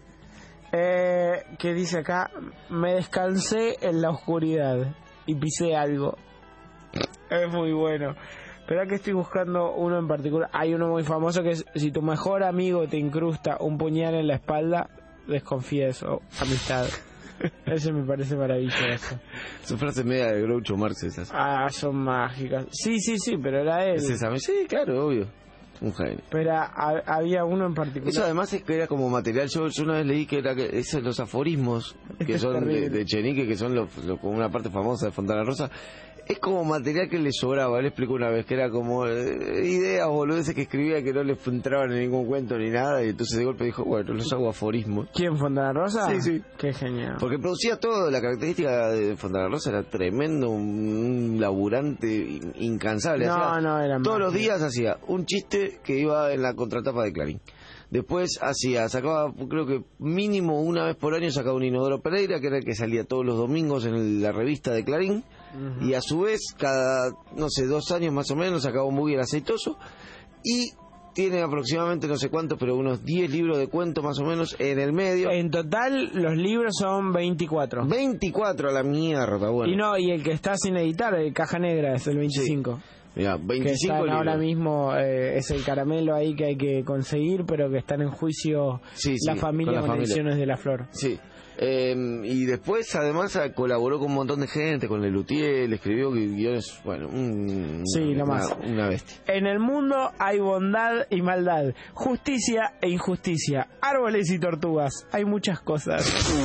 Speaker 4: Eh, ¿Qué dice acá? Me descansé en la oscuridad y pisé algo. Es muy bueno. Espera que estoy buscando uno en particular. Hay uno muy famoso que es: si tu mejor amigo te incrusta un puñal en la espalda, desconfía de su amistad. Ese me parece maravilloso.
Speaker 3: Su frase media de Groucho Marx esas.
Speaker 4: Ah, son mágicas. Sí, sí, sí, pero era él.
Speaker 3: ¿Es esa? Sí, claro, obvio. Un genio.
Speaker 4: Pero ha- había uno en particular.
Speaker 3: Eso además es que era como material. Yo, yo una vez leí que era que esos los aforismos que
Speaker 4: Es
Speaker 3: son de,
Speaker 4: terrible.
Speaker 3: de Chenique, que son los, los- como una parte famosa de Fontana Rosa. Es como material que le sobraba. Él explicó una vez que era como eh, ideas boludeces que escribía que no le entraban en ningún cuento ni nada. Y entonces de golpe dijo, bueno, los hago aforismos.
Speaker 4: ¿Quién, Fontana Rosa?
Speaker 3: Sí, sí.
Speaker 4: Qué genial.
Speaker 3: Porque producía todo, la característica de Fontana Rosa era tremendo, un, un laburante in- incansable.
Speaker 4: No,
Speaker 3: Hacía-
Speaker 4: no, era
Speaker 3: todos los
Speaker 4: mágico.
Speaker 3: días hacía un chiste que iba en la contratapa de Clarín. Después hacía, sacaba, creo que mínimo una vez por año sacaba un Inodoro Pereira, que era el que salía todos los domingos en el- la revista de Clarín.
Speaker 4: Ujú.
Speaker 3: Y a su vez, cada, no sé, dos años más o menos, sacaba un Boogie el aceitoso. Y tiene aproximadamente, no sé cuántos, pero unos diez libros de cuentos más o menos en el medio.
Speaker 4: En total, los libros son veinticuatro.
Speaker 3: veinticuatro a la mierda, bueno.
Speaker 4: Y no, y el que está sin editar, el Caja Negra, es el veinticinco.
Speaker 3: Mirá,
Speaker 4: Que
Speaker 3: veinticinco
Speaker 4: están ahora
Speaker 3: libros.
Speaker 4: mismo, eh, es el caramelo ahí que hay que conseguir, pero que están en juicio
Speaker 3: Sí, sí,
Speaker 4: la familia
Speaker 3: con la
Speaker 4: con
Speaker 3: familia.
Speaker 4: Ediciones de la Flor.
Speaker 3: Sí. Eh, y después, además, ah, colaboró con un montón de gente, con Lelutier, le escribió gui- guiones, bueno, un,
Speaker 4: Sí, lo
Speaker 3: una,
Speaker 4: más.
Speaker 3: una bestia.
Speaker 4: En el mundo hay bondad y maldad, justicia e injusticia, árboles y tortugas, hay muchas cosas.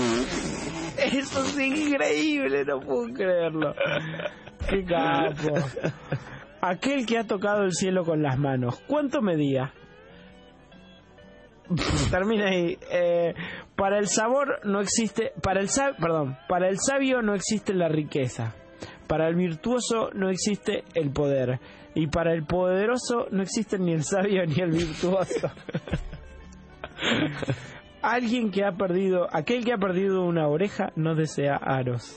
Speaker 4: Eso es increíble, no puedo creerlo. Qué capo. Aquel que ha tocado el cielo con las manos, ¿cuánto medía? Termina ahí. Eh, para el sabor no existe, para el sab- perdón, para el sabio no existe la riqueza, para el virtuoso no existe el poder y para el poderoso no existe ni el sabio ni el virtuoso. Alguien que ha perdido, aquel que ha perdido una oreja no desea aros.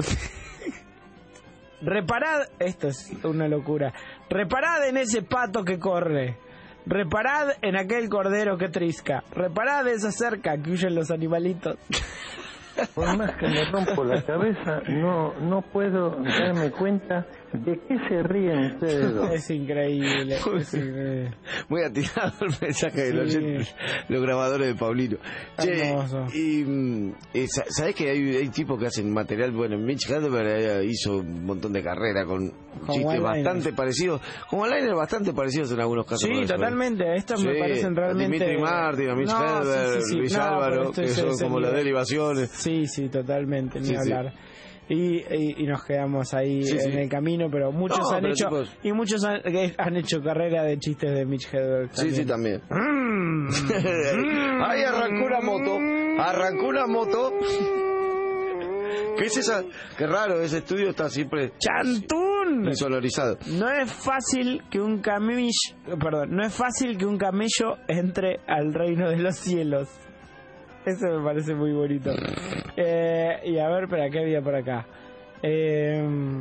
Speaker 4: Reparad, esto es una locura. Reparad en ese pato que corre. Reparad en aquel cordero que trisca. Reparad esa cerca que huyen los animalitos.
Speaker 19: Por más que me rompo la cabeza, no no puedo darme cuenta de qué se ríen ustedes dos.
Speaker 4: Es increíble. Es increíble.
Speaker 3: Muy atinado el mensaje de los,
Speaker 4: Sí.
Speaker 3: oyentes, los grabadores de Paulino. Che,
Speaker 4: Hermoso.
Speaker 3: y mm, eh, sa- ¿sabés que hay, hay tipos que hacen material? Bueno, Mitch Hedberg eh, hizo un montón de carrera con,
Speaker 4: Con
Speaker 3: chistes
Speaker 4: one-liners.
Speaker 3: bastante parecidos, con one-liners bastante parecidos en algunos casos.
Speaker 4: Sí,
Speaker 3: con eso, ¿eh?
Speaker 4: totalmente. Estos me
Speaker 3: Sí,
Speaker 4: parecen
Speaker 3: a
Speaker 4: realmente...
Speaker 3: Dimitri Martin, a Mitch
Speaker 4: No, sí,
Speaker 3: Hedberg,
Speaker 4: sí, sí.
Speaker 3: Luis
Speaker 4: No, pero
Speaker 3: Álvaro,
Speaker 4: esto
Speaker 3: que
Speaker 4: es
Speaker 3: son
Speaker 4: ese
Speaker 3: como las
Speaker 4: nivel.
Speaker 3: derivaciones.
Speaker 4: Sí, sí, totalmente, ni
Speaker 3: Sí, sí.
Speaker 4: hablar. Y, y, y nos quedamos ahí
Speaker 3: Sí,
Speaker 4: en
Speaker 3: sí.
Speaker 4: el camino, pero muchos
Speaker 3: No,
Speaker 4: han
Speaker 3: pero
Speaker 4: hecho
Speaker 3: tipos-
Speaker 4: y muchos han, que han hecho carrera de chistes de Mitch Hedberg.
Speaker 3: Sí, sí, también.
Speaker 4: Mm.
Speaker 3: Ahí arrancó una moto, arrancó una moto. ¿Qué es esa? Qué raro, ese estudio está siempre
Speaker 4: ¡Chantún!
Speaker 3: insonorizado.
Speaker 4: No es fácil que un camello, perdón, no es fácil que un camello entre al reino de los cielos. Eso me parece muy bonito. Eh, y a ver, espera, ¿qué había por acá? Eh,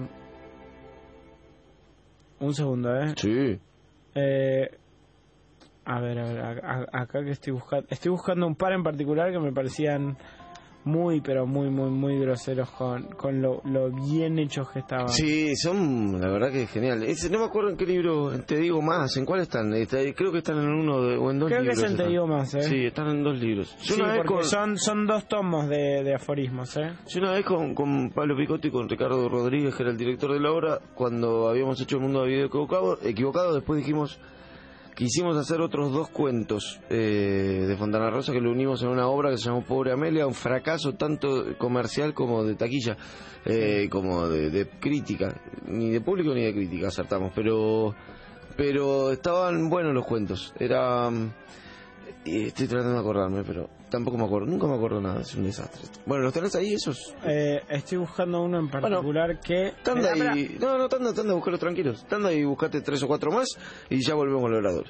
Speaker 4: un segundo, ¿eh?
Speaker 3: Sí.
Speaker 4: Eh, a ver, a ver, a- a- acá que estoy buscando... Estoy buscando un par en particular que me parecían muy, pero muy, muy, muy groseros con, con lo, lo bien hechos que estaban.
Speaker 3: Sí, son, la verdad que es genial. Ese, no me acuerdo en qué libro, Te digo más, ¿en cuál están? Está- creo que están en uno de- o en dos
Speaker 4: Creo que
Speaker 3: libros.
Speaker 4: es en Te
Speaker 3: están.
Speaker 4: digo más, ¿eh?
Speaker 3: Sí, están en dos libros. Yo
Speaker 4: Sí,
Speaker 3: una vez
Speaker 4: porque
Speaker 3: con,
Speaker 4: son, son dos tomos de, de aforismos, ¿eh?
Speaker 3: yo una vez con, con Pablo Picotti y con Ricardo Rodríguez, que era el director de la obra, cuando habíamos hecho El Mundo de Video Equivocado, equivocado después dijimos... Quisimos hacer otros dos cuentos eh, de Fontana Rosa que lo unimos en una obra que se llamó Pobre Amelia, un fracaso tanto comercial como de taquilla, eh, como de, de crítica, ni de público ni de crítica acertamos, pero pero estaban buenos los cuentos, era... y estoy tratando de acordarme, pero tampoco me acuerdo, nunca me acuerdo nada, es un desastre. Bueno, ¿los tenés ahí esos?
Speaker 4: Eh, estoy buscando uno en particular que...
Speaker 3: Tanda
Speaker 4: Espera,
Speaker 3: y... No, no, tanda, tanda, buscalos tranquilos. Tanda y buscate tres o cuatro más y ya volvemos con el orador.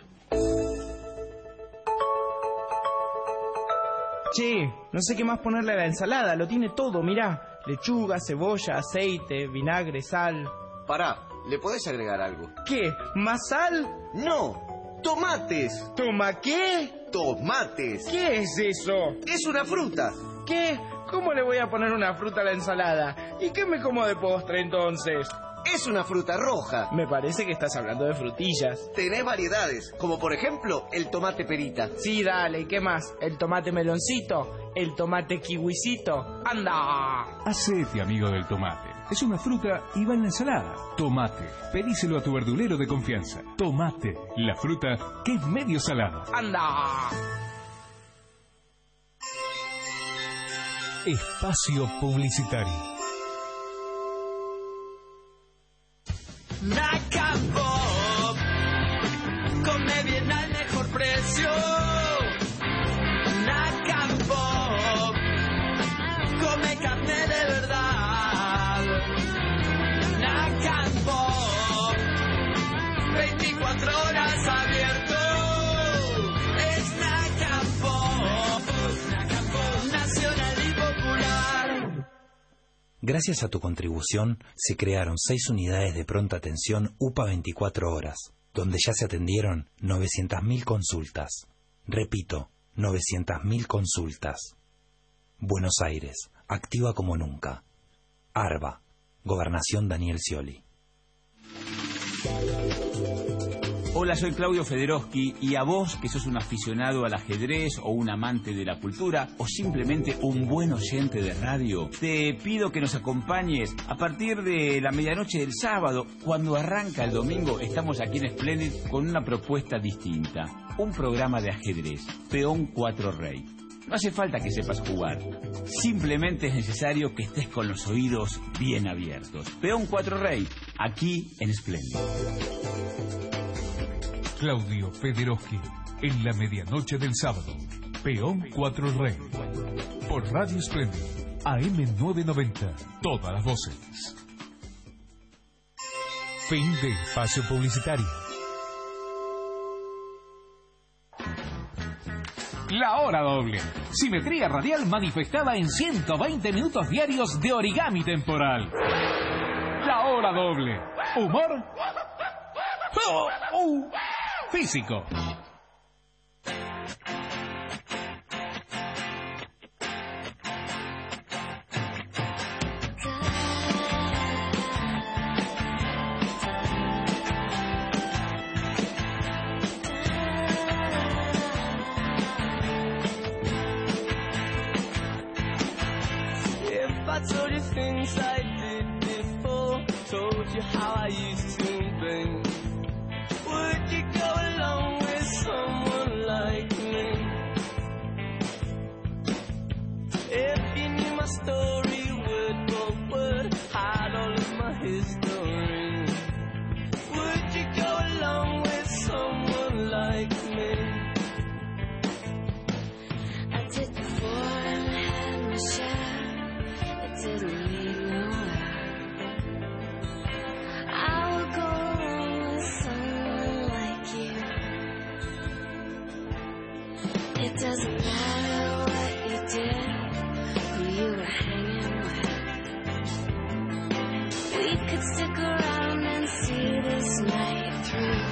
Speaker 20: Che, no sé qué más ponerle a la ensalada, lo tiene todo, mirá. Lechuga, cebolla, aceite, vinagre, sal.
Speaker 3: Pará, ¿le podés agregar algo?
Speaker 20: ¿Qué? ¿Más sal?
Speaker 3: No, tomates.
Speaker 20: ¿Toma qué?
Speaker 3: Tomates.
Speaker 20: ¿Qué es eso?
Speaker 3: Es una fruta.
Speaker 20: ¿Qué? ¿Cómo le voy a poner una fruta a la ensalada? ¿Y qué me como de postre entonces?
Speaker 3: Es una fruta roja.
Speaker 20: Me parece que estás hablando de frutillas.
Speaker 3: Tenés variedades, como por ejemplo el tomate perita.
Speaker 20: Sí, dale, ¿y qué más? ¿El tomate meloncito? ¿El tomate kiwisito? ¡Anda!
Speaker 2: Hacete amigo del tomate. Es una fruta y va en la ensalada. Tomate. Pedíselo a tu verdulero de confianza. Tomate, la fruta que es medio salada.
Speaker 20: ¡Anda!
Speaker 2: Espacio publicitario.
Speaker 16: Nacapop, come bien al mejor precio. Nacapop, come carne de verdad. Nacapop, veinticuatro horas abierto. Es Nacapop, Nacapop, nacional y popular.
Speaker 8: Gracias a tu contribución, se crearon seis unidades de pronta atención U P A veinticuatro horas, donde ya se atendieron novecientas mil consultas. Repito, novecientas mil consultas. Buenos Aires, activa como nunca. ARBA, Gobernación Daniel Scioli.
Speaker 21: Hola, soy Claudio Federowski y a vos que sos un aficionado al ajedrez o un amante de la cultura o simplemente un buen oyente de radio, te pido que nos acompañes a partir de la medianoche del sábado. Cuando arranca el domingo estamos aquí en Splendid con una propuesta distinta, un programa de ajedrez, Peón cuatro Rey. No hace falta que sepas jugar, simplemente es necesario que estés con los oídos bien abiertos. Peón cuatro Rey, aquí en Splendid.
Speaker 2: Claudio Federowski, en la medianoche del sábado. Peón cuatro Rey. Por Radio Splendid, A M novecientos noventa, todas las voces. Fin de espacio publicitario. La hora doble. Simetría radial manifestada en ciento veinte minutos diarios de origami temporal. La hora doble. Humor. Oh, oh. Físico.
Speaker 16: If I told you things I did before, told you how I used to be, would you go along with
Speaker 5: It doesn't matter what you did, who you were hanging with. We could stick around and see this night through.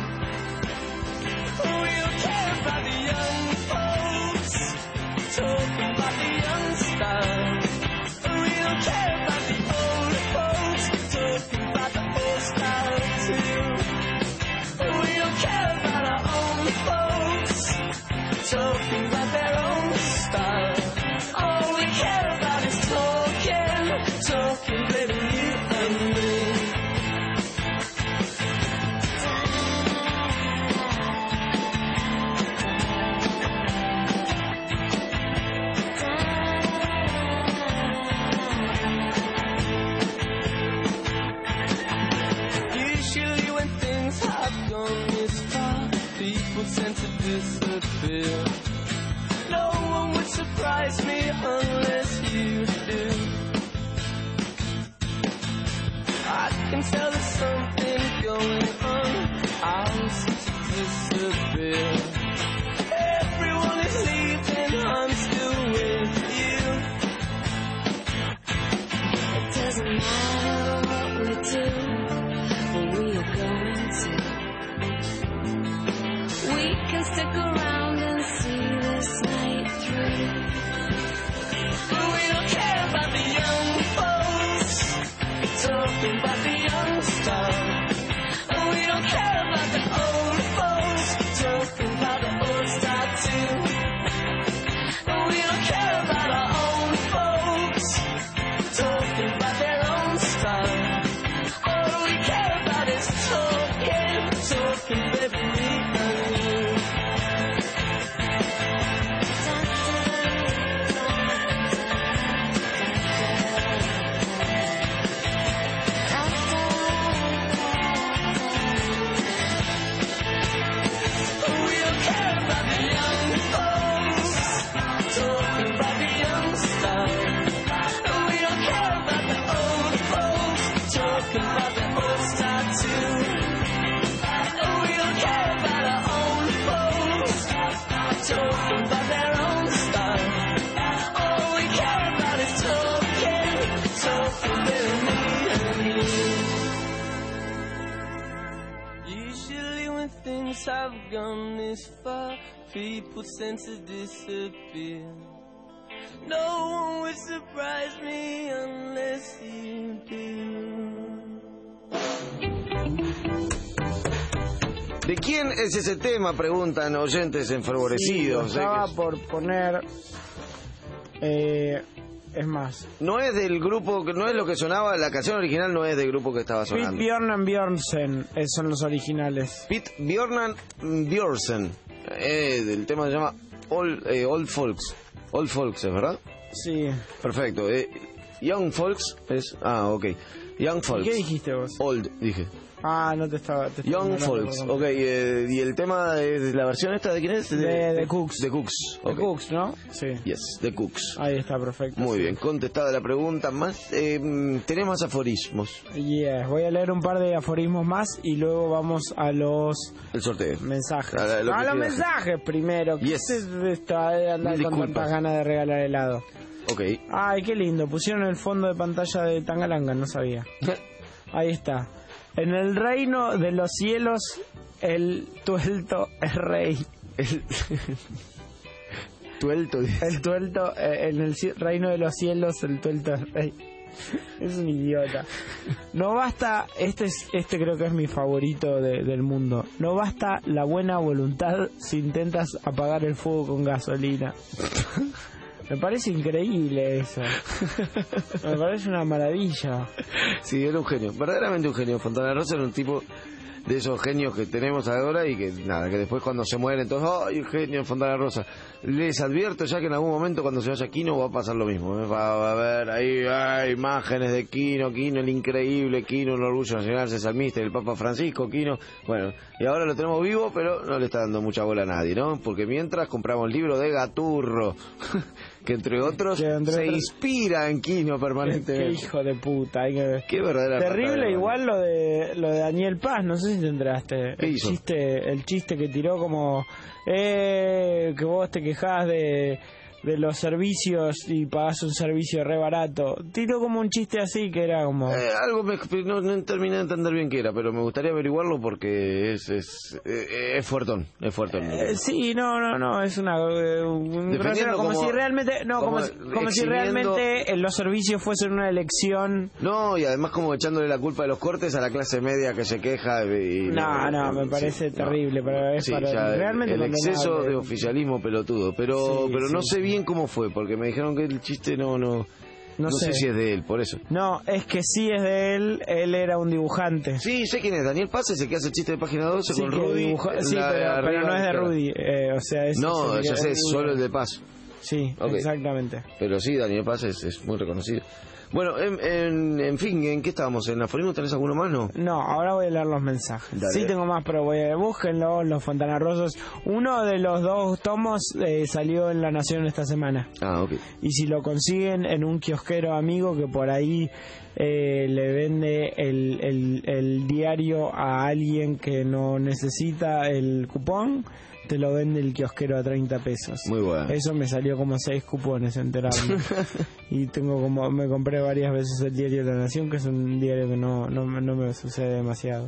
Speaker 16: We don't care about the young folks talking about the young style. We don't care about the old folks talking about the old style too. We don't care about our own folks talking about their own style. All we care about is talking, talking, baby, you and me. Usually when things have gone this far, people tend to disappear. No one would surprise me unless you do. I can tell there's something going on. I'll seem to disappear. Everyone is leaving, I'm still with you.
Speaker 5: It doesn't matter what we do, where we are going to. We can stick around and see this night through.
Speaker 16: We don't care about the young folks talking about the young style. We don't care about the old folks talking about the old style too. We don't care about our own folks talking about their own style. All we care about is talking, talking, baby, me and you. We don't care about the young folks talking about the young style. We don't care about the old folks talking about the old style too. We don't care about our own folks talking about their own style. All we care about is talking, talking, baby, me and you. Usually when things have gone this far, people tend to disappear. No one would surprise me unless you do.
Speaker 3: ¿De quién es ese tema? Preguntan oyentes enfervorecidos.
Speaker 4: Sí, estaba por poner... Eh, es más.
Speaker 3: No es del grupo, no es lo que sonaba, la canción original no es del grupo que estaba
Speaker 4: Pete
Speaker 3: sonando.
Speaker 4: Bjorn Bjornsen eh, son los originales.
Speaker 3: Pete Bjorn Bjornsen. Eh, el tema se llama Old, eh, Old Folks. Old Folks, ¿es verdad?
Speaker 4: Sí.
Speaker 3: Perfecto. Eh, Young Folks es... Ah, ok. Young Folks.
Speaker 4: ¿Qué dijiste vos?
Speaker 3: Old, dije.
Speaker 4: Ah, no te estaba... Te estaba
Speaker 3: Young
Speaker 4: ignorando,
Speaker 3: Folks,
Speaker 4: perdón.
Speaker 3: ok. Eh, ¿Y el tema de la versión esta de quién es?
Speaker 4: De The Cooks.
Speaker 3: De Cooks.
Speaker 4: The
Speaker 3: ok.
Speaker 4: Cooks, ¿no? Sí.
Speaker 3: Yes, The Cooks.
Speaker 4: Ahí está, perfecto.
Speaker 3: Muy
Speaker 4: sí.
Speaker 3: bien, contestada la pregunta. Más eh, tenemos aforismos.
Speaker 4: Yes, voy a leer un par de aforismos más y luego vamos a los
Speaker 3: El sorteo.
Speaker 4: mensajes.
Speaker 3: A la- lo
Speaker 4: a
Speaker 3: que
Speaker 4: los
Speaker 3: quieras.
Speaker 4: mensajes primero. ¿Qué
Speaker 3: Yes.
Speaker 4: es esto de andar
Speaker 3: Mil
Speaker 4: con
Speaker 3: disculpas.
Speaker 4: tantas ganas de regalar helado?
Speaker 3: Ok.
Speaker 4: Ay, qué lindo. Pusieron el fondo de pantalla de Tangalanga, no sabía. Ahí está. En el reino de los cielos, el tuelto es rey.
Speaker 3: El... tuelto.
Speaker 4: El tuelto, eh, en el ci- reino de los cielos, el tuelto es rey. Es un idiota. No basta, este es, este creo que es mi favorito de- del mundo. No basta la buena voluntad si intentas apagar el fuego con gasolina. Me parece increíble eso. Me parece una maravilla.
Speaker 3: Sí, era un genio, verdaderamente un genio. Fontana Rosa era un tipo de esos genios que tenemos ahora y que nada, que después cuando se mueren todos, ¡ay, el genio Fontana Rosa! Les advierto ya que en algún momento cuando se vaya Quino va a pasar lo mismo. ¿eh? Va, va a haber ahí ay, imágenes de Quino, Quino el increíble, Quino el orgullo nacional, César Mister, el Papa Francisco, Quino. Bueno, y ahora lo tenemos vivo, pero no le está dando mucha bola a nadie, ¿no? Porque mientras compramos el libro de Gaturro. que entre otros
Speaker 4: Que entre
Speaker 3: se
Speaker 4: otros-
Speaker 3: inspira en Quino
Speaker 4: Qué
Speaker 3: permanentemente.
Speaker 4: hijo de puta. Hay que...
Speaker 3: Qué verdadera
Speaker 4: Terrible
Speaker 3: patada de
Speaker 4: igual lo de lo de Daniel Paz, no sé si te enteraste.
Speaker 3: ¿Qué
Speaker 4: El
Speaker 3: hizo?
Speaker 4: chiste, el chiste que tiró como eh, que vos te quejás de de los servicios y pagás un servicio re barato. Tiró como un chiste así que era como...
Speaker 3: Eh, algo me, no, no terminé de entender bien qué era, pero me gustaría averiguarlo porque es es, eh, es fuertón, es fuertón.
Speaker 4: Eh, sí, no, no, no, es una... eh, un
Speaker 3: Defendiendo
Speaker 4: grosero, como,
Speaker 3: como-
Speaker 4: si realmente... No, como,
Speaker 3: como
Speaker 4: si- como si
Speaker 3: eximiendo-
Speaker 4: realmente eh, los servicios fuesen una elección...
Speaker 3: No, y además como echándole la culpa de los cortes a la clase media que se queja. Y,
Speaker 4: No, no, me parece
Speaker 3: sí,
Speaker 4: terrible,
Speaker 3: no.
Speaker 4: pero es
Speaker 3: Sí,
Speaker 4: para...
Speaker 3: ya,
Speaker 4: realmente
Speaker 3: el exceso
Speaker 4: condenable.
Speaker 3: de oficialismo pelotudo, pero
Speaker 4: Sí,
Speaker 3: pero no
Speaker 4: sí,
Speaker 3: sé bien cómo fue, porque me dijeron que el chiste no no
Speaker 4: No
Speaker 3: sé.
Speaker 4: sé.
Speaker 3: si es de él, por eso.
Speaker 4: No, es que sí es de él, él era un dibujante.
Speaker 3: Sí, sé quién es, Daniel Paz, ese que hace el chiste de página doce
Speaker 4: Sí,
Speaker 3: con
Speaker 4: que
Speaker 3: Rudy.
Speaker 4: dibuja-
Speaker 3: en
Speaker 4: sí,
Speaker 3: la-
Speaker 4: pero,
Speaker 3: arriba
Speaker 4: pero no es de
Speaker 3: izquierda.
Speaker 4: Rudy, eh, o sea, es
Speaker 3: No,
Speaker 4: es-
Speaker 3: ya sé,
Speaker 4: es-
Speaker 3: solo el de Paz.
Speaker 4: Sí,
Speaker 3: Ok.
Speaker 4: exactamente.
Speaker 3: Pero sí, Daniel Paz es, es muy reconocido. Bueno, en, en, en fin, ¿en qué estábamos? ¿En aforismo tenés alguno más, no?
Speaker 4: No, ahora voy a leer los mensajes.
Speaker 3: Dale.
Speaker 4: Sí tengo más, pero voy a... Búsquenlo, los Fontanarrosos. Uno de los dos tomos eh, salió en La Nación esta semana.
Speaker 3: Ah, ok.
Speaker 4: Y si lo consiguen en un kiosquero amigo que por ahí eh, le vende el, el, el diario a alguien que no necesita el cupón, te lo vende el kiosquero a treinta pesos.
Speaker 3: Muy bueno.
Speaker 4: Eso me salió como seis cupones enterarme. Y tengo como... Me compré varias veces el diario de La Nación, que es un diario que no, no, no me sucede demasiado.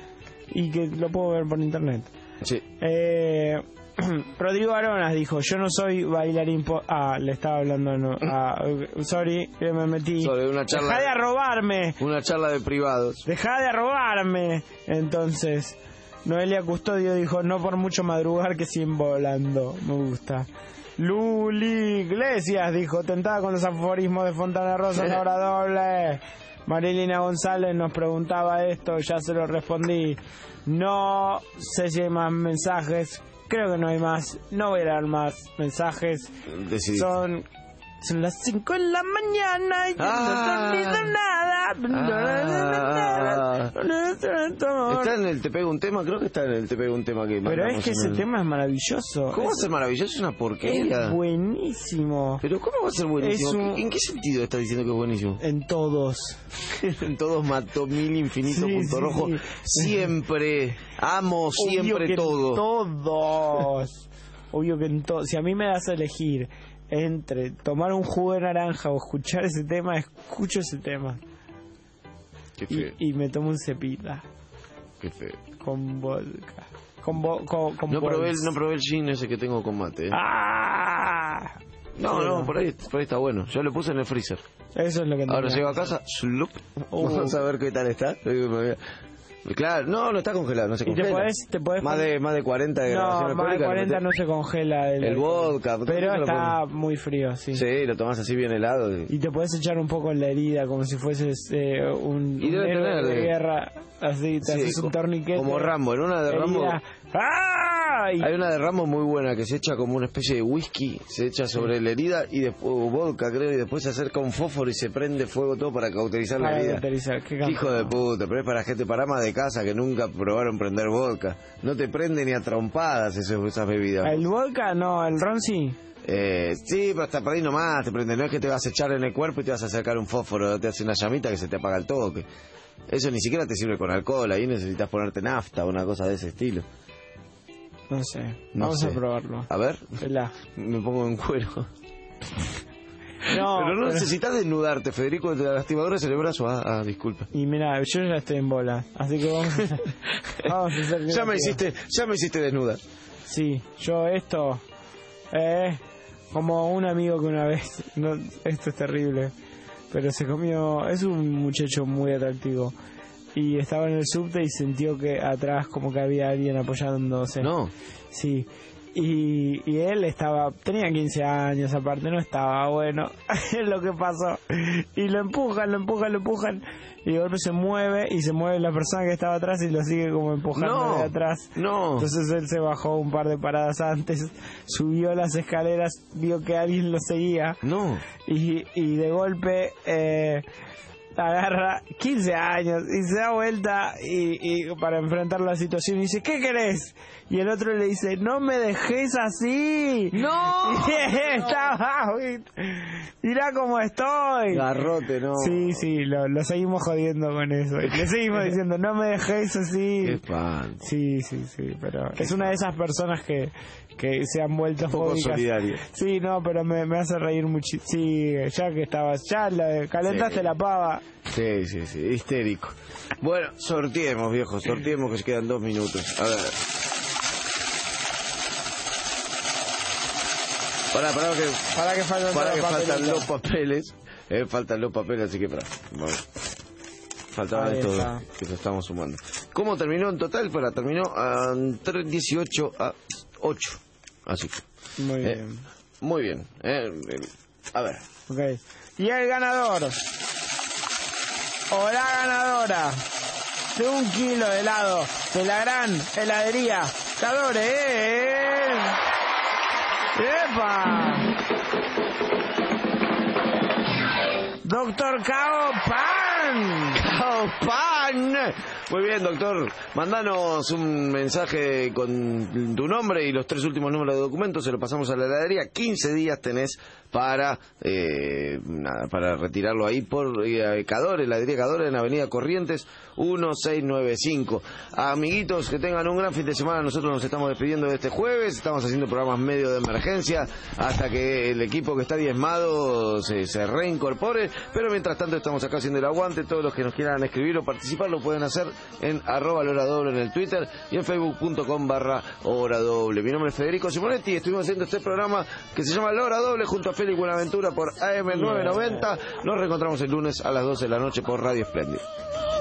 Speaker 4: Y que lo puedo ver por internet.
Speaker 3: Sí.
Speaker 4: Eh, Rodrigo Aronas dijo, yo no soy bailarín po ah, le estaba hablando no, ah, sorry, que me metí.
Speaker 3: Sobre una charla-
Speaker 4: Dejá de arrobarme.
Speaker 3: Una charla de privados.
Speaker 4: Dejá de arrobarme. Entonces, Noelia Custodio dijo, no por mucho madrugar que siguen volando. Me gusta. Luli Iglesias dijo, tentada con los aforismos de Fontana Rosa en hora doble. Marilina González nos preguntaba esto, ya se lo respondí. No sé si hay más mensajes, creo que no hay más. No voy a dar más mensajes.
Speaker 3: Decidí.
Speaker 4: Son, son las cinco de la mañana y yo
Speaker 3: Ah.
Speaker 4: no he dormido nada.
Speaker 3: Ah. Está en el Te Pego un Tema, creo que está en el Te Pego un Tema que
Speaker 4: Pero
Speaker 3: mandamos
Speaker 4: es que
Speaker 3: en
Speaker 4: ese
Speaker 3: el-
Speaker 4: tema es maravilloso.
Speaker 3: ¿Cómo va a
Speaker 4: Es-
Speaker 3: ser maravilloso? Es una porquería.
Speaker 4: Es buenísimo.
Speaker 3: Pero ¿cómo va a ser buenísimo?
Speaker 4: Es un-
Speaker 3: ¿En qué sentido estás diciendo que es buenísimo?
Speaker 4: En todos.
Speaker 3: En todos mató mil infinito
Speaker 4: Sí,
Speaker 3: punto
Speaker 4: sí,
Speaker 3: rojo.
Speaker 4: sí.
Speaker 3: Siempre, amo siempre
Speaker 4: Obvio que
Speaker 3: todo.
Speaker 4: En todos. Obvio que en todos. Si a mí me das a elegir entre tomar un jugo de naranja o escuchar ese tema, escucho ese tema.
Speaker 3: Qué
Speaker 4: Y,
Speaker 3: feo,
Speaker 4: y me tomo un cepita
Speaker 3: qué feo.
Speaker 4: con vodka. Con, vo- con, con
Speaker 3: No probé, el,
Speaker 4: bols.
Speaker 3: no probé el gin ese que tengo con mate. ¿eh?
Speaker 4: ¡Ah!
Speaker 3: no,
Speaker 4: Sí,
Speaker 3: no, por ahí, por ahí está bueno. Yo lo puse en el freezer.
Speaker 4: Eso es lo que
Speaker 3: Ahora
Speaker 4: tenía.
Speaker 3: llego a casa, slup,
Speaker 4: Uh.
Speaker 3: vamos a ver qué tal está. Claro, no, no está congelado, no se
Speaker 4: Y te
Speaker 3: congela.
Speaker 4: podés, te podés
Speaker 3: Más de, más de cuarenta de
Speaker 4: No,
Speaker 3: grabaciones
Speaker 4: más de
Speaker 3: alcohólicas,
Speaker 4: cuarenta
Speaker 3: lo
Speaker 4: no
Speaker 3: metés-
Speaker 4: se congela el,
Speaker 3: El vodka,
Speaker 4: pero
Speaker 3: ¿por qué no lo
Speaker 4: está muy frío, sí.
Speaker 3: Sí, lo tomás así bien helado. y-
Speaker 4: Y te puedes echar un poco en la herida como si fueses eh, un,
Speaker 3: Y
Speaker 4: un
Speaker 3: debe
Speaker 4: héroe
Speaker 3: tener,
Speaker 4: de
Speaker 3: eh,
Speaker 4: guerra, así te
Speaker 3: Sí,
Speaker 4: haces un
Speaker 3: co-
Speaker 4: torniquete.
Speaker 3: como Rambo, en una de Rambo-
Speaker 4: herida. ¡Ah! Y-
Speaker 3: Hay una de Ramos muy buena que se echa como una especie de whisky, se echa sobre la herida y después o vodka creo y después se acerca un fósforo y se prende fuego todo para cauterizar la
Speaker 4: Para
Speaker 3: herida.
Speaker 4: cauterizar, qué
Speaker 3: Qué hijo de puta, pero es para gente para amas de casa que nunca probaron prender vodka. No te prende ni a trompadas eso- esas bebidas.
Speaker 4: El vodka, no, el ron sí.
Speaker 3: Eh, sí, pero hasta por ahí nomás te prende. No es que te vas a echar en el cuerpo y te vas a acercar un fósforo, te hace una llamita que se te apaga el toque. Eso ni siquiera te sirve con alcohol, ahí necesitas ponerte nafta o una cosa de ese estilo.
Speaker 4: No sé,
Speaker 3: No
Speaker 4: vamos
Speaker 3: sé.
Speaker 4: a probarlo.
Speaker 3: A ver,
Speaker 4: Pelá.
Speaker 3: me pongo en cuero.
Speaker 4: No,
Speaker 3: pero no
Speaker 4: pero-
Speaker 3: necesitas desnudarte, Federico, de la lastimadora es el brazo. Ah, ah, disculpa.
Speaker 4: Y mira, yo ya estoy en bola, así que vamos a, vamos a hacer
Speaker 3: Ya me
Speaker 4: que-
Speaker 3: hiciste, ya me hiciste desnuda.
Speaker 4: Sí, yo esto, eh, como un amigo que una vez, no, esto es terrible, pero se comió, es un muchacho muy atractivo y estaba en el subte y sintió que atrás como que había alguien apoyándose.
Speaker 3: No.
Speaker 4: Sí. Y, y él estaba, tenía quince años aparte, no estaba bueno, es lo que pasó. Y lo empujan, lo empujan, lo empujan, y de golpe se mueve, y se mueve la persona que estaba atrás y lo sigue como empujando
Speaker 3: No,
Speaker 4: de atrás.
Speaker 3: no.
Speaker 4: Entonces él se bajó un par de paradas antes, subió las escaleras, vio que alguien lo seguía.
Speaker 3: No.
Speaker 4: Y, y de golpe... Eh, agarra quince años y se da vuelta y, y para enfrentar la situación y dice, ¿qué querés? Y el otro le dice, no me dejes así.
Speaker 3: ¡No!
Speaker 4: Y estaba, mirá cómo estoy.
Speaker 3: Garrote, no.
Speaker 4: Sí, sí, lo, lo seguimos jodiendo con eso. Y le seguimos diciendo, no me dejes así.
Speaker 3: Qué pan.
Speaker 4: Sí, sí, sí, pero es una de esas personas que, que se han vuelto
Speaker 3: Un poco
Speaker 4: fóbicas.
Speaker 3: solidario.
Speaker 4: Sí, no, pero me, me hace reír muchísimo. Sí, ya que estabas, ya la, calentaste
Speaker 3: Sí.
Speaker 4: la pava.
Speaker 3: Sí, sí, sí, histérico. Bueno, sorteemos, viejo, sorteemos que se quedan dos minutos. A ver. Pará, pará que,
Speaker 4: Para que faltan,
Speaker 3: pará
Speaker 4: los
Speaker 3: que faltan
Speaker 4: papelitos.
Speaker 3: los papeles. Eh, faltan los papeles, así que pará. Vamos. Faltaban
Speaker 4: Ahí
Speaker 3: estos
Speaker 4: está.
Speaker 3: que lo estamos sumando. ¿Cómo terminó en total? Para terminó a tres dieciocho a ocho. Así que.
Speaker 4: Muy
Speaker 3: eh,
Speaker 4: bien.
Speaker 3: Muy bien. Eh, eh, a ver.
Speaker 4: Ok. Y el ganador, o la ganadora, de un kilo de helado de la gran heladería Cadore es... ¡Epa! Doctor Cao Pan.
Speaker 3: ¡Cao Pan! Muy bien, doctor. Mandanos un mensaje con tu nombre y los tres últimos números de documentos. Se lo pasamos a la heladería. quince días tenés para eh, nada, para retirarlo ahí por eh, Cadore, heladería Cadore en Avenida Corrientes mil seiscientos noventa y cinco. Amiguitos, que tengan un gran fin de semana. Nosotros nos estamos despidiendo de este jueves. Estamos haciendo programas medio de emergencia hasta que el equipo que está diezmado se, se reincorpore. Pero mientras tanto estamos acá haciendo el aguante. Todos los que nos quieran escribir o participar lo pueden hacer en arroba la hora doble en el Twitter y en facebook punto com barra hora doble. Mi nombre es Federico Simonetti y estuvimos haciendo este programa que se llama La Hora Doble junto a Félix Buenaventura por A M novecientos noventa. Nos reencontramos el lunes a las doce de la noche por Radio Espléndido.